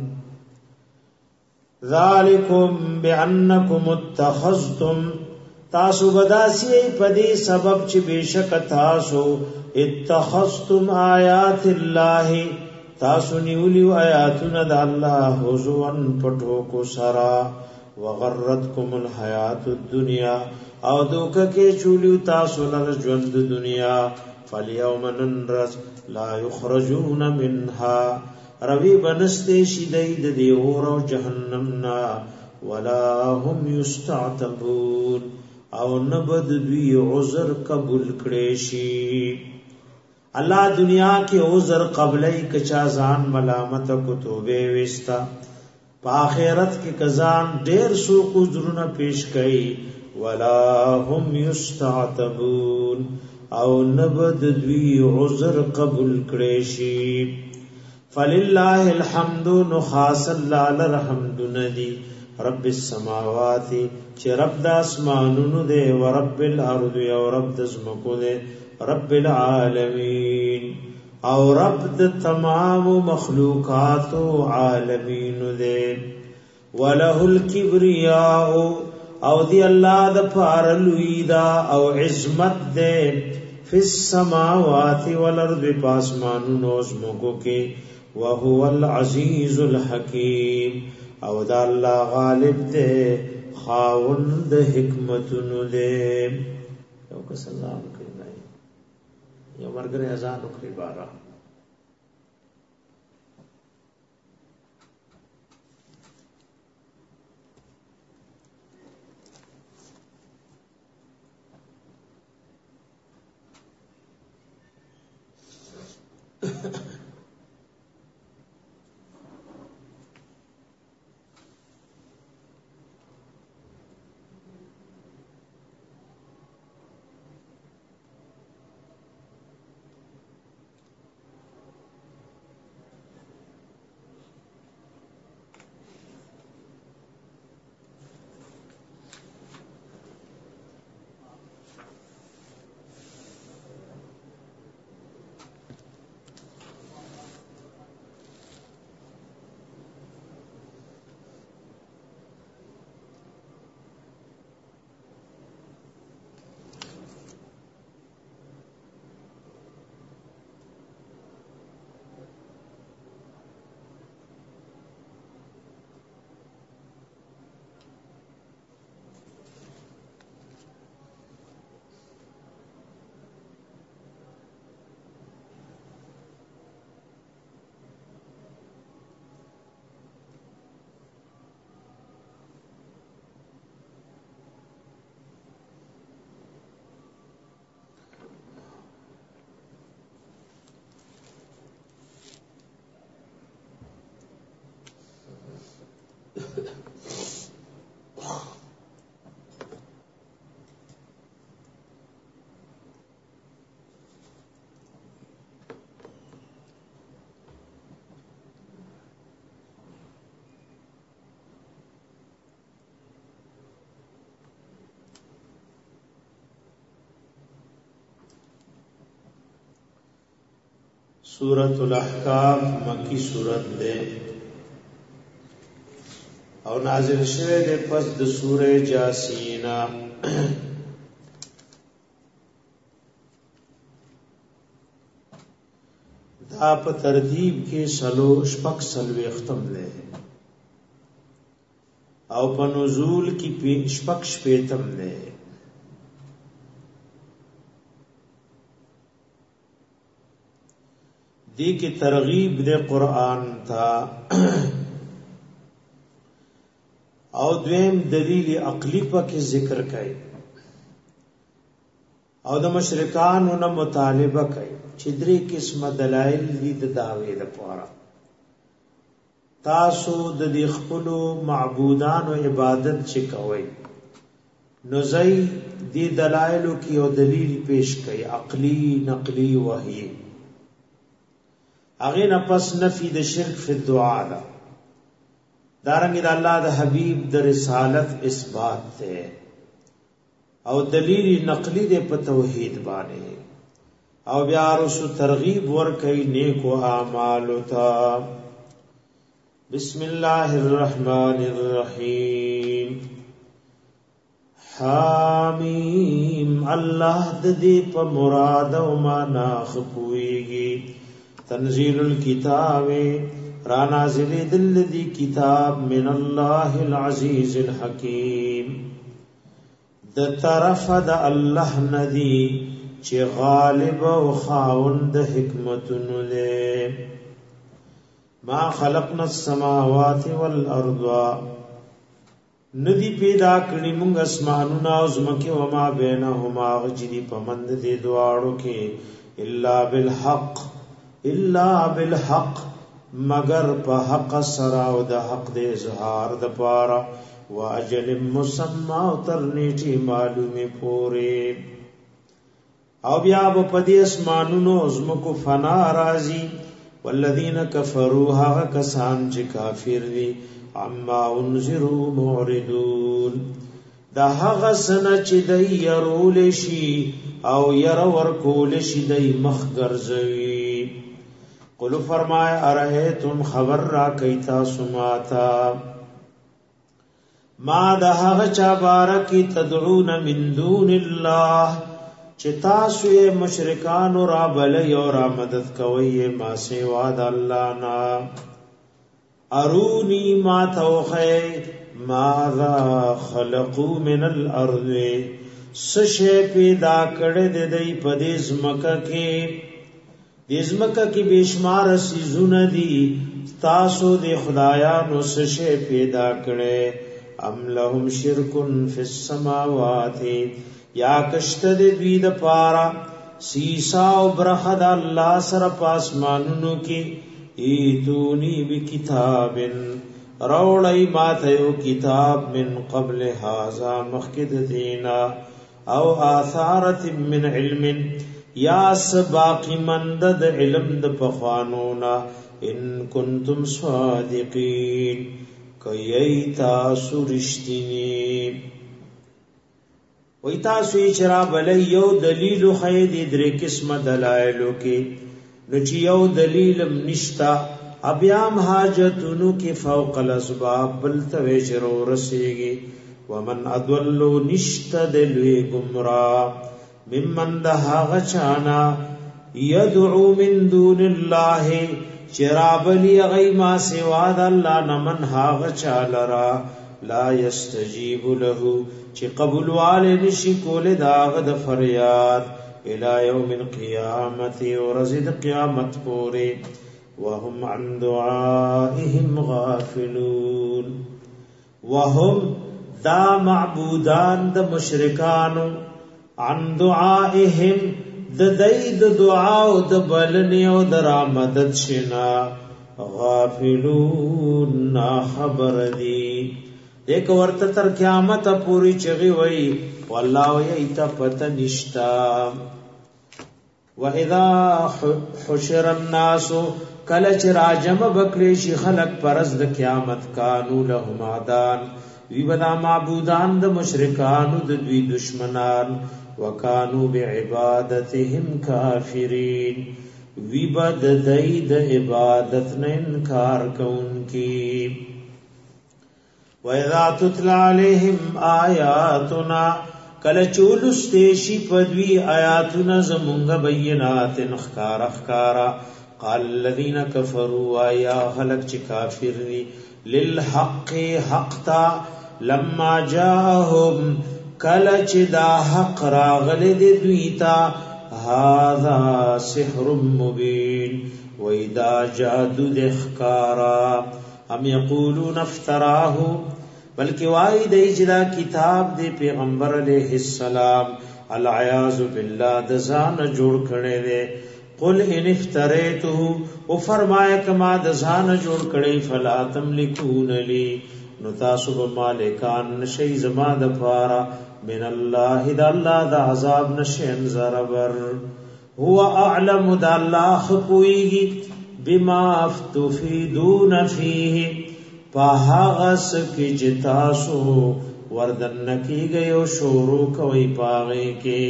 ذالکم بانکم اتخذتم تاسو بداسی پدی سبب چې بشک تاسو اتخذتم آیات الله تاسو نیولیو آیاتنا د الله حضوان پټو کو سرا وغرتکم الحیات الدنیا او دوکه کې چولیو تاسو لږ ژوند دنیا فالیوم ننرس لا یخرجون منها روی بنستے شدید دی اور او جہنمنا ولا هم یستعتبون او نبد دوی عذر قبول کړي. الله دنیا کې عذر قبلای کچا ځان ملامت کو توبه وستا په آخرت کې کزان ډیر سو کو عذرونه پیش کړي ولا هم یستعتبون او نبد دوی عذر قبول کړي شي. فللہ الحمد نخاص اللہ الحمد ندی رب السماوات چه رب دا اسمانونو دے و رب الارض او رب دزمکو دے رب العالمین او رب د تمام مخلوقات و عالمین دے وله الکبریاء او دی اللہ دا پارلوی دا او عظمت دے فی السماوات والارض پاسمانونو ازمکو کے وهو العزیز الحکیم او دا الله غالب دے خاوند حکمتونو دے. یو کس اللہ مکرنا یو مرگر ازان اکری بارا سورۃ الاحقاف مکی سورۃ دے او نازل شوه دے پس د سورہ جاسین. دا په ترتیب کې شپږ ختم دے او په نزول کې شپږ شپیتم دے. دی کی ترغیب دے قرآن تا او دویم دلیل عقلی پا کی ذکر کئی او د مشرکانو نه مطالبه کئی چې درې قسمه دلایل دي د دعوی لپاره. تاسو د دې خپل معبودانو عبادت چې کوئ نو زئی دې دلایلو کې او دلیل پیش کئی عقلی نقلی وحی. اغه نه پس نفی د شرک فی الدعاء دا دارنګ د الله د حبیب د رسالت اثبات ته او دلیل نقلی د په توحید باندې او بیا رسو ترغیب ور کوي نیکو اعمال تا. بسم الله الرحمن الرحیم. حامیم الله د دې په مراد او معنا خپويږي. تنزيل الكتاب را نازل دل دی کتاب من الله العزیز الحکیم د طرف د الله ندی چې غالب او خاوند حکمتونو له. ما خلقنا السماوات والارض ندی پیدا کړی موږ اسمانونه او زمکه او ما بینهما غجری پمند دي دواړو کې الا بالحق مگر په حق سره او د حق د اظهار د پاره واجل مسمى او تر نیټه معلومه پوره. او بیا په دې اسمانونو زمکو فنا راضی والذین کفروا هغه کسان چې کافر دي عما انذروا معرضون دا هغه سنه چې دای يرول شي او ير ورکول شي دای مخ ګرځوي. قلو فرمائے ارہیتم خبر را کیتا سماتا ما دہاغ چابارکی تدعون من دون اللہ چتاسو مشرکان را بلی اور مدد کوئی ما سوا دا اللہ نا ارونی ما توخی ماذا خلقو من الارض سشه پیدا کړه د دې په دې زمکه کې د زمکه کې بشمار سيزونه دي تاسو د خدایانو سشه پیدا کړه ام لهم شرکن فی السماوات یا کشته د دوی د پارا سیسا او برخد الله سره پاسمانونو کې ایتونی بکتابن روڑی ماته یو کتاب من قبل هذا مخکد دینا او آثارت من علم یا سباقی مندد علم د پخوانونا ان کنتم صادقین کئی تاسو رشتینی وی تاسو اچرا بلی یو دلیل خید در قسم دلائلو کی نو چی یو دلیلم نشتا ابیام حاجتونو کی فوق الاسباب بلتوی چرو رسیگی ومن ادولو نشتا دلوی گمرا ممن دہا غچانا یدعو من دون اللہ چرابلی غیما سواد اللہ نمن ہا غچالرا لا یستجیب لہو چی قبول والے نشی کول داغ د فریاد الى یوم القیامت ورزد قیامت پوری وهم عن دعائهم غافلون وهم دا معبودان د مشرکانو عن دعائهم د دید دعا او د بلنی او د رامدد شنا غافلون نا خبر دی ایک ورته تر قیامت پوری چغي وای والله ایتا پته نشتا واذا حشر الناس کله چې راجم بکړي شي خلق پرز د قیامت کانو لهم عدان وی بنا معبودان د مشرکانو د دوی دشمنان وکانو بعبادتهم کافرین وی بد دید عبادت نه انکار کوونکی وَإِذَا تُتْلَى عَلَيْهِمْ آيَاتُنَا کله چولستېشي پدوی آیاتنا زمونږ بینات اخکارا قال الذين كفروا يا خلق چې کافر دي للحق حقتا لما جاءهم کله چې دا حق راغله دي دویتا هذا سحر مبين وإذا جادو دخکارا ام یقولون افتراه بلکہ وائی دی جدا کتاب دی پیغمبر علیہ السلام العیاذ باللہ دزان جوڑ کھڑے دے قل ان افتریتو او فرمایا کما دزان جوڑ کھڑے فلا تملکون لی نتاسب مالکان نشی زما دفارا من اللہ دا اللہ دا عذاب نشین زربر هو اعلم دا اللہ خپوئیگی بما تفیدون فیه پاہغس کی جتاسو وردن کی گئے شورو کوئی پاغے کے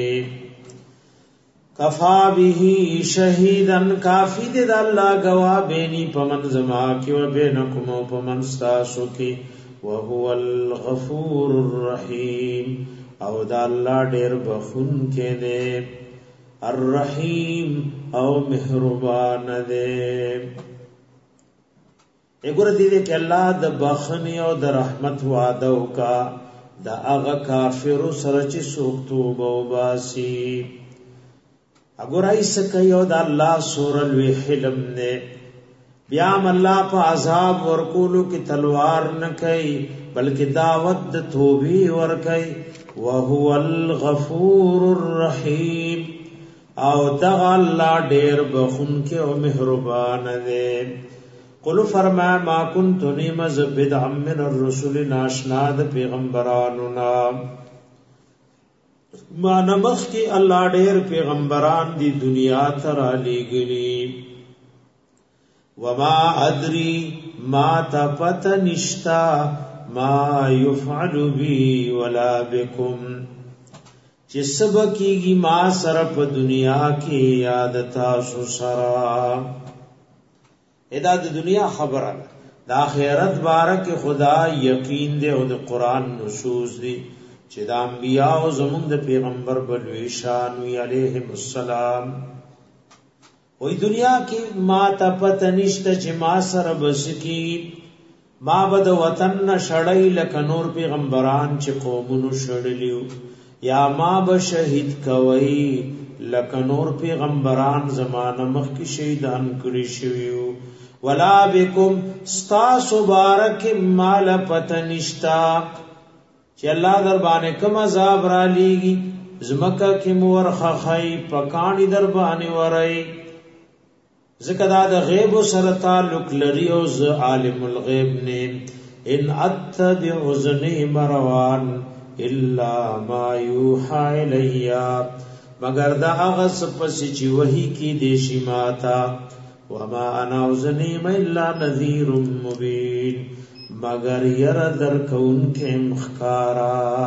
کفا به شہیدن کافی دے دا اللہ گواہ بینی پمن زما کی و بینکم و پمن ستاسو کی وهو الغفور الرحیم او دا اللہ دیر بخون کے دے الرحیم او مہربان دے اگر دیدے کہ اللہ دا بخنی او دا رحمت وعدو کا دا اغا کافر سرچی سوکتو باسی اگر ایسا کئی او دا اللہ سورلوی حلم نے بیام اللہ پا عذاب ورکولو کی تلوار نکئی بلکہ دعوت دا توبی ورکئی وهو الغفور الرحیم او دغا اللہ دیر بخون کے او مہربان دے قلو فرمایا ما کنتو نیمز بدعا من الرسول ناشناد پیغمبرانونا ما نمخ کی اللہ دیر پیغمبران دی دنیا ترا لی گلی وما ادری ما تپت نشتا ما یفعل بی ولا بکم چې سبا کیږي ما سره په دنیا کې یاد تاسو سره ادا د دنیا خبره د آخرت بارک خدا یقین دی او د قران نصوص دی چې د انبیاء او زمون د پیغمبر بلوی شان وی علیهم السلام وې دنیا کې ما ته پته نشته چې ما سره بس کی ما بد وطن شړی لک نور پیغمبران چې قومونو شړلیو یا ما به شهید کوي لک نور پیغمبران زمانه مخکې شهیدان کړی شویو ولا بكم استاس بارک مال پتنشتا چې الله در باندې کوم عذاب را لیږي زمکه کې مور خخای پکانی در باندې ورای ذکر د غیب سره تعلق لري او ز عالم الغیب نه ان اتبع ذنی مروان الا ما یوحى الیا مگر دا هغه پس چې وਹੀ کی دیشی ماتا وما انا ذنی الا نذیر مبین مگر ير در کون کے مخکارا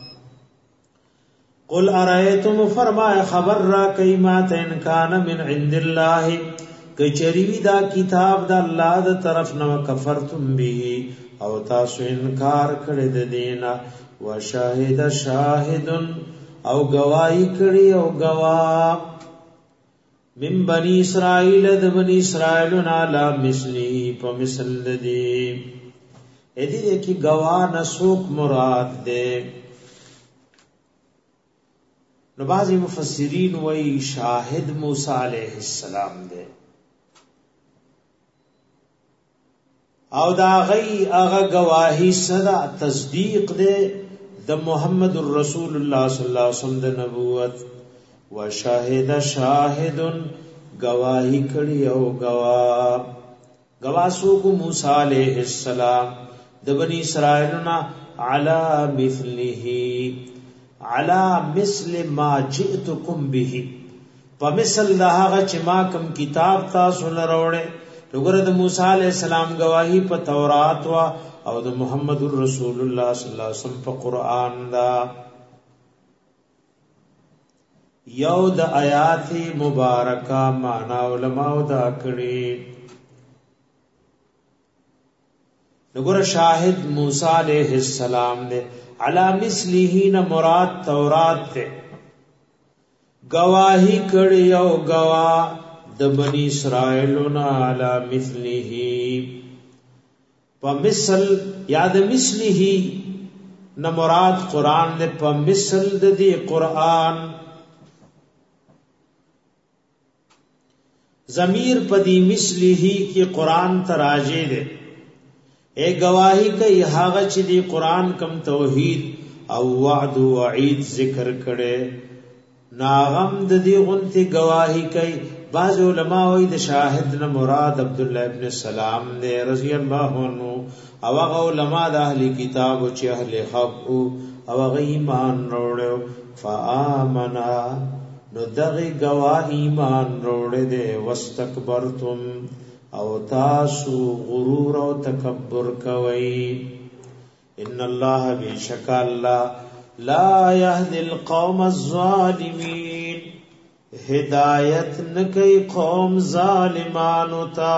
قل ارایتم فرمائے خبر را کیمات ان کان من عند الله کچریوی دا کتاب دا الله دا طرف نو کفرتم به او تاسو انکار کړی د دینا وشاهد شاهد او گواہی کړی او گواه من بنی اسرائیل د بنی اسرائیل علی مثلی په مثل دی ادي کی گواہ نسوک مراد دے نو بعضی مفسرین وی شاہد موسی علیہ السلام دے او دا غی اغا گواہی صدا تصدیق دے د محمد رسول اللہ صلی اللہ علیہ وسلم د نبوت و شاہد شاہد گواہی کڑی او گواہ سوک موسی علیہ السلام د بنی اسرائیلنا علی مثل ما جئتکم به په مثل دا هغه چې ما کوم کتاب تاسو لروړې وګوره د موسی علی السلام گواہی په تورات وا او د محمد رسول الله صلی الله علیه وسلم په قران دا یو د آیات مبارکه معنا علماء دا کړي نګور شاهد موسی علیہ السلام دے علی مثله نہ مراد تورات تے گواہی کړي او گواه د بنی اسرائیل نہ علی مثله په مثل یاد مثله نہ مراد قران دے په مثل د دی قران ضمیر پدی مثله کی قران تراجے دے اے گواہی کئی هغه چې دی قران کم توحید او وعد و وعید ذکر کړي ناغم د دې غنتی گواہی کئی بعض علماء وی د شاهد نه مراد عبد الله ابن سلام دے رضی الله عنه او هغه علماء د اهلی کتاب او چې اهل حق او هغه ایمان وروړو فآمنا نو دغه گواه ایمان وروړي دے واستكبرتم او تاسو غرور او تکبر کوي ان الله بیشک الله لا يهدي القوم الظالمين هدایت نکي قوم ظالمانو تا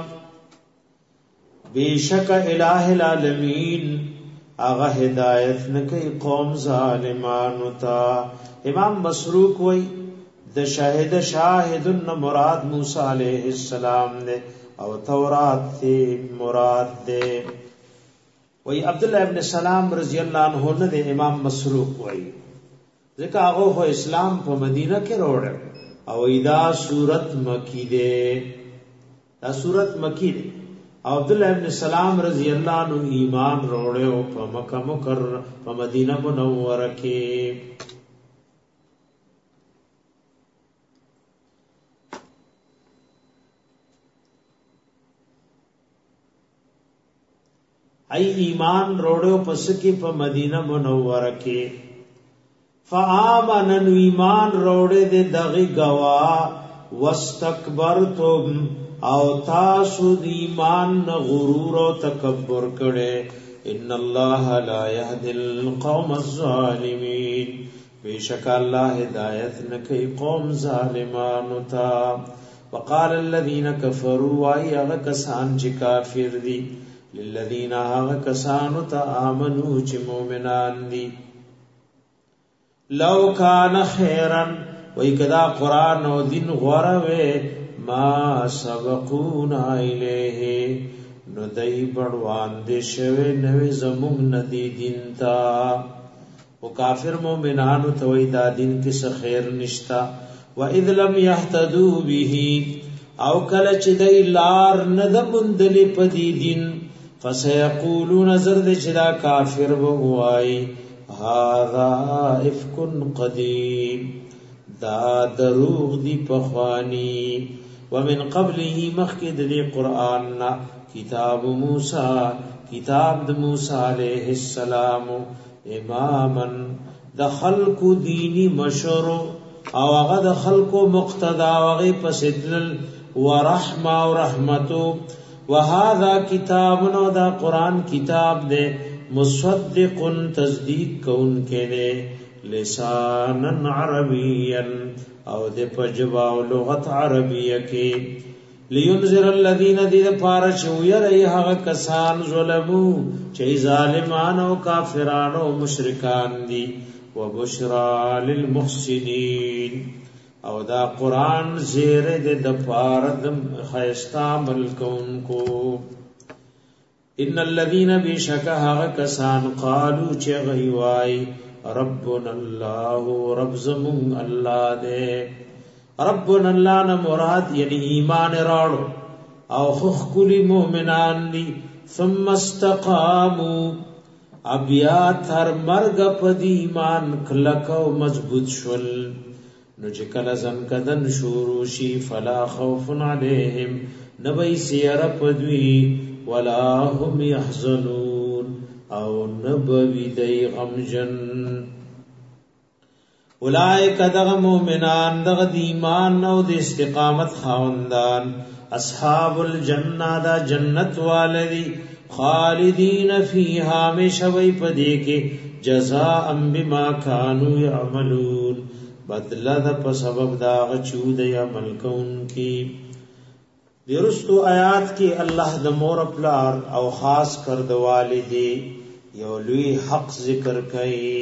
بیشک الہ العالمین اغه هدایت نکي قوم ظالمانو تا امام مسروق وای د شاهد شاهدن مراد موسی علیہ السلام نے او تورات تی مراد دے وی عبداللہ ابن سلام رضی اللہ عنہ نے دے امام مسروق وی ذکر آغو خو اسلام پا مدینہ کے روڑ او دا سورت مکی دے او عبداللہ ابن سلام رضی اللہ عنہ ایمان روڑے او پا مکہ مکرر پا مدینہ منور کے ای ایمان روڑو پس کی پا مدینہ منورہ کے فآمنن ایمان روڑے دے دغی گواہ واستکبرتم او تاسو ایمان غرور و تکبر کڑے ان اللہ لا یهدی القوم الظالمین بیشک اللہ ہدایت نکی قوم ظالمانو تا وقال الذین کفروا آئی اغا کسان چی کافر دی للذین آغا کسانو تا آمنو چی مومنان دی لو کان خیرن وی کدا قرآن و دین غوروے ما سبقونا الیہ نو دای بڑوان دې شوه نوې زموږ ندی دین تا او کافر مومنانو ته وې دا دین کې څه خیر نشتا و اذ لم يهتدوا به او کله چې دای لار نه د مندلې په دې دین فسيقولون زرد چې دا کافر وای هذا افك قديم دا دروغ دی پخوانی ومن قبله مخکد دی قرآن کتاب موسی کتاب د موسی علیہ السلام اماما د خلق دینی مشر او هغه د خلق مقتدا وغه پسدل ورحمه او رحمتو وهذا کتاب نو دا قرآن کتاب دے مصدق تصدیق کون کے دے لسانا عربیا او دے پجبا و لغت عربیہ کے لینذر الذین دید پارچو یرئیها کسان ظلمو چی ظالمان و کافران و مشرکان دی و بشرا للمحسنین او دا قرآن زیر دے دپارد خیستا ملکون کو ان الذین بیشکها کسان قالو چی غیوائی ربنا اللہ رب زمون اللہ دے ربنا اللہ نا مراد یعنی ایمان راڑو او خخ کلی مومنان دی ثم استقامو ابیات ہر مرگ پد ایمان کلکو مضبوط شل نو چې کله زنکدن شروع شي فلا خوف علیهم نبی سیر پدوی ولا هم يحزنون او نبوی دی غمجن اولئک دغ مومنان دغ دیمان او د استقامت خاوندان اصحاب الجنہ دا جنت والدی خالدین فیها ہمیشوی پدی کے جزاء بما كانوا يعملون بدلا دا په سبب دا غچود یا ملکون کی درستو آیات کی الله د مور پلار او خاص کر د والدی یو لوی حق ذکر کړي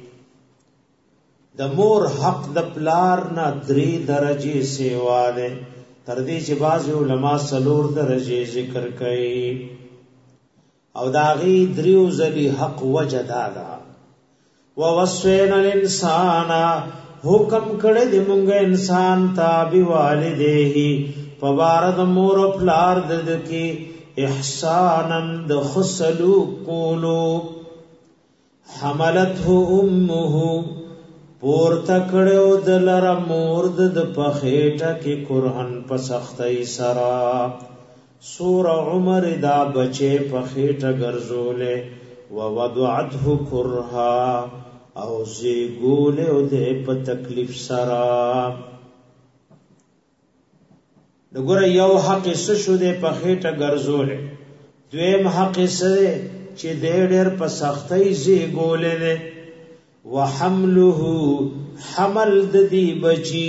د مور حق د پلار نه 3 درجه سیوا ده تر دې چې باز علماء سلور درجه ذکر کړي او داغي دریو ذلی حق وجدادا ووصينا الانسان حکم کړه دې مونږه انسان تابع والديه فبارد مور پلار د کې احسانن د خسلو کولو حملته امه پور تکړو د لره مور د پخېټه کې قرآن په سختۍ سرا سور عمر دا بچې پخېټه ګرځولې ووضعته کرها او زی گول او دے پا تکلیف سرا نگور یو حق سشو دے پا خیٹا گرزولے دویم حق سدے چی دے دیر پا سختی زی گولے دے وحملوه حمل دی بچی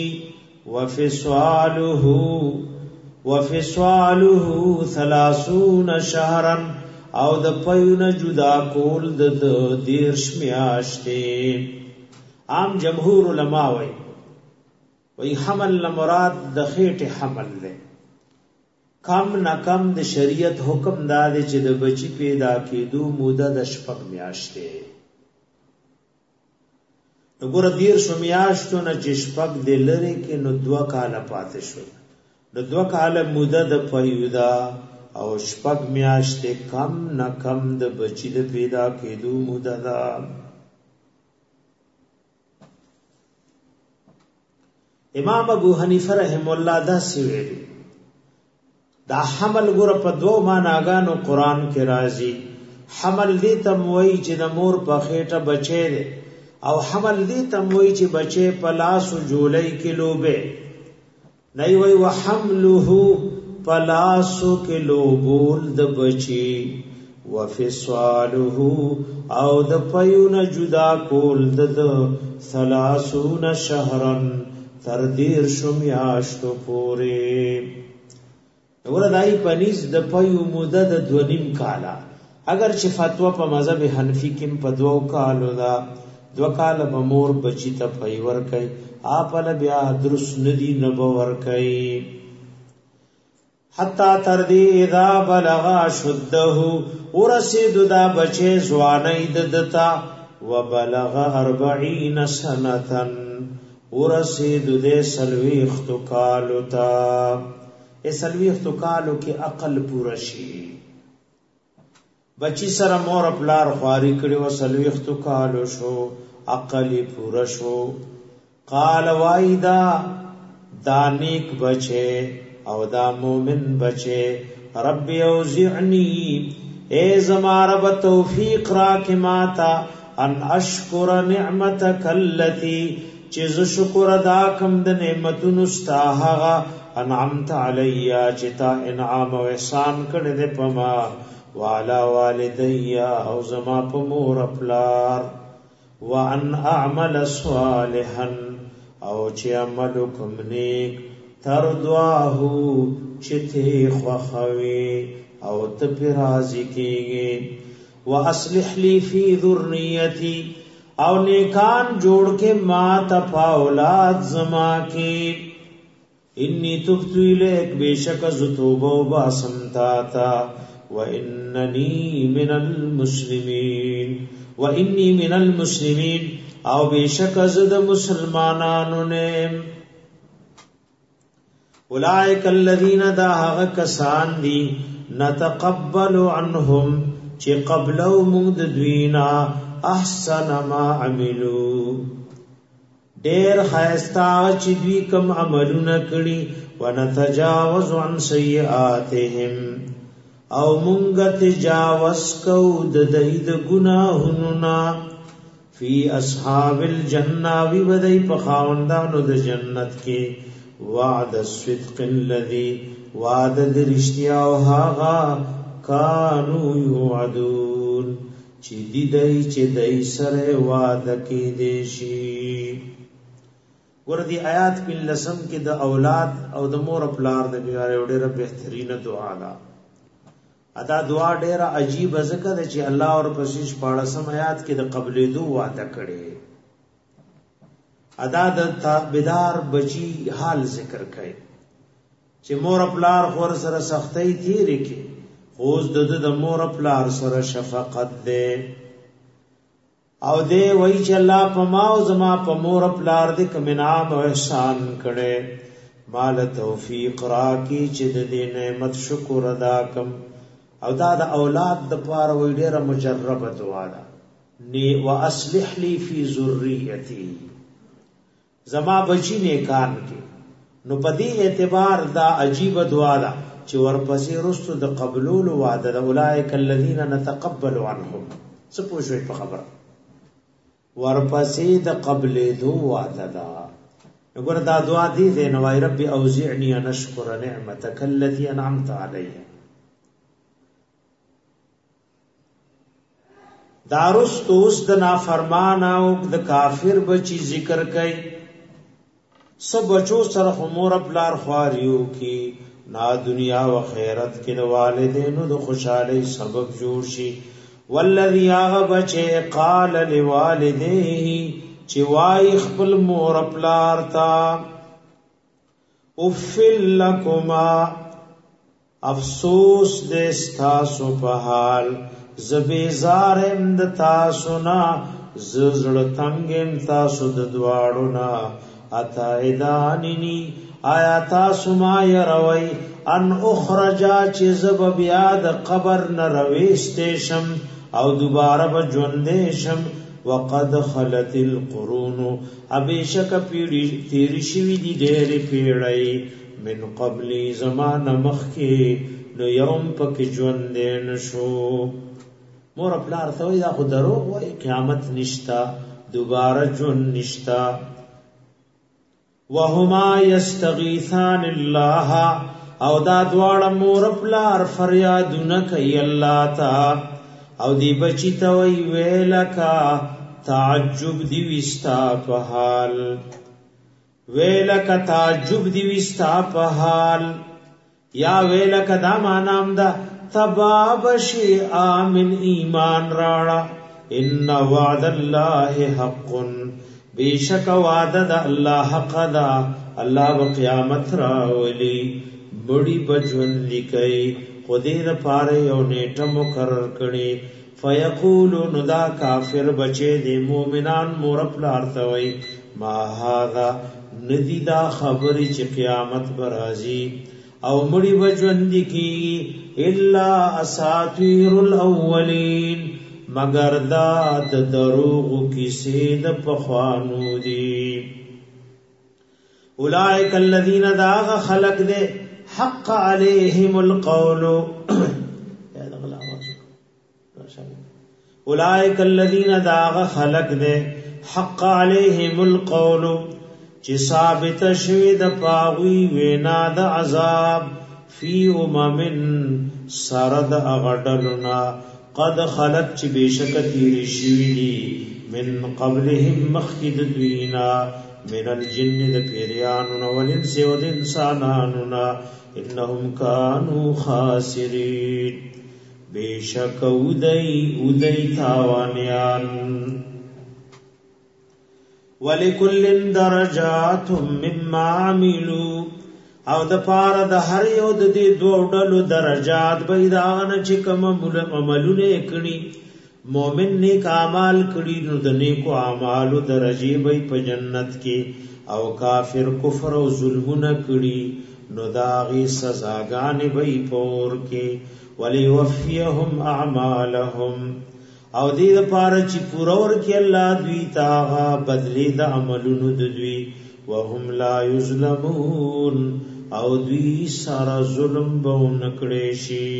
وفصالوه 30 شهرن او د پيون جدا کول د 10 میاشتې عام جمهور علما وای حمل مراد د خېټه حمل ده کم نه کم د شریعت حکم داد چې د بچی پیدا کېدو موده د 6 میاشتې وګوره 10 میاشتو نه چې 6 د لری کې نو 2 کاله پاتې شو د 2 کاله موده د پیودا او 6 میاشتې کم نه کم د بچی د پیدا کېدو موده ده امام ابو حنیفه رحم الله دا سویل دا حمل ګره په 2 معناګانو قران کې راځي حمل دې تم وای چې د مور په خېټه بچي دي او حمل دې تم وای چې بچي په لاس جولای کې لوبه نه وای وحمله پلاسو کې لوبول د بچي وفصاله او د پيون جدا کول د 30 شهرن تر 10 میاشتو پورې وردای پنيز د پيو موده د 2.5 کاله اگر چې فتوا په مذهب حنفي کې په 2 کالو دا 2 کال به مور بچی ته پي ور کوي اپل بیا درس ندي نه ور کوي حتا تر دې اذا بلغ شده ورسید دا بچي ځواني ددتا وبلغ 40 سنه ورسید دې سلويخت کالو تا سلويخت کالو کې عقل پورا شي بچی سره مور پلار خواري کړي و سلويخت کالو شو عقل پورا شو قال وایدا دانیک بچے او دا مومن بچے رب اوزعنی اے زما رب توفیق را کی ماتا ان اشکر نعمتک اللتی چیز شکر ادا کم د نعمتونو استاها انعمت علی چتا انعام و احسان کړه دې پما والا والدیا او زما په مور پلار وان اعمل صالحا او چې عمل کوم نیک تردواه چته خوخوي او ته پر راضي کیږي واصلح لي في ذريتي او نیکان جوړ کې ما ته اولاد زما کې انی تبت الیک بیشک زتوبه باسمتا تا واننی من المسلمین او بیشک زد مسلمانانو نے اولئک الذین دا هغه کسان دی نتقبل عنهم چې قبلو موږ د دوینا احسن ما عملو ډیر خیستا چې دوی کوم عملونه کړي ونتجاوز عن سیئاتهم او مونږ تجاوز کو د دې د ګناهونو نا فی اصحاب الجنه وی ودی په خاوندانو د جنت کې وعد الصدق الذي وعد درشتیا او هاغه کانو یوعدون چې دای سره وعده کې دي شي ګوردی آیات په لسم کې د اولاد او د مور پلار د بیاره ډېره بهترینه دعا ده ادا دعا ډېره عجیب ذکر ده چې الله اور پسیش 14 آیات کې د قبلې دو وعده کړي ادا د تابعدار بچی حال ذکر کړي چې مور پلار خور سره سختۍ تیرې کې خوز د مور پلار سره شفقت ده او دې وای چې الله په ما او زما په مور پلار دې کوم انعام او احسان کړي مال توفیق را کی چې دې نعمت شکر ادا کم او دا د اولاد د پاره وې ډېره مجربه دعا ده ني واصلح لي في ذريتي زما بچی نیکان کې نو پدې اعتبار دا عجیب دعا ده چې ورپسې رستو د قبول وعده د اولئک الذين نتقبل عنهم څه پوښوي په خبره ورپسې د قبل دو وعده ده وګوره دا دعا دی نو وای رب اوزعنی ان اشکر نعمتک التي انعمت علی دارستوس د نافرمان او د کافر بچی ذکر کئ سب بچو سره مور پلار خواریو کی نا دنیا و خیرت کې د والدینو د خوشحالي سبب جوړ شي والذي بچه قال لوالديه چې وای خپل مور پلار تا افل لكما افسوس دې تاسو په حال زبیزار اند تاسو نا زړه تنگم تاسو د دواړو نا اتا اداننی آیا تاسو ما يروي ان اخرجا چې زب بیا د قبر نه رويستې شم او دوباره به ژوندې شم وقد خلت القرون ابيشک پیړي تیری شوی دي ډېرې پیړۍ من قبل زمانه مخکې نو يوم پکې ژوندې نشو مور پلار ته دا خو دروغ وای قیامت نشتا دوباره ژوند نشتا وهما يستغيثان الله او دا دواړه مور پلار فریادونه کوي الله تا او دی بچی ته وی ویلکا تعجب دی وستا په حال ویلکا تعجب دی وستا په حال یا ویلکا دا مانام دا تبابشی آمن ایمان راړه ان وعد الله حق بیشک وعده د الله حق دا الله قیامت راولي مړی بجون لیکي خدای د پاره یو نیټه مقرر کړي فیقولون دا کافر بچي د مؤمنان مورپ لارتوي ما هاذا ندی دا خبرې چې قیامت برازي او مړی بجون لیکي الا اساطیر الاولین مگر دا د دروغ کیسې د پخوانو دي اولئک الذین داغ خلق دے حق علیہم القول اولئک الذین داغ خلق دے حق علیہم القول چی ثابت شوید پاغوی وینا د عذاب فی اممن سرد اغدلنا قد خلق چی بیشک تیری شویدی من قبلهم مخید دوینا من الجن د پیریانو والانس و د انسانانو انهم كانوا خاسرین بیشک اودی تاوانیان ولکل درجات مما عملوا او د پاره د هر یو د دې دوه ډلو درجات بيدان چې کوم عملونه کړي مومن نیک اعمال کړي نو د نیکو اعمالو درجه وي په جنت کې او کافر کفر او ظلمونه کړي نو داغي سزاګانې وي پور کې وليوفيهم اعمالهم او دې لپاره چې پورور کې الله دوی تاغه بدلی د عملونو د دوی وهم لا یظلمون او دوی سارا ظلم به نکړي شي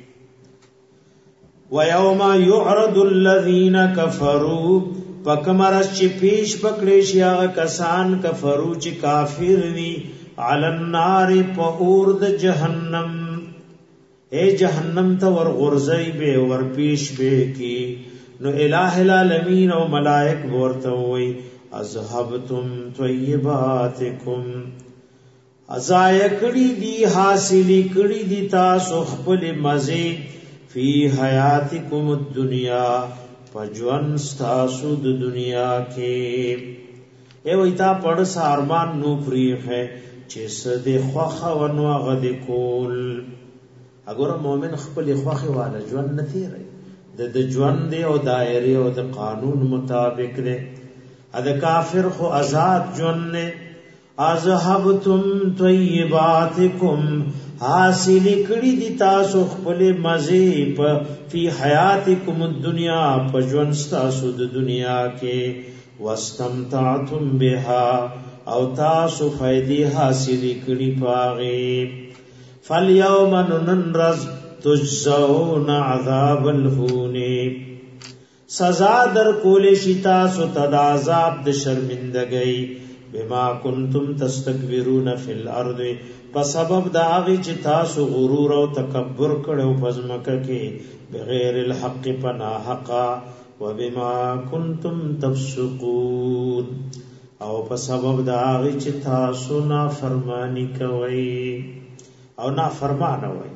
وَيَوْمَ يُعْرَضُ الَّذِينَ كَفَرُوا فَكَمَرَشْ چِ پیش پکڑی شی آغا کسان کفرو چی کافر وی عَلَى النَّارِ پا اورد جہنم اے جہنم تا ور غرزی بے ور پیش بے کی نو الہ العالمین و ملائک بورتوئی اذهبتم طیباتکم ازای کڑی دی حاصلی کڑی دی تاسو خپل مزید فی حیاتکم الدنیا پجوان ستاسو د دنیا کې اے ویتا پړ سارمان نو پریخ ہے چې سد خوخه ونو غد کول اگر مومن خپل خوخه والا ژوند نه تیری د ژوند دی او دایره او د قانون مطابق دی ا د کافر خو آزاد ژوند نه اذهبتم طیباتکم حاصل کړي دي تاسو خپل مزه په فی حیاتکم الدنیا په ژوند تاسو د دنیا کې واستمتعتم بها او تاسو فائدې حاصل کړي پاغه فالیوم ننرز تجزون عذاب الهون سزا در کول شي تاسو تد عذاب د شرمندګۍ بما کنتم تستكبرون فی الارض په سبب دا هغه چې تاسو غرور او تکبر کړو پزمکه کې بغیر الحق پنا حقا وبما کنتم تفسقون او په سبب دا هغه چې تاسو نافرمانی کوي او نافرمانه وي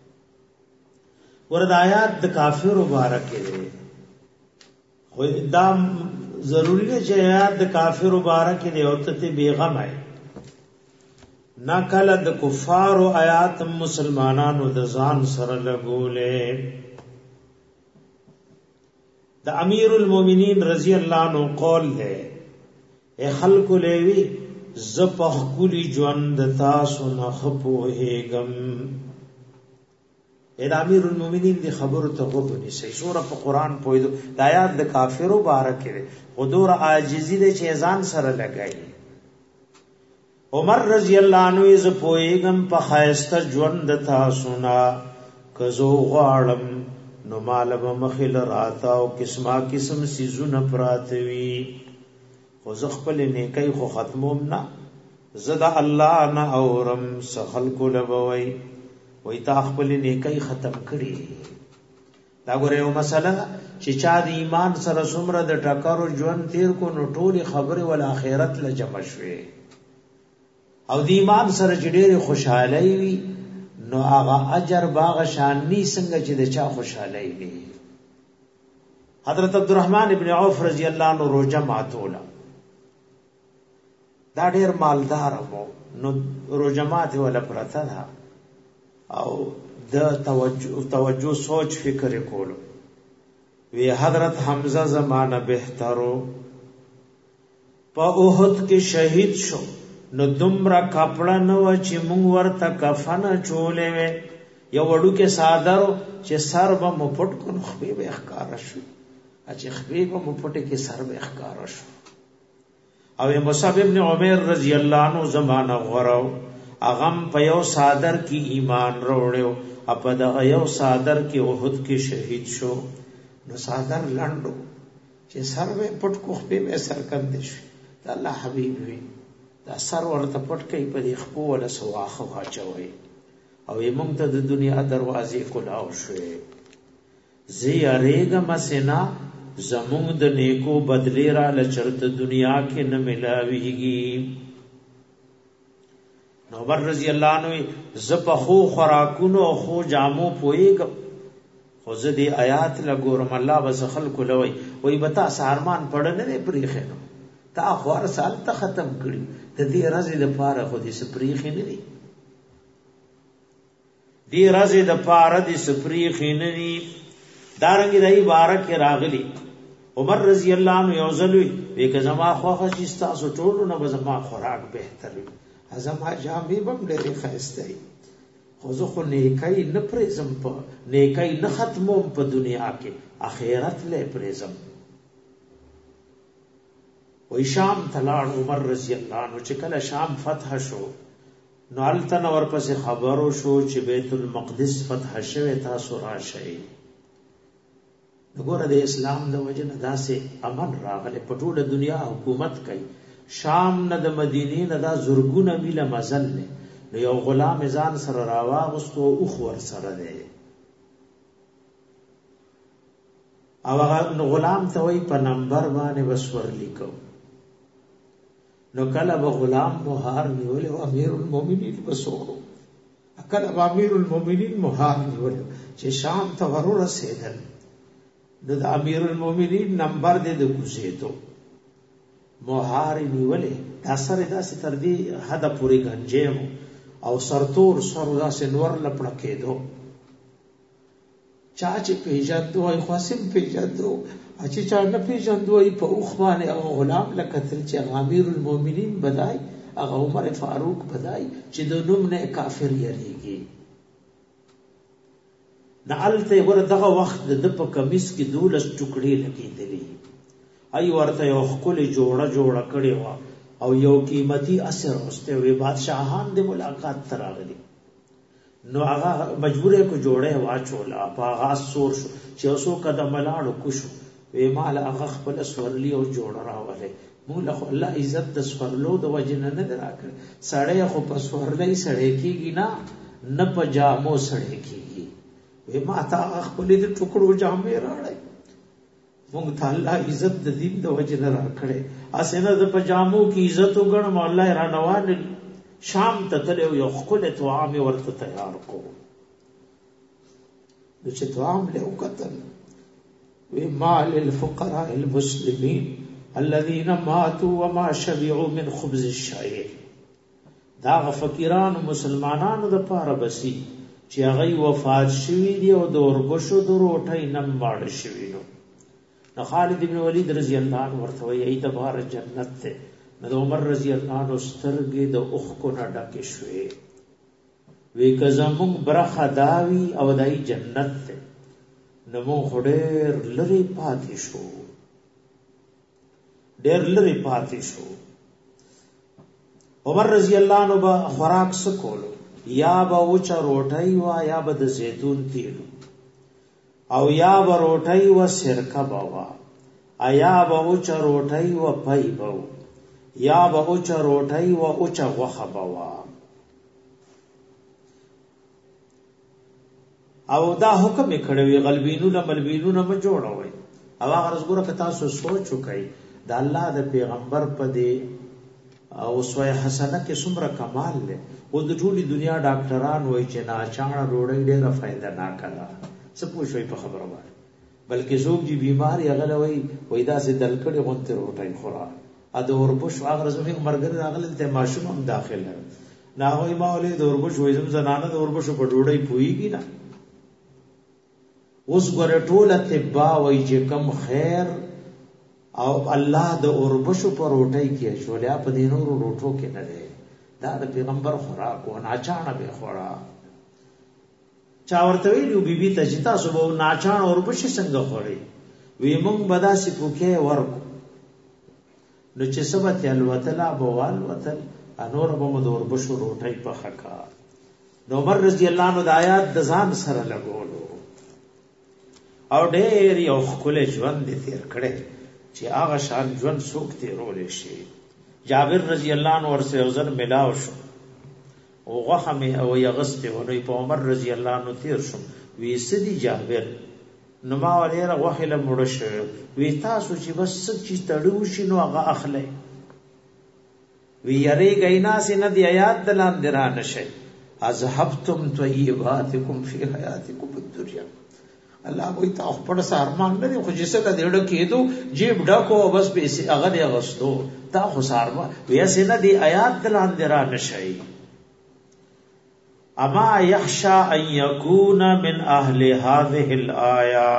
ورته آیات د کافر مبارک دی خو دا ضروری نه چې آیات د کافر مبارک دی او ته بیغم ہے ناکل د کفار او آیات مسلمانانو د ځان سره لګولې د امیر المؤمنین رضی الله عنه قول دی اے خلق لوی زپخ کلی ژوند تاسو نه خپوهګم اے امیر المؤمنین دی خبر ته غوږ نیسي سوره په قران پویدو د آیات د کافرو مبارک دی حضور عاجزی د چې ځان سره لګای عمر رضی الله عنه ز پویګم په خایسته ژوند تاسو نه کزو غاړم نو مالب مخل راتا او قسمه قسم سيزونه پراتوي خو خپل نیکي خو ختموم نه زدا الله نه اورم سخل کول بوي وای تا خپل نیکي ختم کړي دا ګوره یو مسله چې چا د ایمان سره څومره د ټکرو ژوند تیر کو نو ټولي خبره ول اخرت له جمع شوي او د ایمان سره ډېر خوشاله وي نو هغه اجر باغ شان ني څنګه چې د چا خوشاله وي حضرت عبدالرحمن ابن عوف رضی الله عنه روزه ماتوله دا ډېر مالدار وو نو روزه ماته ولا پرته ده او د توجه سوچ فکر کولو وی حضرت حمزه زمانہ بهترو په اوحد کې شهید شو نو دومره کپڑا نو چې مونږ ورته کفن چولې وې یو وړو کې صادرو چې سر به مو پټ کو خو به اخکار شو چې خو به مو پټ کې سر به اخکار شو او مصعب ابن عمر رضی الله عنه زمانہ غراو اغم په یو صادر کې ایمان وروړو په دغه یو صادر کې اوحد کې شهید شو نو صادر لاندو چې سر به پټ کو خو به سر کند شي الله حبیب وی دا سر ورته پټ کوي په دې خپل ولا سواخه واچوي او موږ ته د دنیا دروازې کلاو شوې زی اریګه مسنا زموږ د نیکو بدلی را لچرت دنیا کې نه ملاويږي نو عمر رضی الله عنه زپ خو خوراکونو خو جامو پويګ خو زدي آیات لګورم الله وسخل کولوي وای بتا سارمان پړنه نه پریخه نو تا خور سال ته ختم کړی د دې رازي د پاره خو دې سپریخ نه دي دې رازي د پاره دې سپریخ نه دي دارنګ دای بارک راغلی عمر رضی الله عنه یوزلوی وک زما خو خشي تاسو ټول نو زما خوراک بهتر ازما جامې بم ډېر خاسته خو زه خو نیکای نه پرېزم په نیکای نه ختموم په دنیا کې اخرت له پرېزم وی شام تلاړ عمر رضی الله عنه چې کله شام فتح شو نو التن ورپسې خبرو شو چې بیت المقدس فتح شوه تاسو راشئ وګوره د اسلام د وجه نه داسې امن راغله په ټوله دنیا حکومت کوي شام نه د مدینې نه دا زورګونه میله مزل نه نو یو غلام ځان سره راواغستو او خور سره دی او هغه غلام ته وی په نمبر باندې وسور لیکو نو کله به غلام مهار نیول او امیر المؤمنین وسورو کله به امیر المؤمنین مهار نیول چې شام ته ورور رسیدل د امیر المؤمنین نمبر دې د کوزیدو مهار نیول دا سره داسې تر دې حد پوری گنجم او سرتور سر داسې نور لپړه کېدو چا چې پیژندو او خاصم پیژندو چې چا نه پیژندو په اوخوانه او غلام لکتل چې امیر المؤمنین بدای هغه عمر فاروق بدای چې د نوم نه کافر یریږي نعلته ورته وخت د په کمیس کې دولس ټوکړي لګېدلې ای ورته یو خپل جوړه کړي وا او یو قیمتي اثر واستو وی بادشاہان د ملاقات تراغلي نو هغه مجبورې کو جوړه واچول په هغه سور شو چې اوسو قدم لاړو کوشو وی مال هغه خپل سورلی او جوړه راولې موږ له الله عزت د سورلو د وجنه نه دراکړ سړی خو په سورلې سړی کیږي نه په جامو سړی کیږي وی ما تا خپل د ټوکړو جامې راړې موږ ته الله عزت د دین د وجنه راکړې اسنه د پجامو کی عزت وګڼ مولا را نوان شام ته تلو یو خپل توام ورته تیار کو د چې توام له وکتل وی مال الفقراء المسلمین الذين ماتوا وما شبعوا من خبز الشعير دا فقیران مسلمانانو د پاره بسی چې هغه وفات شوی دی او د اورګشو د روټۍ نم باړ شوی نو خالد بن ولید رضی الله عنه ورته وی ایت بار جنت ته نو عمر رضی الله عنه سترګې د اوخ کو نه ډکه شوې وی کزمون برخه داوی او دای جنت ته نو خډیر لری پاتې شو ډیر لری پاتې شو عمر رضی الله عنه با خوراک سکولو یا با اوچا روټای وا یا به د زیتون تیل او یا به روټای و سرکه باوا ایا به اوچا روټای و پای باو یا به اوچا روټای و اوچا غوخه باوا او دا حکم کړوي غلبینو نه ملبینو نه ما جوړوي او هغه رزګوره که تاسو سوچ وکړئ د الله د پیغمبر په دې او سوی حسنه کې څومره کمال له او د ټولي دنیا ډاکټران وایي چې ناچاڼه روړی ډېره فائدہ نه کړه څه پوښوي په خبره باندې بلکې څوک چې بیماری هغه وایي دا سي دلکړي غونته روټي خورا ا د اوربش هغه زموږ مرګ راغله ته ماشوم هم داخله ناغوی ماولی د اوربشو وې زنانه د اوربشو په ډوډۍ پويږي نه. اوس ګره ټوله تبا وای چې کم خیر او الله د اوربشو په روټۍ کې شولیا په دینورو روټو کې نه دی. دا د پیغمبر خوراک او ناچانه به خورا. چا ورته ویلو بیبي ته چې تاسو به ناچانه اوربشي څنګه خوري؟ وی مونږ بداسي پوکې ورکو. نو چې سبا ته الوتلا بوال وتل انور به مو د اوربشو روټۍ په خکا. نو عمر رضی الله عنه د آیات د ځان سره لګولو او ډېر یو خپل ژوند دې تیر کړي چې هغه شان ژوند څوک تیرول شي. جابر رضی الله عنه ورسره وزن ملاو شو او غوخه می او یغسته ونی په عمر رضی الله عنه تیر شو. وی سدي جابر نو ما ولېره غوخه له مړ شو. وی تاسو چې بس څه چې تړو شي نو هغه اخلي. وی یری غینا سن دی آیات دلان درانه شي. اذهبتم طیباتکم فی حیاتکم الدنیا. الله وی تاسو په سارمان نه خو چې څه د ډډ کېدو جیب ډکو بس پیسې هغه دی غستو تا خو سارما وی سن دی آیات دلان درانه شي. اما یخشى ان یکون من اهل هذه الايه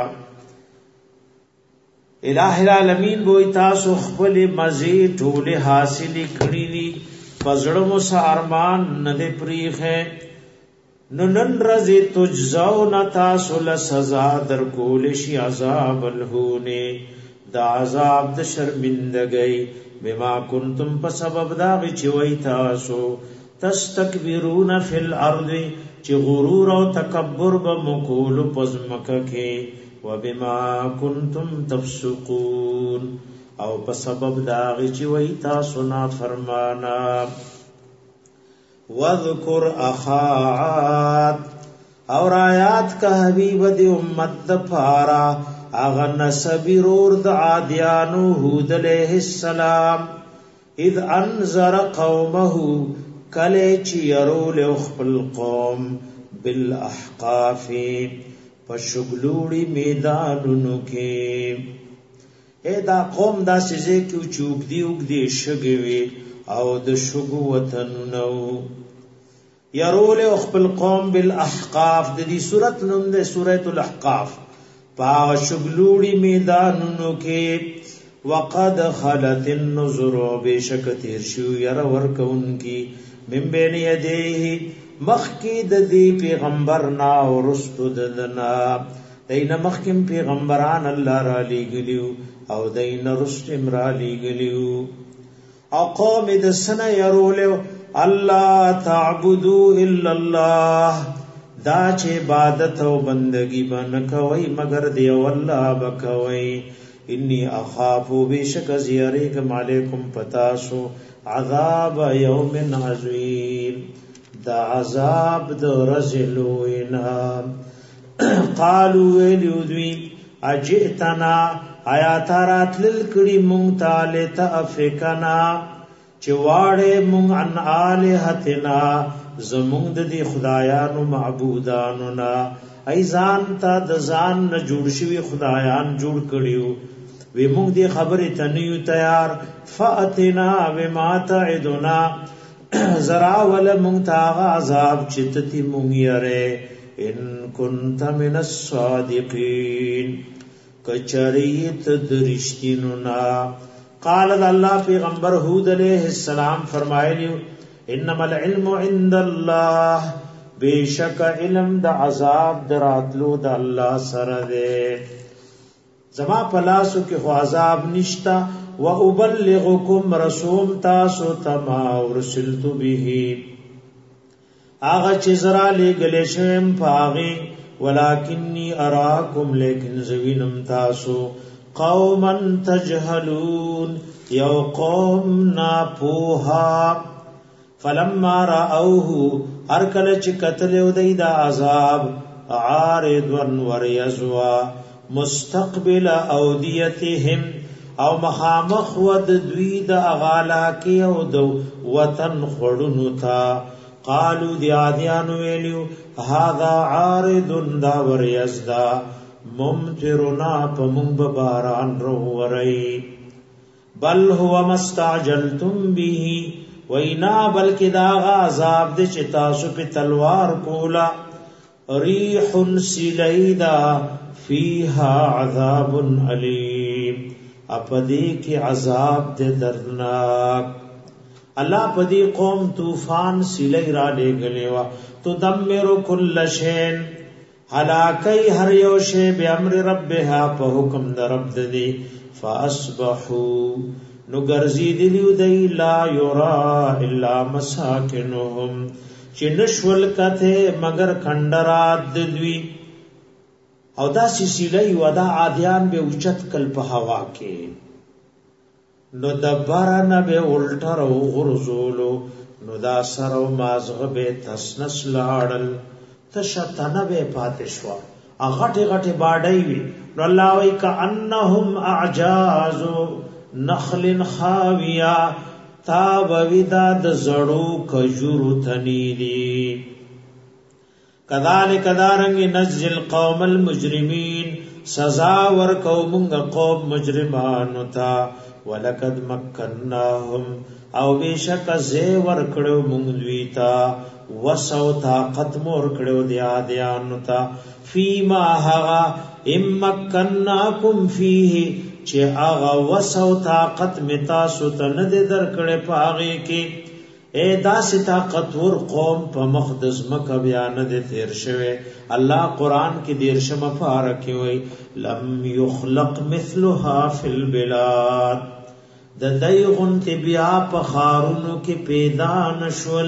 الہ العالمین بوئی تاسو خپل مزید ټوله حاصل کړی دي پزړو مو سارمان نه دی پریخه. نو نن رزي تجزاون تاسو له سزا در کول شي عذاب الهونه دا عذاب د شرمندګۍ بما کنتم په سبب دا چې وای تاسو تستكبرون فی الارض چې غرور او تکبر به مکول پزمکه کې وبما کنتم تفسقون او په سبب دا چې وای تاسو نه فرمانا. وذکر اخا عاد اور آیات کا حبیب دی امت دفارا اغا نسبرور د عادیانو هود علیہ السلام اذ انذر قومه کله چې يرول خپل قوم بالاحقاف پشغلوړي میدانونو کې. دا قوم دا سيزه کې چوک دی وګ دی شګوي او د شګو وطنونو يرول خپل قوم بالاحقاف. د دې سورۃ نوم ده سورۃ الاحقاف. پا شغلوړي میدانونو کې وقد خلت النذر بشک تیر شو ير ورکونکي من بین یدیه مخکی د دې پیغمبر نا او رستو دنا دین مخکم پیغمبران الله را لګلیو او دین رستم را لګلیو. او قوم د سنه يرولو الله تعبدوا الا الله دا چې عبادت او بندگی باندې کوي مگر دی والله بکوي. انی اخاف بشک زیریکم علیکم پتاسو عذاب یوم عظیم دا عذاب د رزلوینا. قالوا ویلودوی اجئتنا آیاتارات للکڑی مونگ تالتا افکنا چواڑے مونگ عن آلہتنا زمونگ دی خدایانو معبودانونا ایزان تا دزان نجوڑ شوی خدایان جوڑ کڑیو وی مونگ دی خبری تنیو تیار فاتنا وما تعدنا ذرا ول مونگ تاغا عذاب چتتی مونگ یرے ان کنت من الصادقین کچریت درشتینونا. قال اللہ پیغمبر ہود علیہ السلام فرمائے انما العلم عند اللہ بے شک علم دا عذاب دراتلو دا اللہ سر دے زما پلاسو کی خو عذاب نشتا و ابلغکم رسوم تاسو تما ورسلتو به آغا چیزرا لے گلے شم پاغی ولکنی اراکم لیکن زوینم تاسو قوما تجهلون یو قوم ناپوها. فلما رأوه ارکل چی قتل دی دا عذاب عارضا وریزوا مستقبل اودیتهم او مخامخ ود دوی دا اغالا کی او دو وطن خڑنو تا. قالو دی آدیانو ویلیو هذا عارض دا وریزدا ممترنا پمونگ بباران رو ورئی بل هو مستعجلتم به وینا بلکې دا عذاب دې چې تاسو په تلوار کولا ریح سلیدا فیها عذاب علیم اپدې کې عذاب دې دردناک الله پدې قوم طوفان سلی را لګلې وا تدمر کل شین هلاکی هر یو شی به امر ربها په حکم در رب دې فاصبحوا نو ګرځیدلیو دی لا یرا الا مساکنهم چې نشول کته مگر کندرات دوی او دا سیسیلی ودا عادیان به اوچت کل په هوا کې نو دبرن به الټر او غرزولو نو دا سر او مازغه به تسنس لاړل تشتنه به پاتشوا اغټه غټه باډای وی نو الله وی کانهم اعجاز نخل خاویا تاب وداد زړو کجورو تنیدی کذالک دارنگ نجزل قوم المجرمین سزا ورکو منگ قوم مجرمانو تا ولقد مکناهم او بیشک زی ورکڑو منگ دویتا وسو طاقت مور کڑو دیادیانو تا فیما هغا امکناکم فیه چه آغا وسو طاقت متاسو تا ند در کڑے پاغی کی اے داس طاقتور قوم په مقدس مکه بیان دي تیر شوه الله قران کې دیرشم فارکی وی لم یخلق مثلها فی البلاد د دایغون تی بیا په خارونو کې پیدا نشول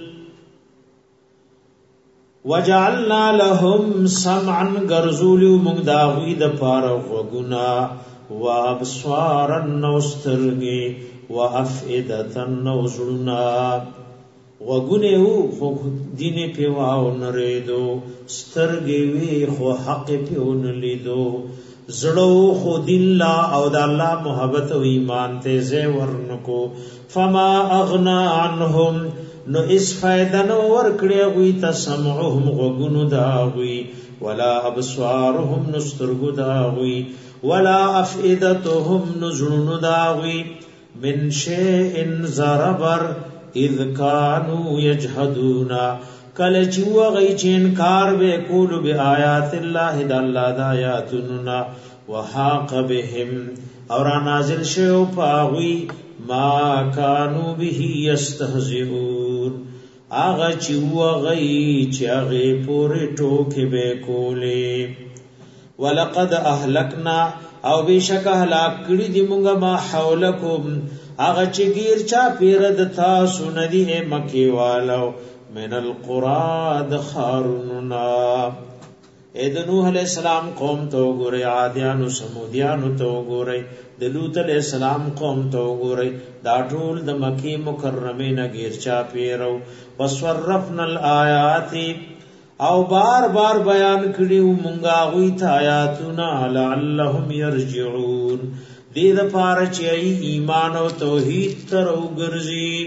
وجعلنا لهم سمعا غرزول مغداوی د پاره وغنا وابصارا نوسترگی وافئدة نوزلنا وغونه خو دین پیواو نریدو سترگی وی خو حق پیون لیدو زړو خو دین لا او د الله محبت او ایمان ته زه ورنکو فما اغنا عنهم نو اس فائدہ نو ورکړی وی تسمعهم غغونو دا وی ولا ابصارهم نسترګو دا وی ولا افئدتهم نزلن دا وی من شيء زربر اذ كانوا يجحدون کله چې وغی چې انکار به کول به آیات الله د الله د آیاتنا وحاق بهم اور نازل شو پاوی ما كانوا به يستهزئون اغه چې وغی چې هغه پورې ټوکې به کولې ولقد اهلكنا او بشک هلاک کړي دي مونږه ما حولکم هغه چې غیر چا پیر د تاسو ندی مکی والو من القرى دخارنا اې د نوح علی السلام قوم ته وګورئ عادیان او سمودیان ته وګورئ د لوط علی السلام قوم ته وګورئ دا ټول د مکی مکرمه نه غیر چا پیرو وسرفنا الآیات او بار بار بیان کړیو مونږه غوي ته آیاتنا لعلهم يرجعون دې د پاره چې ایمان او توحید تر وګرځي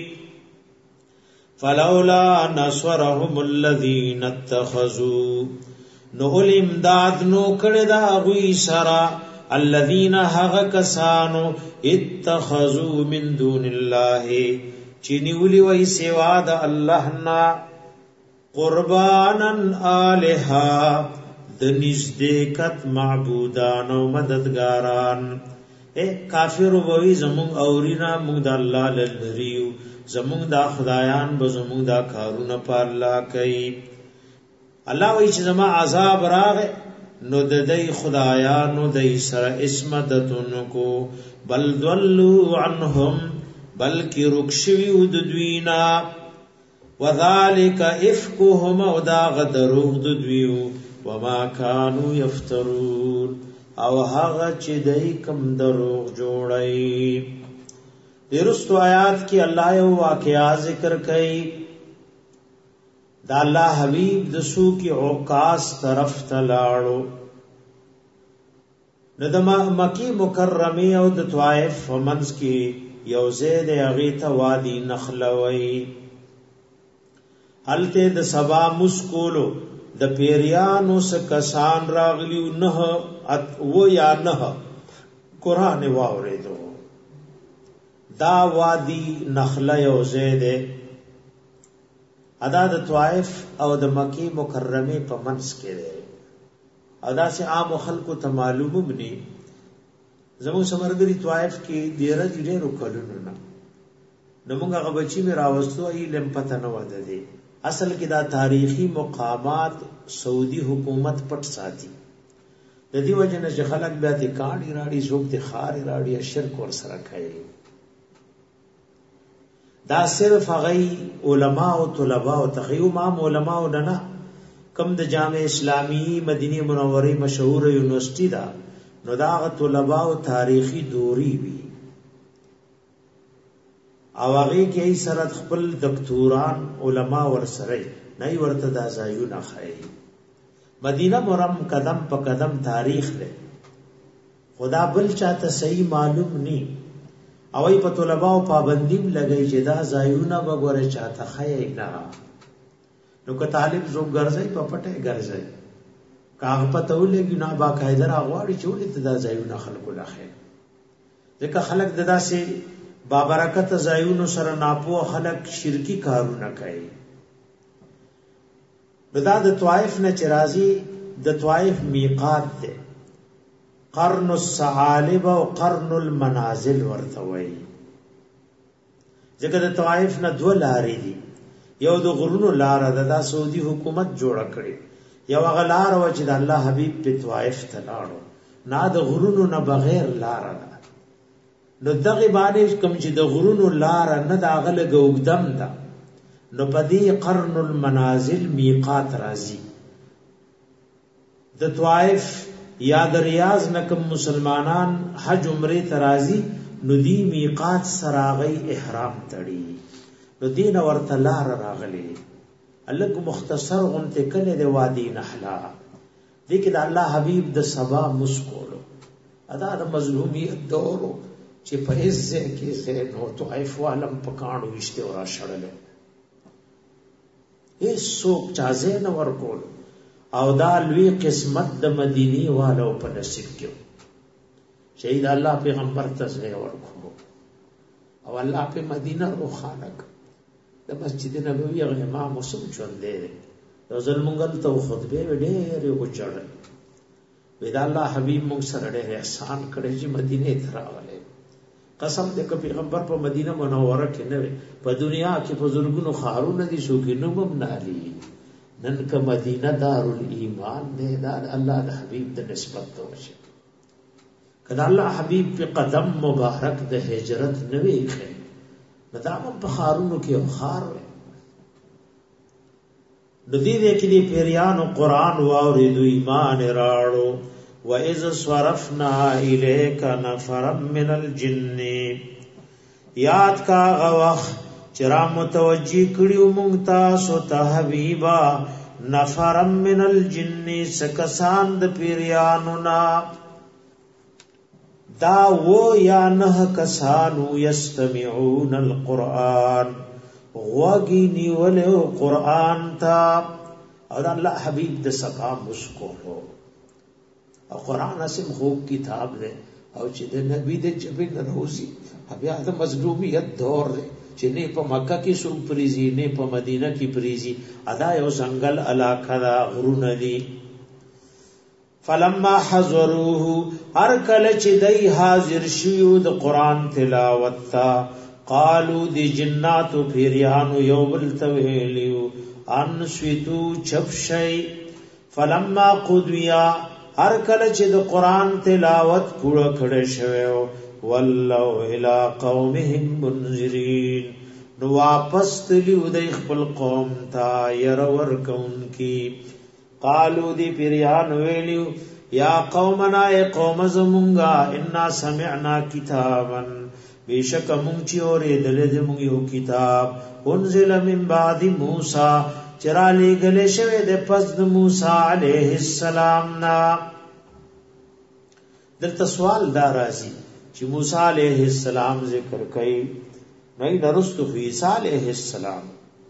فلولا نصرهم الذين اتخذوا نو الامداد نو کړه دا غوي سرا الذين هغه کسانو اتخذوا من دون الله چې نیولي وای سوا د الله نه قربانن الها د نزدېکت معبودان او مددګاران اے کافر ووی زمون اورینا موږ د الله لریو زمون دا خدایان به زمون دا کارونه په الله کوي الله وی چې زما عذاب راغې نو د دې خدایانو د سره اسمدتون کو بل ضلوا عنهم بلکی رکشوی د دوینا وذالک افکهم او دا غدروغ د دویو وما كانوا يفترون او هغه چې دای کم دروغ جوړای ورستو آیات کې الله یو واقعا ذکر کړي دا الله حبیب د سو کې اوقاس طرف تلاړو ندما مکی مکرمه او د طائف ومنس کې یو زید اغیته وادي نخلوي حالته د سبا مسکولو د پیریانو سکسان راغلیو نه و یا نه قران واوریدو دا وادي نخله یو زید ادا د طائف او د مکی مکرمه په منځ کې دی ادا سي عام خلکو ته معلوم بني زمو سمرګری طائف کې ډیره ډیره کلونه نه نمونږ هغه بچی می راوستو ای لم پته نه وده دي اصل کې دا تاریخي مقامات سعودي حکومت پټ ساتي د دې وجه نه چې خلک بیا د کاڼي راړي زوب د خاري راړي شرک ور سره کوي دا صرف غي علما او طلبا او تخیو ما علما او نه کم د جامع اسلامی مدینه منوره مشهور یونیورسيټي دا نو دا طلبا او تاریخي دوری وی او هغه کې سره خپل دکتوران علما ور سره نه ورته دا ځایونه خای مدینه مرم قدم په قدم تاریخ له خدا بل چاته صحیح معلوم ني او ای په طلباء او پابندیم لګی چې دا ځایونه وګوره چاته خای نه نو که طالب زو ګرځي په پټه ګرځي کاغ پته ولګي نه با قاعده راغواړي چې ولې ته دا ځایونه خلکو لخه ځکه خلک داسې بابرکت ځایونو سره ناپو خلک شرکی کارونه کوي دا د طائف نه چرازی د طائف میقات ده قرن الثعالب او قرن المنازل ورته وای ځکه د طائف نه دوه لارې دي یو د غرونو لار ده د سعودي حکومت جوړ کړي یو غلار و چې د الله حبيب په طائف ته لاړو نه د غرونو نه بغیر لار ده نو دغه باندې کوم چې د غرونو لار نه د اغله ګوګدم ده نو پدی قرن المنازل میقات رازی د طائف یا د ریاض نکم مسلمانان حج عمره ترازی نو دی میقات سراغی احرام تړي نو دین ورته لار راغلی الګ مختصر غنته کله د وادي نحلا دغه د الله حبیب د سبا مسکولو ادا د مظلومیت دورو چې په عزت کې سه نو طائف عالم پکانو وشته ورا شړل هیڅ څوک چازه نه ورکول او دا لوی قسمت د مدینی والو په نصیب کې شهید الله پیغمبر ته ځای ورکو او الله په مدینه روخانه د مسجد نبوي امام مسلم چون دی د ظلمنګل ته خطبه ډېر یو چړل ودا الله حبیب موږ سره ډېر احسان کړی چې مدینه ته راغله قسم دې ک پیغمبر په مدینه منوره کې نه په دنیا کې په زړګونو خارونه دي شو کې نو ممنالي نن ک مدینه دارالایمان دې دا الله د حبیب د نسبت توشه کله الله حبیب په قدم مبارک د هجرت نه ویخه مدام په خارونو کې خار و د دې کې دې پیریانو قران واورېدو ایمان راړو وَإِذْ صَرَفْنَا إِلَيْكَ نَفَرًا مِنَ الْجِنِّ یاد کا غوخ چرا متوجی کړیو مونږ تاسو ته حبیبا نفرًا مِنَ الْجِنِّ سکسان د پیریانو نا دا و یا نه کسانو یستمعون القرآن غوږی نیولو قرآن تا او الله حبیب د سبا مسکو او قرآن اسم خوب کتاب دے او چې د نبی د جبین روزی بیا د مظلومیت دور دے چې نه په مکه کې سو پریزي نه په مدینه کې پریزي ادا یو څنګل علاقه دا غرونه دي فلما حضروه هر کله چې دای حاضر شیو د قرآن تلاوت تا قالو دی جناتو پیریانو یو بل تویلیو ان سویتو چپشی فلما قضیا هر کله چې د قران تلاوت پوره کړه شوی والله الى قومهم منذرین نو واپس تلیو د خپل قوم ته ير ور کون کی قالو دی پیریان ویلیو یا قومنا ای قوم زمونگا انا سمعنا کتابا بیشک مونږ چې اورې دلې مونږ یو کتاب انزل من بعد موسی چرا لګلې شوی د پس د موسی عليه السلام نا دلته سوال دا راځي چې موسی عليه السلام ذکر کړي نه درست عیسی عليه السلام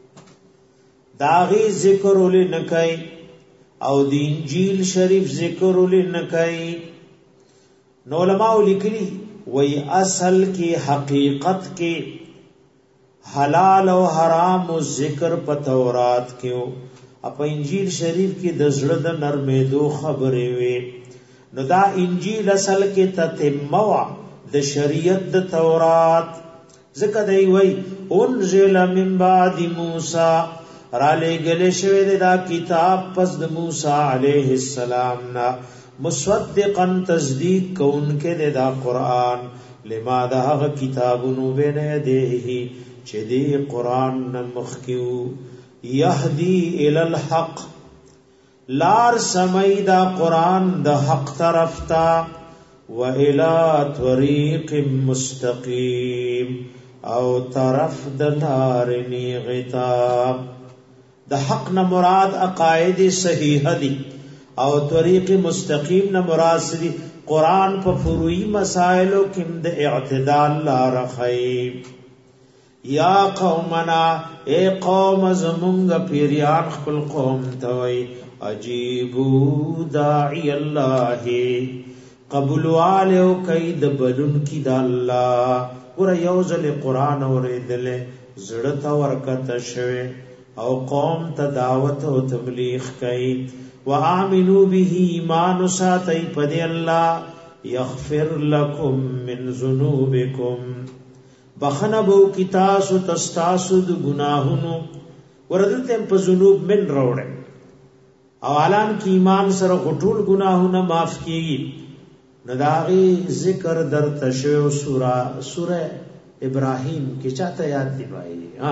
داغي ذکر ولې نه کوي او د انجیل شریف ذکر ولې نه کوي نو علماء لیکلي وی اصل کی حقیقت کی حلال او حرام او ذکر په تورات کې او په انجیل شریف کې د زړه د نرمېدو خبرې وي. نو دا انجیل اصل کې تتمه د شریعت د تورات ذکر دی وی انزل من بعد موسی را لګل شوی دا کتاب پس د موسی علیه السلام نا مصدقا تصدیق کونکه دا قرآن لما دا هغه کتابونو بین یدیه چې دی قرآن نمخکیو یهدی الی الحق لار سمی دا قرآن د حق طرف تا و الی طریق مستقیم او طرف د لار نیغتا. د حق نه مراد عقاید صحیح دي او طریق مستقیم نه مراد دي قرآن په فروعی مسائلو کې د اعتدال لار خیر. یا قومنا اے قوم زمونږ پیریان خپل قوم توي عجیبو داعی الله قبول والو کید بلن کی د الله ور یوزل قرآن اوریدل زړه تا ورکت شوه او قوم ته دعوت او تبلیغ کوي وآمنوا به ایمان ساتي پد الله یغفر لكم من ذنوبکم بخنبو کی تاسو تستاسو د گناهونو ورته په ذنوب من روړې او عالم کی ایمان سره غټول گناهونه معاف کیږي. نداغي ذکر در تشو سوره ابراهیم کی چاته یاد دی بھائی ها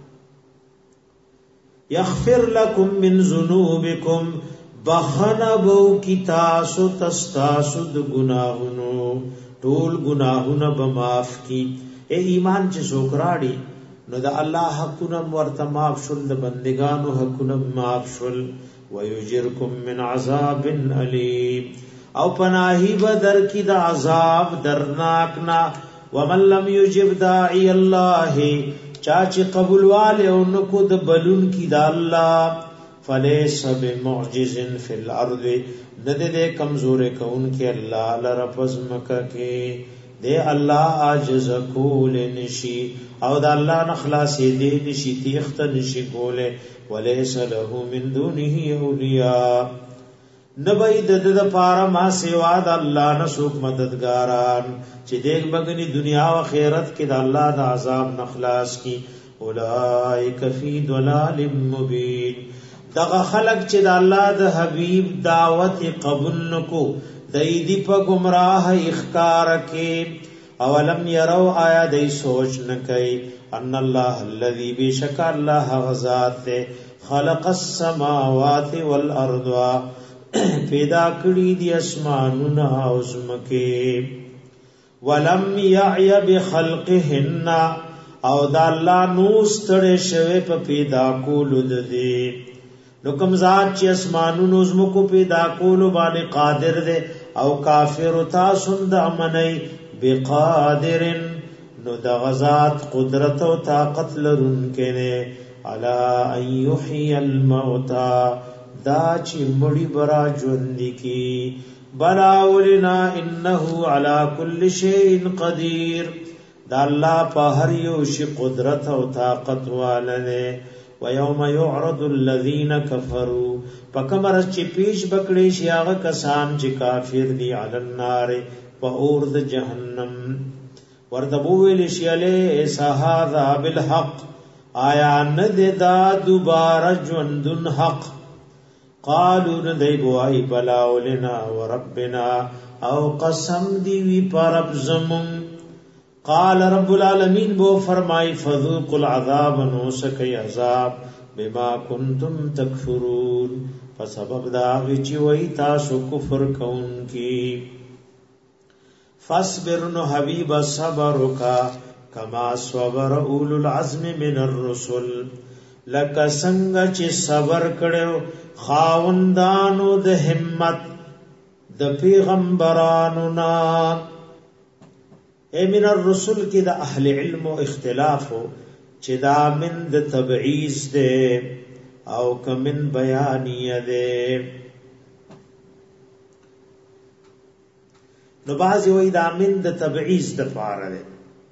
یغفر لكم من ذنوبکم بخنبو کی تاسو تستاسو د گناهونو ټول گناهونه به معاف کی. اے ایمان چې سوکراړي نو د الله حقونه ورته معاف شول د بندگانو حقونه معاف شول ويجركم من عذاب الیم او پناهی بدر کی د عذاب درناکنا. ومن لم یجب داعی الله چاچ قبول والے انکو د بلون کی د الله فلیس بمعجز فی الارض ند دے کمزور کون کے اللہ لرفض مکہ کے دے اللہ عاجز کول نشی او دا اللہ نخلاصی دے نشی تیخت نشی کولے ولیس له من دونه اولیاء نبی د پارا ما سوا د الله نسوک مددگاران چې دیګ بغنی دنیا او آخرت کې د الله د عذاب نخلاص کی. اولئک فی ضلال مبین دغه خلق چې د الله د حبیب دعوت قبول نکو دایدی په گمراه اخکار کې. اولم يروا آیا دای سوچ نکای ان الله الذی بشک الله غزاد خلق السماوات والارض پیدا کړی دی اسمانونه او زمکه ولم یعی بخلقهن او د الله نو ستړي شوی په پیدا کولو د دې. نو کوم ذات چې اسمانونو زمکو پیدا کولو باندې قادر دی او کافر تاسو د امنای بقادر نو د غزاد قدرت او طاقت لرونکې نه الا ان یحیی الموتى دا چې مړی برا ژوند کی بلاولنا انه علی کل شیء قدیر دا الله په هر یو شی قدرت او طاقت والے. ويوم يعرض الذين كفروا فكمر چې پیش بکړي شي هغه کسان چې کافر دي علی النار په اور د جهنم ورته ویل شي له سهذا بالحق آیا ند دا دوباره ژوندون حق قالوا ندی بوای بلا ولنا وربنا او قسم دی وی پرب زمون. قال رب العالمین بو فرمای فذوقوا العذاب نو سکی عذاب بما کنتم تکفرون فسبب دا چې وای تاسو کفر کون کی. فاصبر نو حبیب صبر کا کما صبر اولو العزم من الرسل لک څنګه چې صبر کړو خاوندانو د همت د پیغمبرانو نا. اے من الرسل کی دا اہل علم و اختلاف ہو چی دا من دا تبعیز دے او کمن بیانیه دے. نو بعضی وای دا من د تبعیض د پاره ده.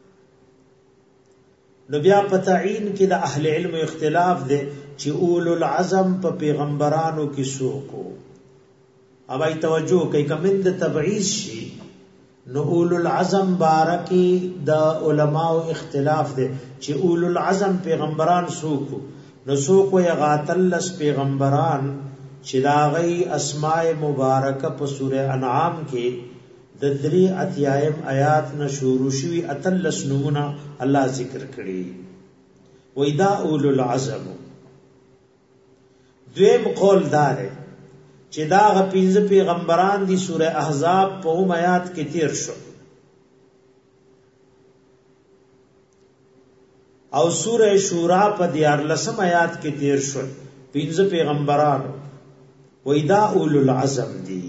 نو بیا په تعین کې د اهل علم اختلاف ده چې اولو العزم په پیغمبرانو کې څوک اوبای توجه کوي کمن د تبعیض شي نو اولو العزم بارکی د علماء اختلاف ده چې اولو العزم پیغمبران څوک نو څوک یې غاتلس پیغمبران چې دا غي اسماء مبارکه په سوره انعام کې د 3 اتیایم آیات نه شروع شوی اتلس نمونه الله ذکر کړي وېدا اولو العزم. دویم قول دار چې دا غ 15 پیغمبران دي سوره احزاب په آیات کې تیر شو او سوره شورا په 14 آیات کې تیر شو 15 پیغمبران وېدا اولو العزم دي.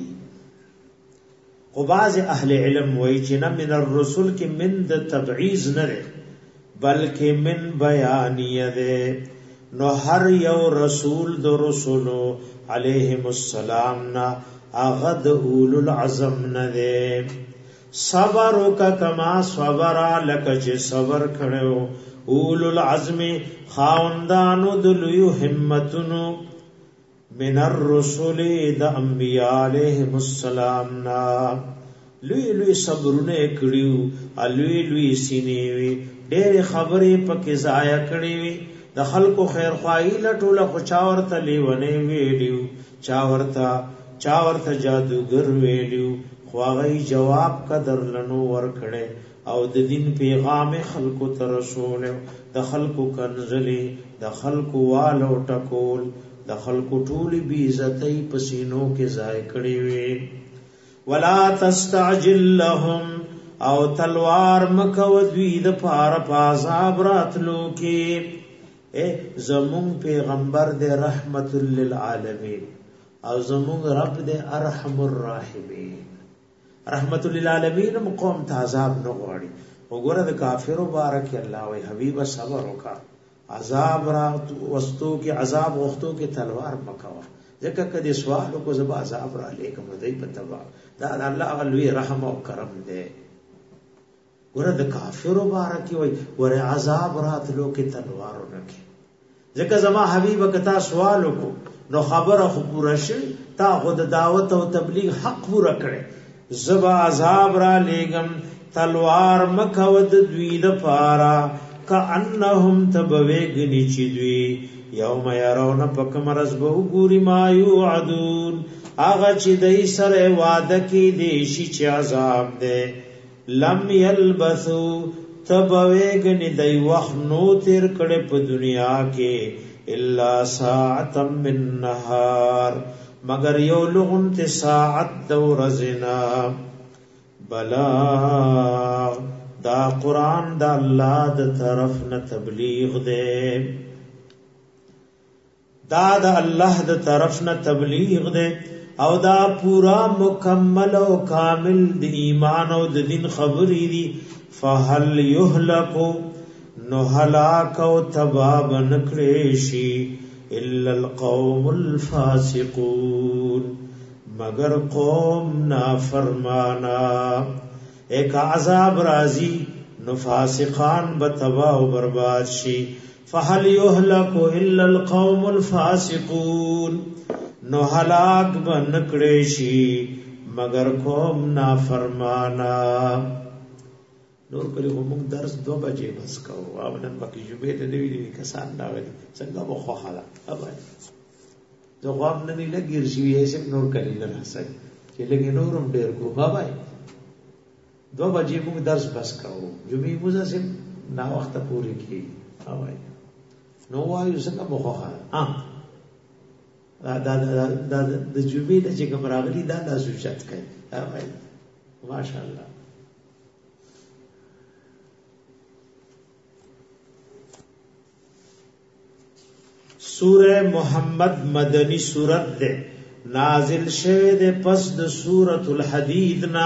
خو بعض اهل علم وایي چې نه من الرسل کې من د تبعیض نه بلکې من بیانیه ده. نو هر یو رسول د رسولو علیهم السلام نا اغد اولو العزم نه ده. صبر کما صبر لک چې صبر کړو اولو العزم خاوندانو د لوی همتونو من الرسل د انبیاء علیهم السلام نا لوی لوی صبرونه کړیو الوی لوی سینې وی ډېر خبرې پکې ضایع کړې وی د خلکو خیر خوایي لټوله خو چاورته لیونه ویډیو چاورته جادوګر ویډیو خو هغه جواب قدر لنو ور کړي او د دین پیغام خلکو ته رسول د خلکو کنزلي د خلکو والو ټکول د خلکو ټولي بی عزتۍ پسینو کې ځای کړی وي. ولا تستعجل لهم او تلوار مکو دوی د پار پازاب راتلو کې زمون پیغمبر د رحمت للعالمین او زمون رب د ارحم الراحمین. رحمت للعالمین قوم ته عذاب نه غواړي. وګوره د کافرو بارک الله وی حبیب صبر وکا عذاب را وستو کې عذاب وختو کې تلوار مکوا ځکه کدي سوال کو زب عذاب را لیکم دای په تبا دا الله غلوی رحم او کرم دی. ګوره د کافرو بارک وی ور عذاب راتلو کې تلوار ونکي ځکه زما حبیب کتا سوال کو نو خبره خو پوره شي تا خود دعوت او تبلیغ حق پوره کړي زب عذاب را لېګم تلوار مکود دوی د پارا کأنهم تبویگنی چی دوی یوم یرون پکمرز بہو گوری ما یوعدون آغا چی دی سر وعده کی دیشی چی عذاب دے لم یلبثو تبویگنی دی وقت نو تیر کڑے پا دنیا کے الا ساعتا من نهار مگر یو لغنت ساعت دو رزنا بلاغ دا قرآن دا اللہ دا طرف نہ تبلیغ دے دا اللہ دا طرف نہ تبلیغ دے او دا پورا مکمل او کامل د ایمان او د دین خبری دی. فهل یهلکو نو هلاک او تباب نکریشی الا القوم الفاسقون مگر قوم نافرمانا. ایک عذاب رازی نو فاسقان بتباہ و برباد شی. فهل یهلک الا القوم الفاسقون نو ہلاک بنکڑے شی مگر قوم نافرمانا. نور کلی مونږ درس 2 بجې بس کوو او نن باقي جمعې ته دی ویلي کسان راغلي څنګه مو خو حاله اوبای زه غوام نه لګیر شي یې سم نور کلی نه راځي چې لګي نورم ډیر کو بابای 2 بجې موږ درس بس کوو جمعې مو ځم نا وخت پوری کی اوبای نو وایو څنګه مو خو حاله دا د جمعې د چې کوم راغلي دا د سوچت کوي اوبای ماشاءالله. سورہ محمد مدنی سورت دے نازل شوه دے پس د سورۃ الحدید نا.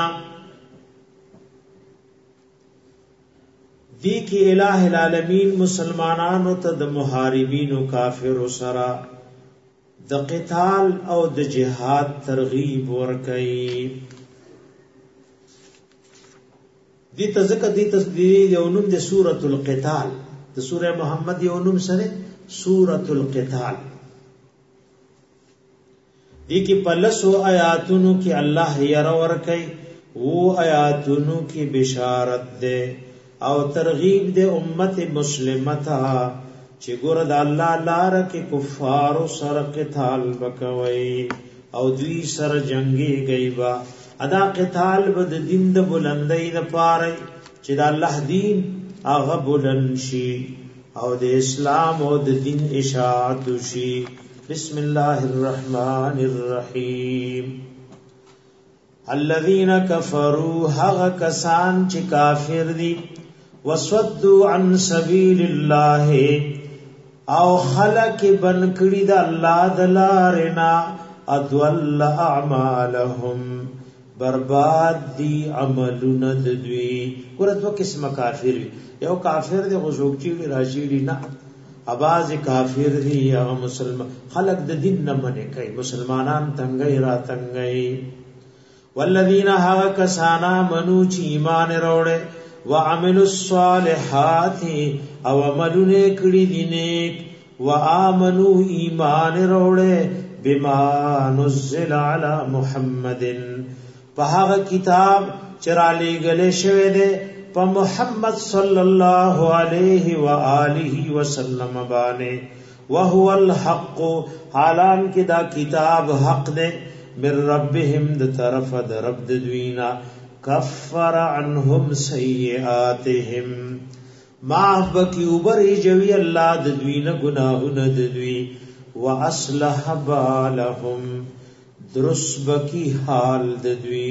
دی کی الہ العالمین مسلمانانو ته د محاربین او کافر سره د قتال او د جهاد ترغیب ورکړي. دې تزکه دې تصدیق یو نوم د سورۃ القتال د سوره محمد یو نوم سره سورۃ القتال دې کې پلسو آیاتونو کې الله یې ور کوي وو آیاتونو کې بشارت ده او ترغیب ده امت مسلمه ته چې ګور د الله لار کې کفار سره قتال وکوي او دوی سره جنگي گئیبا ادا قتال بد دین د بلندۍ د پاره چې د الله دین هغه بلند شي او د اسلام او د دین اشاعت شي بسم الله الرحمن الرحیم الذين كفروا هغه کسان چې کافر دي وصدوا عن سبيل الله او خلق بنکړي د الله د لارنا ادول اعمالهم برباد دی عملونه د دوی ګوره دوه قسمه کافر یو کافر دی غوږ چی راځي نه اباز کافر دی یا مسلمان خلق د دین نه منې کوي مسلمانان تنګي را تنګي والذین ها کسانا منو چی ایمان وروړي وعملوا الصالحات او عملونه کړي دي نیک وآمنوا ایمان وروړي بما نزل علی محمد په هغه کتاب چرالی گله شوه ده په محمد صلی الله علیه و آله وسلم باندې وهو الحق حالان کې دا کتاب حق ده من ربهم د طرف د رب د دوینا کفر عنهم سیئاتهم معاف بکی اوبری جوی الله د دوینا گناهونه د دوی واصلح بالهم درست بکی حال د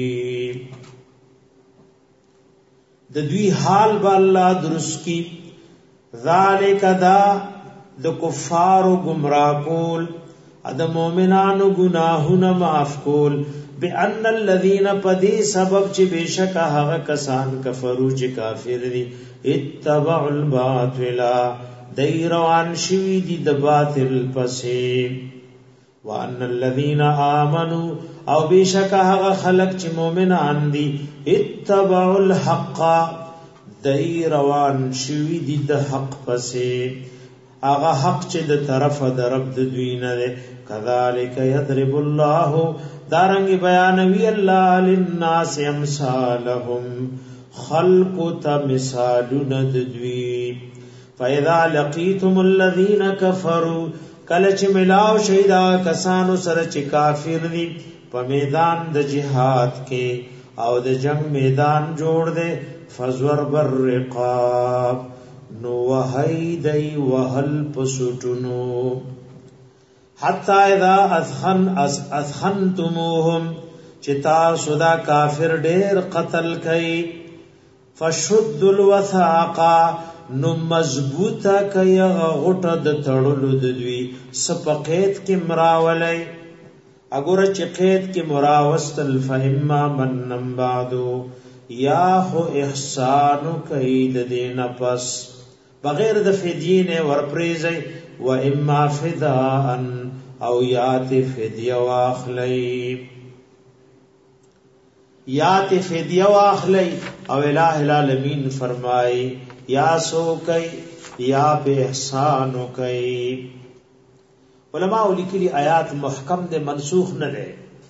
دوی حال با الله درست کی ذالک دا د کفار گمراه کول د مؤمنانو گناهونه معاف کول بان الذين پدی سبب چې بشک هغه کسان کفرو چې کافر دي اتبعوا الباطل دایروان شوی دي د باطل پسې وان الذين امنوا او بشک هغه خلق چې مؤمنان دي اتبعوا الحق دایروان شوی دي د حق پسې هغه حق چې د طرف د رب د دوی نه ده کذالک یضرب الله دارنګ بیانوی الله للناس امثالهم خلق تمثالون د دوی فاذا لقيتم الذين كفروا کله چې ملاو شهدا کسانو سره چې کافر دي په میدان د جهاد کې او د جنگ میدان جوړ دے فزور بر رقاب نو وحی دی وحل پسوٹنو حتی اذا اذخنتموهم چتا صدا کافر ډیر قتل کئی فشد الوثاقا نو مضبوطه کئی غټه د تړلو د دوی سپقیت کې مراولای اگر چې قید کې مراوستل فهما منن بعدو یا خو احسان کید دین پس بغیر د فدیه نه ورپریزي و اما فداء او یات فدیه واخلی یات فدیه واخلی او الہ العالمین فرمای یا سو کئی یا به احسان کئی علماء لیکلی آیات محکم دے منسوخ نہ دے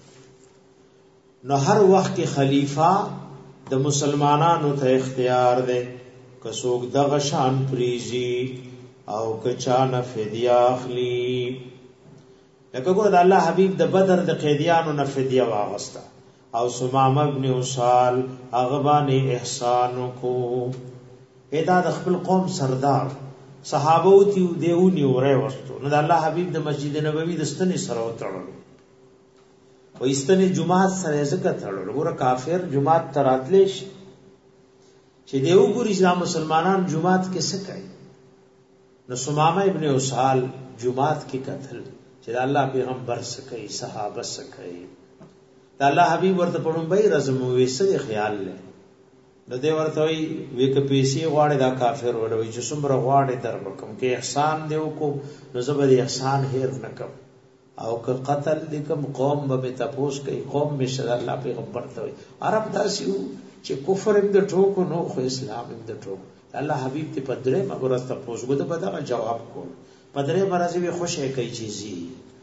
نو ہر وقت کی خلیفہ د مسلمانانو ته اختیار دے کڅوک دغه شان پریزي او کچانه فدیه اخلي لکه ګور د الله حبیب د بدر د قیدیانو نه فدیه واغستا او سمامه ابن وصال اغبانی احسان کو ادا د خپل قوم سردار صحابه او تی دیونی وره وستو نو د الله حبیب د مسجد نبوی د ستنې سره وتړلو و استنې جمعه سره زکه تړلو ګوره کافر جمعه تراتلش چې دیو ګور اسلام مسلمانان جمعه کې څه کوي نو سمامه ابن وصال جمعه کې قتل چې د الله پیغمبر څه کوي صحابه څه کوي د الله حبیب ورته پړمبای رزم وېسه خیال له نو دی ورته وی وک پیسې غواړي دا کافر وړوي چې څومره غواړي در وکم کې احسان دیو کو نو زبر احسان هیر نکم او که قتل دکم قوم به تپوس کوي قوم مشر الله پیغمبر ته وي عرب داسیو چې کفر هم د ټوکو نو خو اسلام هم د ټوکو الله حبیب ته پدره مګورسته پوسګو ته بدغه جواب کول پدره مرزي به خوشی کوي چیزي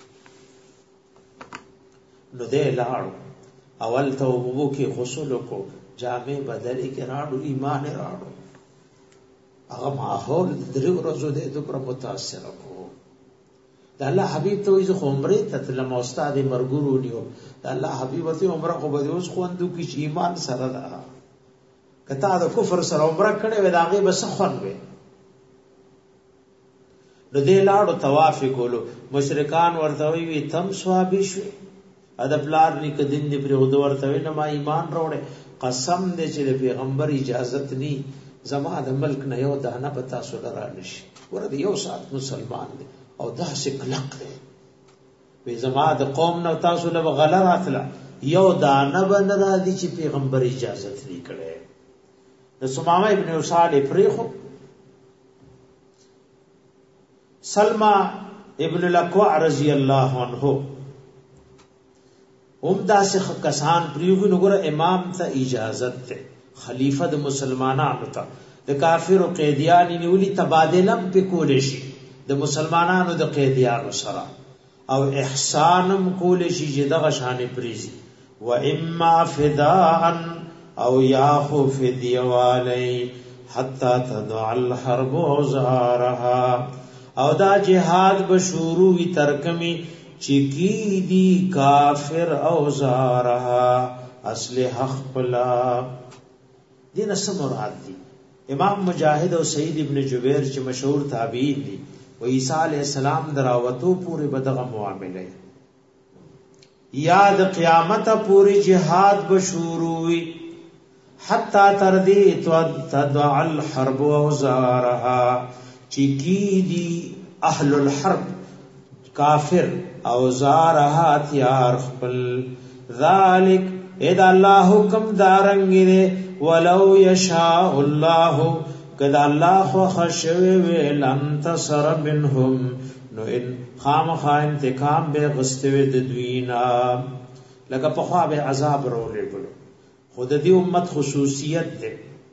نو دې لاړو اول ته وبو کې غسل کو جامع بدل کې راړو ایمان راړو هغه ماحول درې ورځې د پر متاثر کو د الله حبيب ته وځي عمره ته لم استاد مرګورو نیو د الله حبيب ته عمره خو به اوس خوندو کې ایمان سره ده کته د کفر سره عمره کړي و داغه بس خون وي نو دې لاړو طواف کولو مشرکان ورته وی تم ثوابي شو ادب لار لیک دین دې پر ودو ورته نه ما ایمان وروړي قسم دې چې پیغمبر اجازه ني زما د ملک نه یو دانه پتا سو درا نشي ورته یو سات مسلمان دي او دا شکلق دی وی زما د قوم نو تاسو له غلط راتله یو دانه بن را دي چې پیغمبر اجازه ني کړي د سمامه ابن وصال پریخو سلمہ ابن الاکوع رضی اللہ عنہ عمدہ سے کسان پریوگی نگر امام تا اجازت تے خلیفہ د مسلمانانو تا د کافر و قیدیانی نیولی تبادلم پی کولشی د مسلمانانو د قیدیانو سرا او احسانم کولشی جدغ شان پریزی و اما فداءن او یاخو فدیوالی حتی تدع الحرب اوزارها او دا جهاد بشوروی ترکمی چکی دی کافر اوزارها اسلحہ خپلا دین اسم مراد دی امام مجاہد او سعید ابن جبیر چې مشهور تابعین دي و عیسی علیہ السلام دراوتو پوری بدغه معاملې یاد قیامت پوری جهاد بشوروی حتی تردی تدع الحرب اوزارها چکی دی اهل الحرب کافر اوزارها تیار خپل ذالک اذا الله حکم دارنګره ولو یشاء الله کدا الله خشوی ولن تصر منهم نو ان خامخا انتقام به غستوی د دوینا لکه په خوا به عذاب رولې بلو خود دې امت خصوصیت ده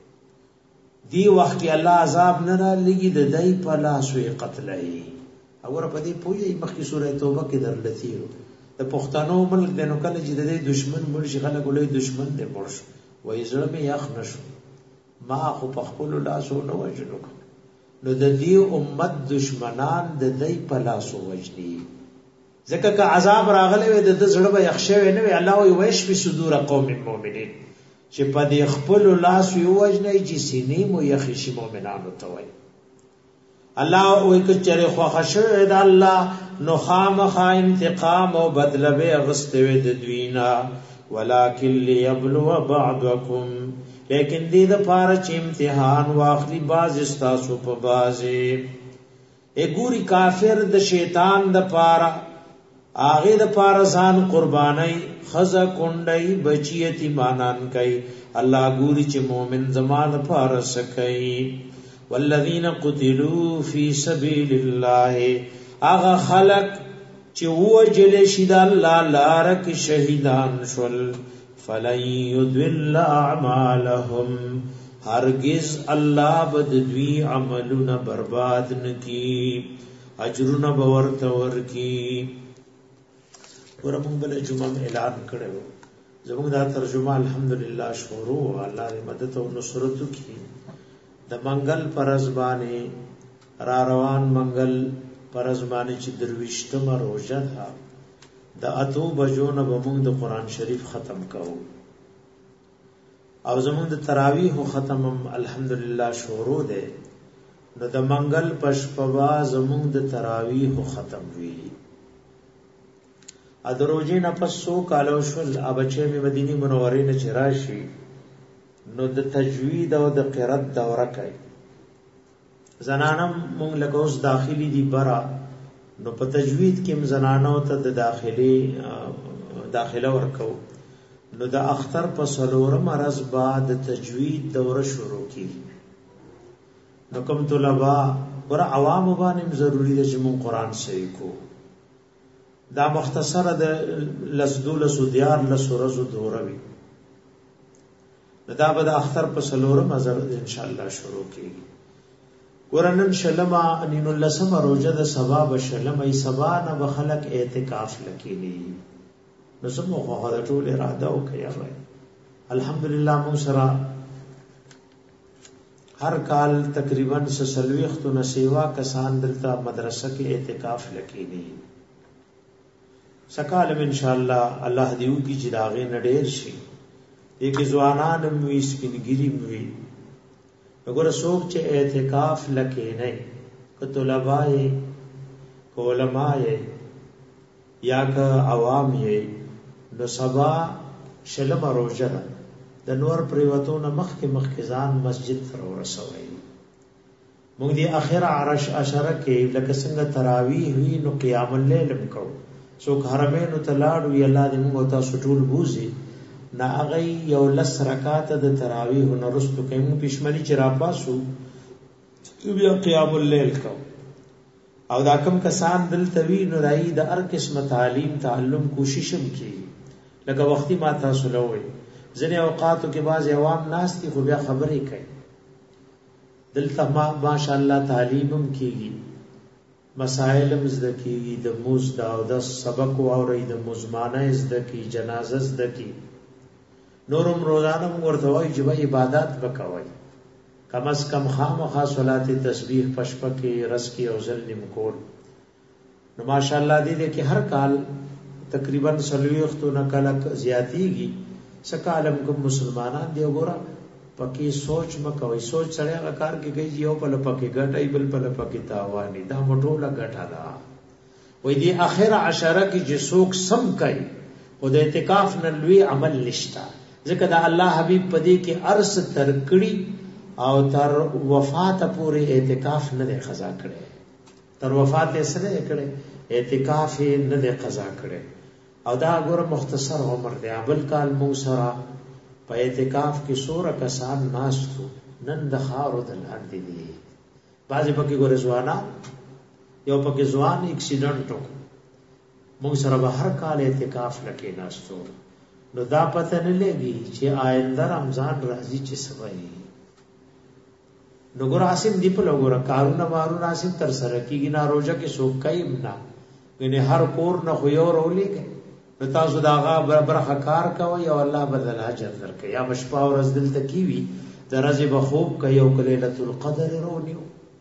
دی وخت کې الله عذاب نه را لګي د دای په لاس وی قتلای اور په دې پوهې مخکې سورې توبه کې درلتیو د پښتنو ملک د نو کله چې د دشمن مرشي خلک ولې دشمن دې مرش وای زړه مې یخ نشو ما خو په خپل لاسو نه وجنو نو د دې امت دشمنان د دای په لاس وجني ځکه که عذاب راغلی وي د زړه به یخ شوی نه وي الله وي ويش په صدور قوم المؤمنین چې په دې خپل لاس یو وجنه چې سینې مو یخ شي مؤمنانو ته وای الله او کچره خو خشوه د الله نو خامخا انتقام او بدل به غستوي د دوینا ولکن ليبلو بعضکم لیکن دې د پاره چې امتحان واخلي باز استاسو په بازه ګوري کافر د شیطان د پاره اغه د پاره ځان قربانای خزا کونډای بچی یتیمانان کوي الله ګوري چې مؤمن زمان پاره سکي والذین قتلوا فی سبیل الله اغه خلق چې وجل شید الله لارک شهیدان شول فلن يضل اعمالهم هرگز الله بد دوی عملونه برباد نکي اجرونه باورته ورکی ورمون بل جمعه اعلان کړو زموږ دا ترجمه الحمدلله شروع الله دې مدد او نصرت وکړي د منګل پرزبانه را روان منګل پرزبانه چې درويشتمه روزه ده د اتو بجو نه بمون د قران شریف ختم کاو او زمون د تراویح ختمم الحمدلله شروع ده نو د منګل پشپوا زمون د تراویح ختم وی ادروجین پس سو کالو شل ابچه می مدینی منوره نه چراشی نو د تجوید او د قرات دوره کوي زنانم مونږ لکه اوس داخلي دی برا نو په تجوید کې زنانو ته د داخله ورکو نو د اختر په سلورم مرز بعد تجوید دوره شروع کی نو کوم طلبا ور عوام باندې ضروری ده چې مون قران صحیح کو دا مختصره د لسدول سودیار لسورز دوروي دا به د اختر په سلورم ازر ان شاء الله شروع کیږي. ګورنن شلما انین اللسم روزه د سبا بشلم ای سبا نه بخلق اعتکاف لکینی نو سمو خو دا ټول اراده وکیا وای. الحمدلله مو سره هر کال تقریبا 40 نسیوا کسان دلته مدرسه کې اعتکاف لکینی. سکالم ان شاء الله الله دیو کی جداغه نډیر شي یک ځوانان موي سپینګری موي وګوره څوک چې اعتکاف لکې نه ک طلباء علماء یا ک عوام یې نو سبا شلم روزه د نور پریوتونه مخکې ځان مسجد تر ورسوي. موږ دی اخر عشره کې لکه څنګه تراویح وی نو قیام الليل وکړو. څوک حرمین ته لاړو یا الله دې موږ تاسو ټول بوزي نا هغه یو لس رکعات د تراویح نورستو کوم پښمنی چې را پاسو بیا قیام الليل کو. او دا کم کسان دلته وی نو راي د هر قسم تعلیم تعلم کوششم کی لکه وختي ما تاسو لوي ځنه اوقاتو کې بعض عوام ناس دي خو بیا خبرې کوي دلته ماشاء الله تعلیمم کیږي مسائلم زده کیږي د موز دا او د سبق او ری د مزمانه زده کی جنازه زده کی نورم روزانه ورته وای چې عبادت وکوي کم از کم خامخا صلات تسبیح پشپکه رس کی او ذل نمکول. نو ماشاء الله دې کې هر کال تقریبا 40 نکلک زیاتیږي. سکالم کوم مسلمانان دی وګوره پکې سوچ مکوي سوچ سره هغه کار کې گئی یو په لپکه ګټای بل په لپکه تاوانی دا مټوله ګټا دا وې دی اخر عشره کې چې څوک سم کوي او د اعتکاف نلوي عمل لشتا ځکه دا الله حبيب پدې کې ارس ترکړي او تر وفات پورې اعتکاف نه دی قضا کړي تر وفات یې سره کړي اعتکاف نه دی قضا کړي او دا ګوره مختصر عمر دی. بل کال مو سره په اعتکاف کې 16 کسان ناستو نن د خارو د لاندې دي. بعضې پکې ګوره ځوانان یو پکې ځوان اکسیډنټ وکړو موږ سره به هر کال اعتکاف لکې ناستو نو دا پته نه لګي چې آینده رمضان راځي چې سوي نو ګوره عاصم دی په لګوره کارونه مارونه عاصم تر سره کېږي نه روزه کې څوک کایم نه غني هر کور نه خو یو رولېږي نو تاسو دا غا برخه کار کوي او الله بدل اجر درکړي. یا مشپا او ورځ دلته کیوي درځي به خوب کوي او ليله القدر رونیو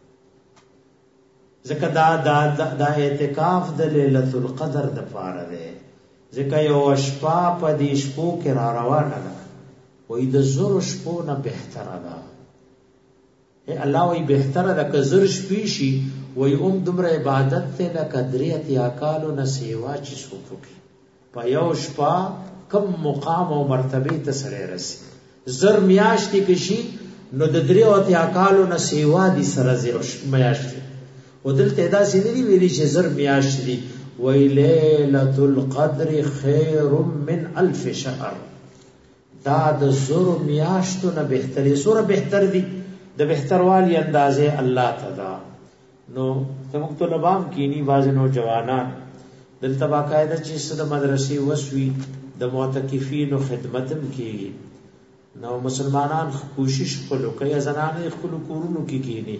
ځکه دا اعتکاف د ليله القدر د پاره ده ځکه یو شپه په دې شپو کې را روانه ده وې د زور شپو نه بهتره ده. الله وې بهتره ده که زر شپې شي وې دومره عبادت ته لکه دریت یا کالو نه سیوا چې سوپوږي په یو شپه کم مقام او مرتبه ته سره رسي. زر میاشتې کې شي نو د دریو اتیا کالو نه سیوا دي سره زیرو میاشتې او دلته دا سینری ویلي چې زر میاشتې دي وی لیلۃ القدر خیر من الف شهر دا د زر میاشتو نه بهتري سوره بهتر دي د بهتروالی اندازې الله تعالی. نو زموږ طلبام کینی باز نوجوانان دلته باقاعده چې د مدرسې وسوي د معتکفینو خدمتم کیږي نو مسلمانان کوشش کولو کوي زنانه خپل کورونو کې کینی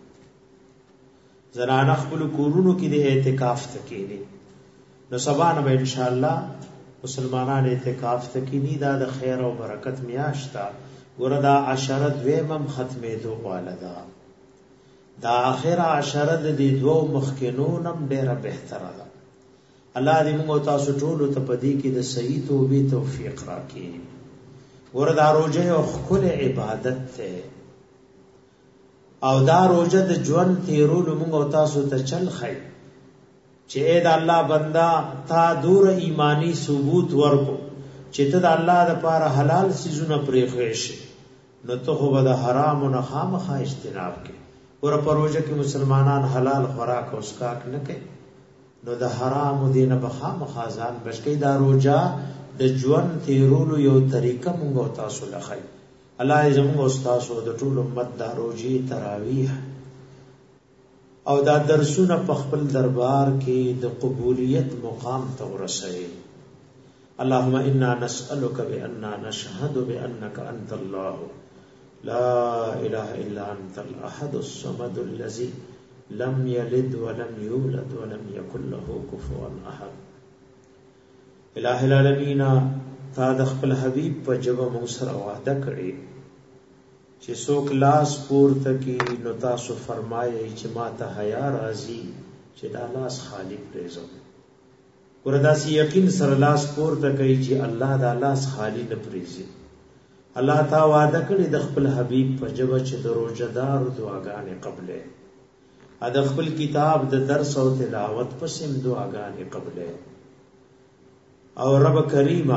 زنانه خپل کورونو کې د اعتکاف تکینی نو سبحان الله ان شاء الله مسلمانان اعتکاف تکینی دا د خیر او برکت میاشتا ګوردا عشره دویم ختمې دوه والدا دا اخر عشره د دې دوه مخکینونم ډیره بهتره ده. الله دې موږ تاسو ټول ته پدې کې د صحیح توبې توفیق راکړي. وردا روزه او خپل عبادت ته او دا روزه د ژوند تیرولو موږ تاسو ته چل خای چې اې د الله بندا تا دور ایمانی ثبوت ورکو چې ته د الله د پاره حلال سيزونه پرې خوښ نو ته خو به د حرام او خامخا اجتناب کې ور پروژه کې مسلمانان حلال خوراک او اسکاک نه کوي نو د حرام دینه بخام خازان بشکی دا روجا د ژوند تیرولو یو طریقه مونږ تاسو لخی. الله زموږ استاد او د ټول امت دا روجي تراویح او دا درسونه په خپل دربار کې د قبولیت مقام ته ورسوي. اللهم انا نسألك بأننا نشهد بأنك انت الله لا اله الا انت الاحد الصمد الذي لم يلد ولم يولد ولم يكن له كفوا احد. الہ العالمین تا د خپل حبیب په جبه مو سره وعده کړې چې څوک لاس پورته کی نو تاسو فرمایي چې ما ته حیا راځي چې دا لاس خالی پریزم. وردا سی یقین سره لاس پورته کوي چې الله دا لاس خالی نه پریزي. الله تا وعده کړی د خپل حبیب په جبه چې د روزدار دعاګانې قبلې د خپل کتاب د درس او تلاوت پسې دعاګانې قبلې او رب کریم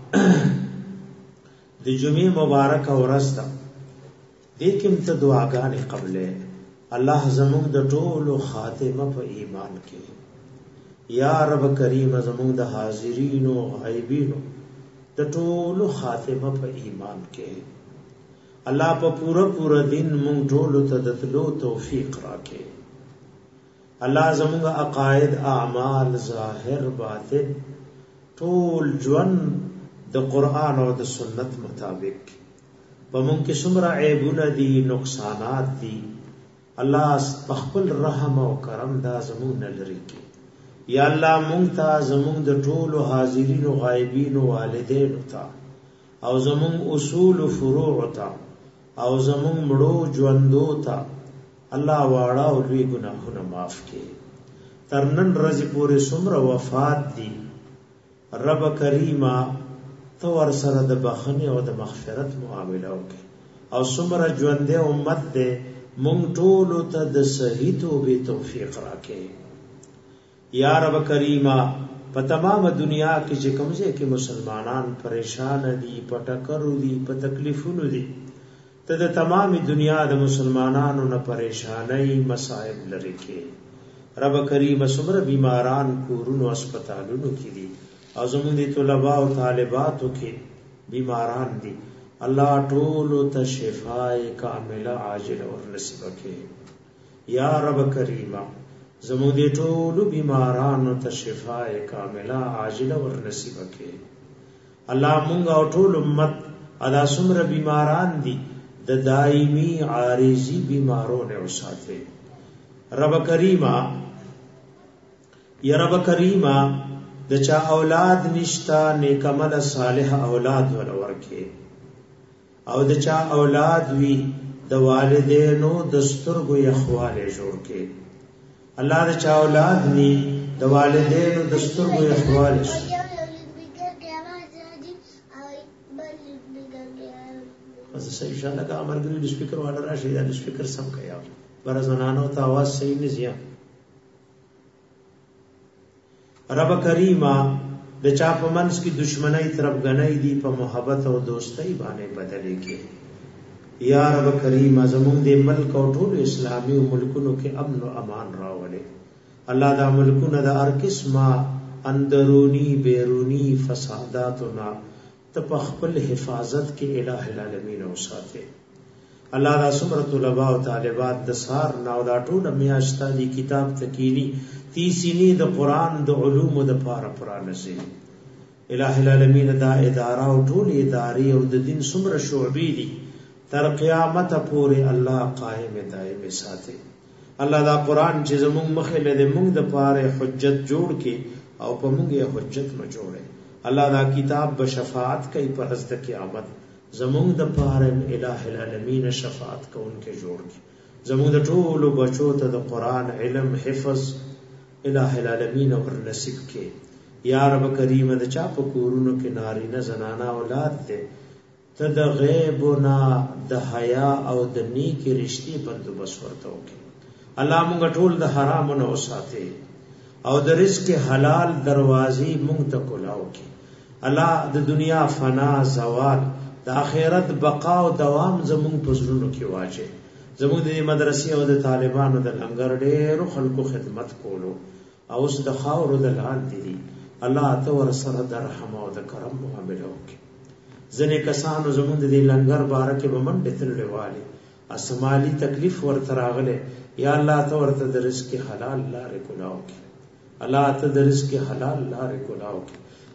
د جمعې مبارک ورځ ده دې کې ته دعاګانې قبلې. الله زموږ د ټولو خاتمه په ایمان کې یا رب کریم زموږ د حاضرین او غایبین د ټولو خاتمه په ایمان کې الله په پورا دین مونږ ټولو ته د تلو توفیق راکړي. الله زموږ عقاید اعمال ظاهر باطن ټول ژوند د قران او د سنت مطابق په مونږ کې څومره عیبونه دي نقصانات دي الله خپل رحم او کرم دا زموږ نه لري کې. یا الله مونږ ته زموږ د ټولو حاضرین او غایبین او والدین ته او زموږ اصول او فروع ته او زموږ مړو ژوندو ته الله واړه او لوی ګناهونه معاف کړي. ترنن ورځې پورې څومره وفات دي رب کریمه تو ور سره د بخښنې او د مغفرت معامله وکړي او څومره ژوندې امت دې مونږ ټولو ته د صحیح توبې توفیق راکړي. یا رب کریمه په تمام دنیا کې چې کومځه کې مسلمانان پریشان دي په ټکرو دي په تکلیفونو دي ته د تمام دنیا د مسلمانانو نه پریشانای مصائب لري کې. رب کریمه څومره بیماران کورونو هسپتالونو کې دي او زموږ د طلباء او طالباتو کې بیماران دي الله ټولو ته شفای کامله عاجله ور نصیب کړي. یا رب کریمه زموږ د ټولو بیمارانو ته شفای کامله عاجله ور نصیب کړي. الله مونږ او ټول امت ادا څومره بیماران دي د دایمي عارضی بیمارونه وساته. رب کریمه یا رب کریمه د چا اولاد نشتا نیک عمل صالح اولاد ورکه او د چا اولاد وی د والدینو د سترګو یخواله جوړ کې. الله د چا اولاد ني د والدینو د سترګو یخواله بس صحیح شاله کا امر ګری د سپیکر والا راشي د سپیکر سم کیا بر زنانو ته आवाज صحیح نه زیات. رب کریمه د چا په منځ کې دشمنی طرف غنۍ دی په محبت او دوستۍ باندې بدلې کې. یا رب کریم زمون دې ملک او ټول اسلامي ملکونو کې امن او امان راولې. الله دا ملکونه د هر قسمه اندرونی بیرونی فساداتنا ته په خپل حفاظت کې الٰه العالمین او ساته. الله دا څومره طلباء او طالبات د سار نو دا ټول میاشتہ دی کتاب تکینی تیسینی د قران د علوم د پاره پرانسي. الٰه العالمین دا اداره او ټول ادارې او د دین څومره شعبې دي تر قیامت پورې الله قائم دائم ساتي. الله دا قران چې زموږ مخه له موږ د پاره حجت جوړ کې او په موږ یې حجت ما جوړه. الله دا کتاب به شفاعت کوي پر ورځ د قیامت زموږ د پاره الٰه العالمین شفاعت کوونکې جوړ کې. زموږ د ټولو بچو ته د قران علم حفظ الٰه العالمین ور نصیب کې. یا رب کریم د چا په کورونو کې نارینه زنانه اولاد دې ته د غیب نه د حیا او د نیکی رشتي بندوبست ورته وکړي. الله موږ ټول د حرام نه وساتي او د رزق حلال دروازې موږ ته کولاو کړي. الله د دنیا فنا زوال د آخرت بقا او دوام زموږ په زړونو کې واچي. زموږ د مدرسې او د طالبانو د لنګر ډېرو خلکو خدمت کولو او اوس د خاورو د لاندې دي. الله ته ور سره د رحم او د کرم معامله وکړي. ځنې کسانو زموږ د لنګر باره کې به منډې تللې والي اسمالي تکلیف ورته راغلی. یا الله ته ورته د رزق حلال لارې کولاو کړي. الله ته د رزق حلال لارې کولاو کړي.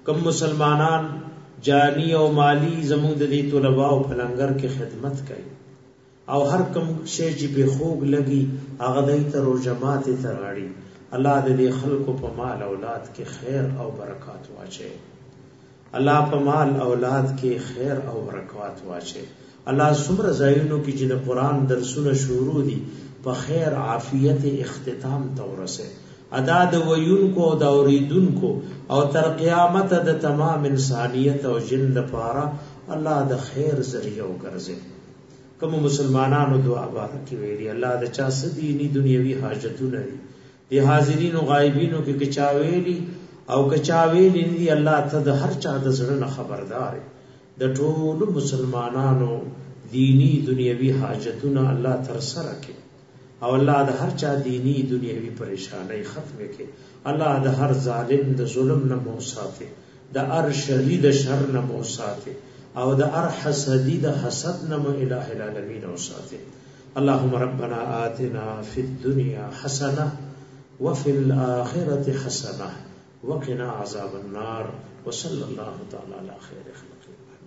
کم مسلمانان جانی او مالی زموږ د دې طلباء او پلنګر کې خدمت کوي او هر کم شی چې به خوګ لګي هغه دای ته رو جماعت ته راړي الله دې خلکو په مال اولاد کې خیر او برکات واچي الله په مال اولاد کې خیر او برکات واچي الله څومره ځایونو کې چې د قران درسونه شروع دي په خیر عافیت اختتام تورسه ادا د ویونکو او د اوریدونکو او تر قیامت د تمام انسانیت او جن لپاره الله د خیر ذریعہ وګرځي کوم مسلمانانو دعا بارکی ویلي الله د چا سديني دنیوي حاجتونه دي د حاضرین او غایبینو کې کچاویلی او کچاویلی دي الله ته د هر چا د زړه خبردار د ټول مسلمانانو دینی دنیوي حاجتونه الله تر سره کوي او الله د هر چا دینی دنیوي پریشانای ختم کړي الله د هر ظالم د ظلم نه مو ساتي د هر شری د شر نه مو ساتي او د هر حسدی د حسد نه مو الٰه العالمین او ساتي اللهم ربنا آتنا فی الدنيا حسنه وفي الاخره حسنه وقنا عذاب النار وصلى الله تعالى على خير خلقه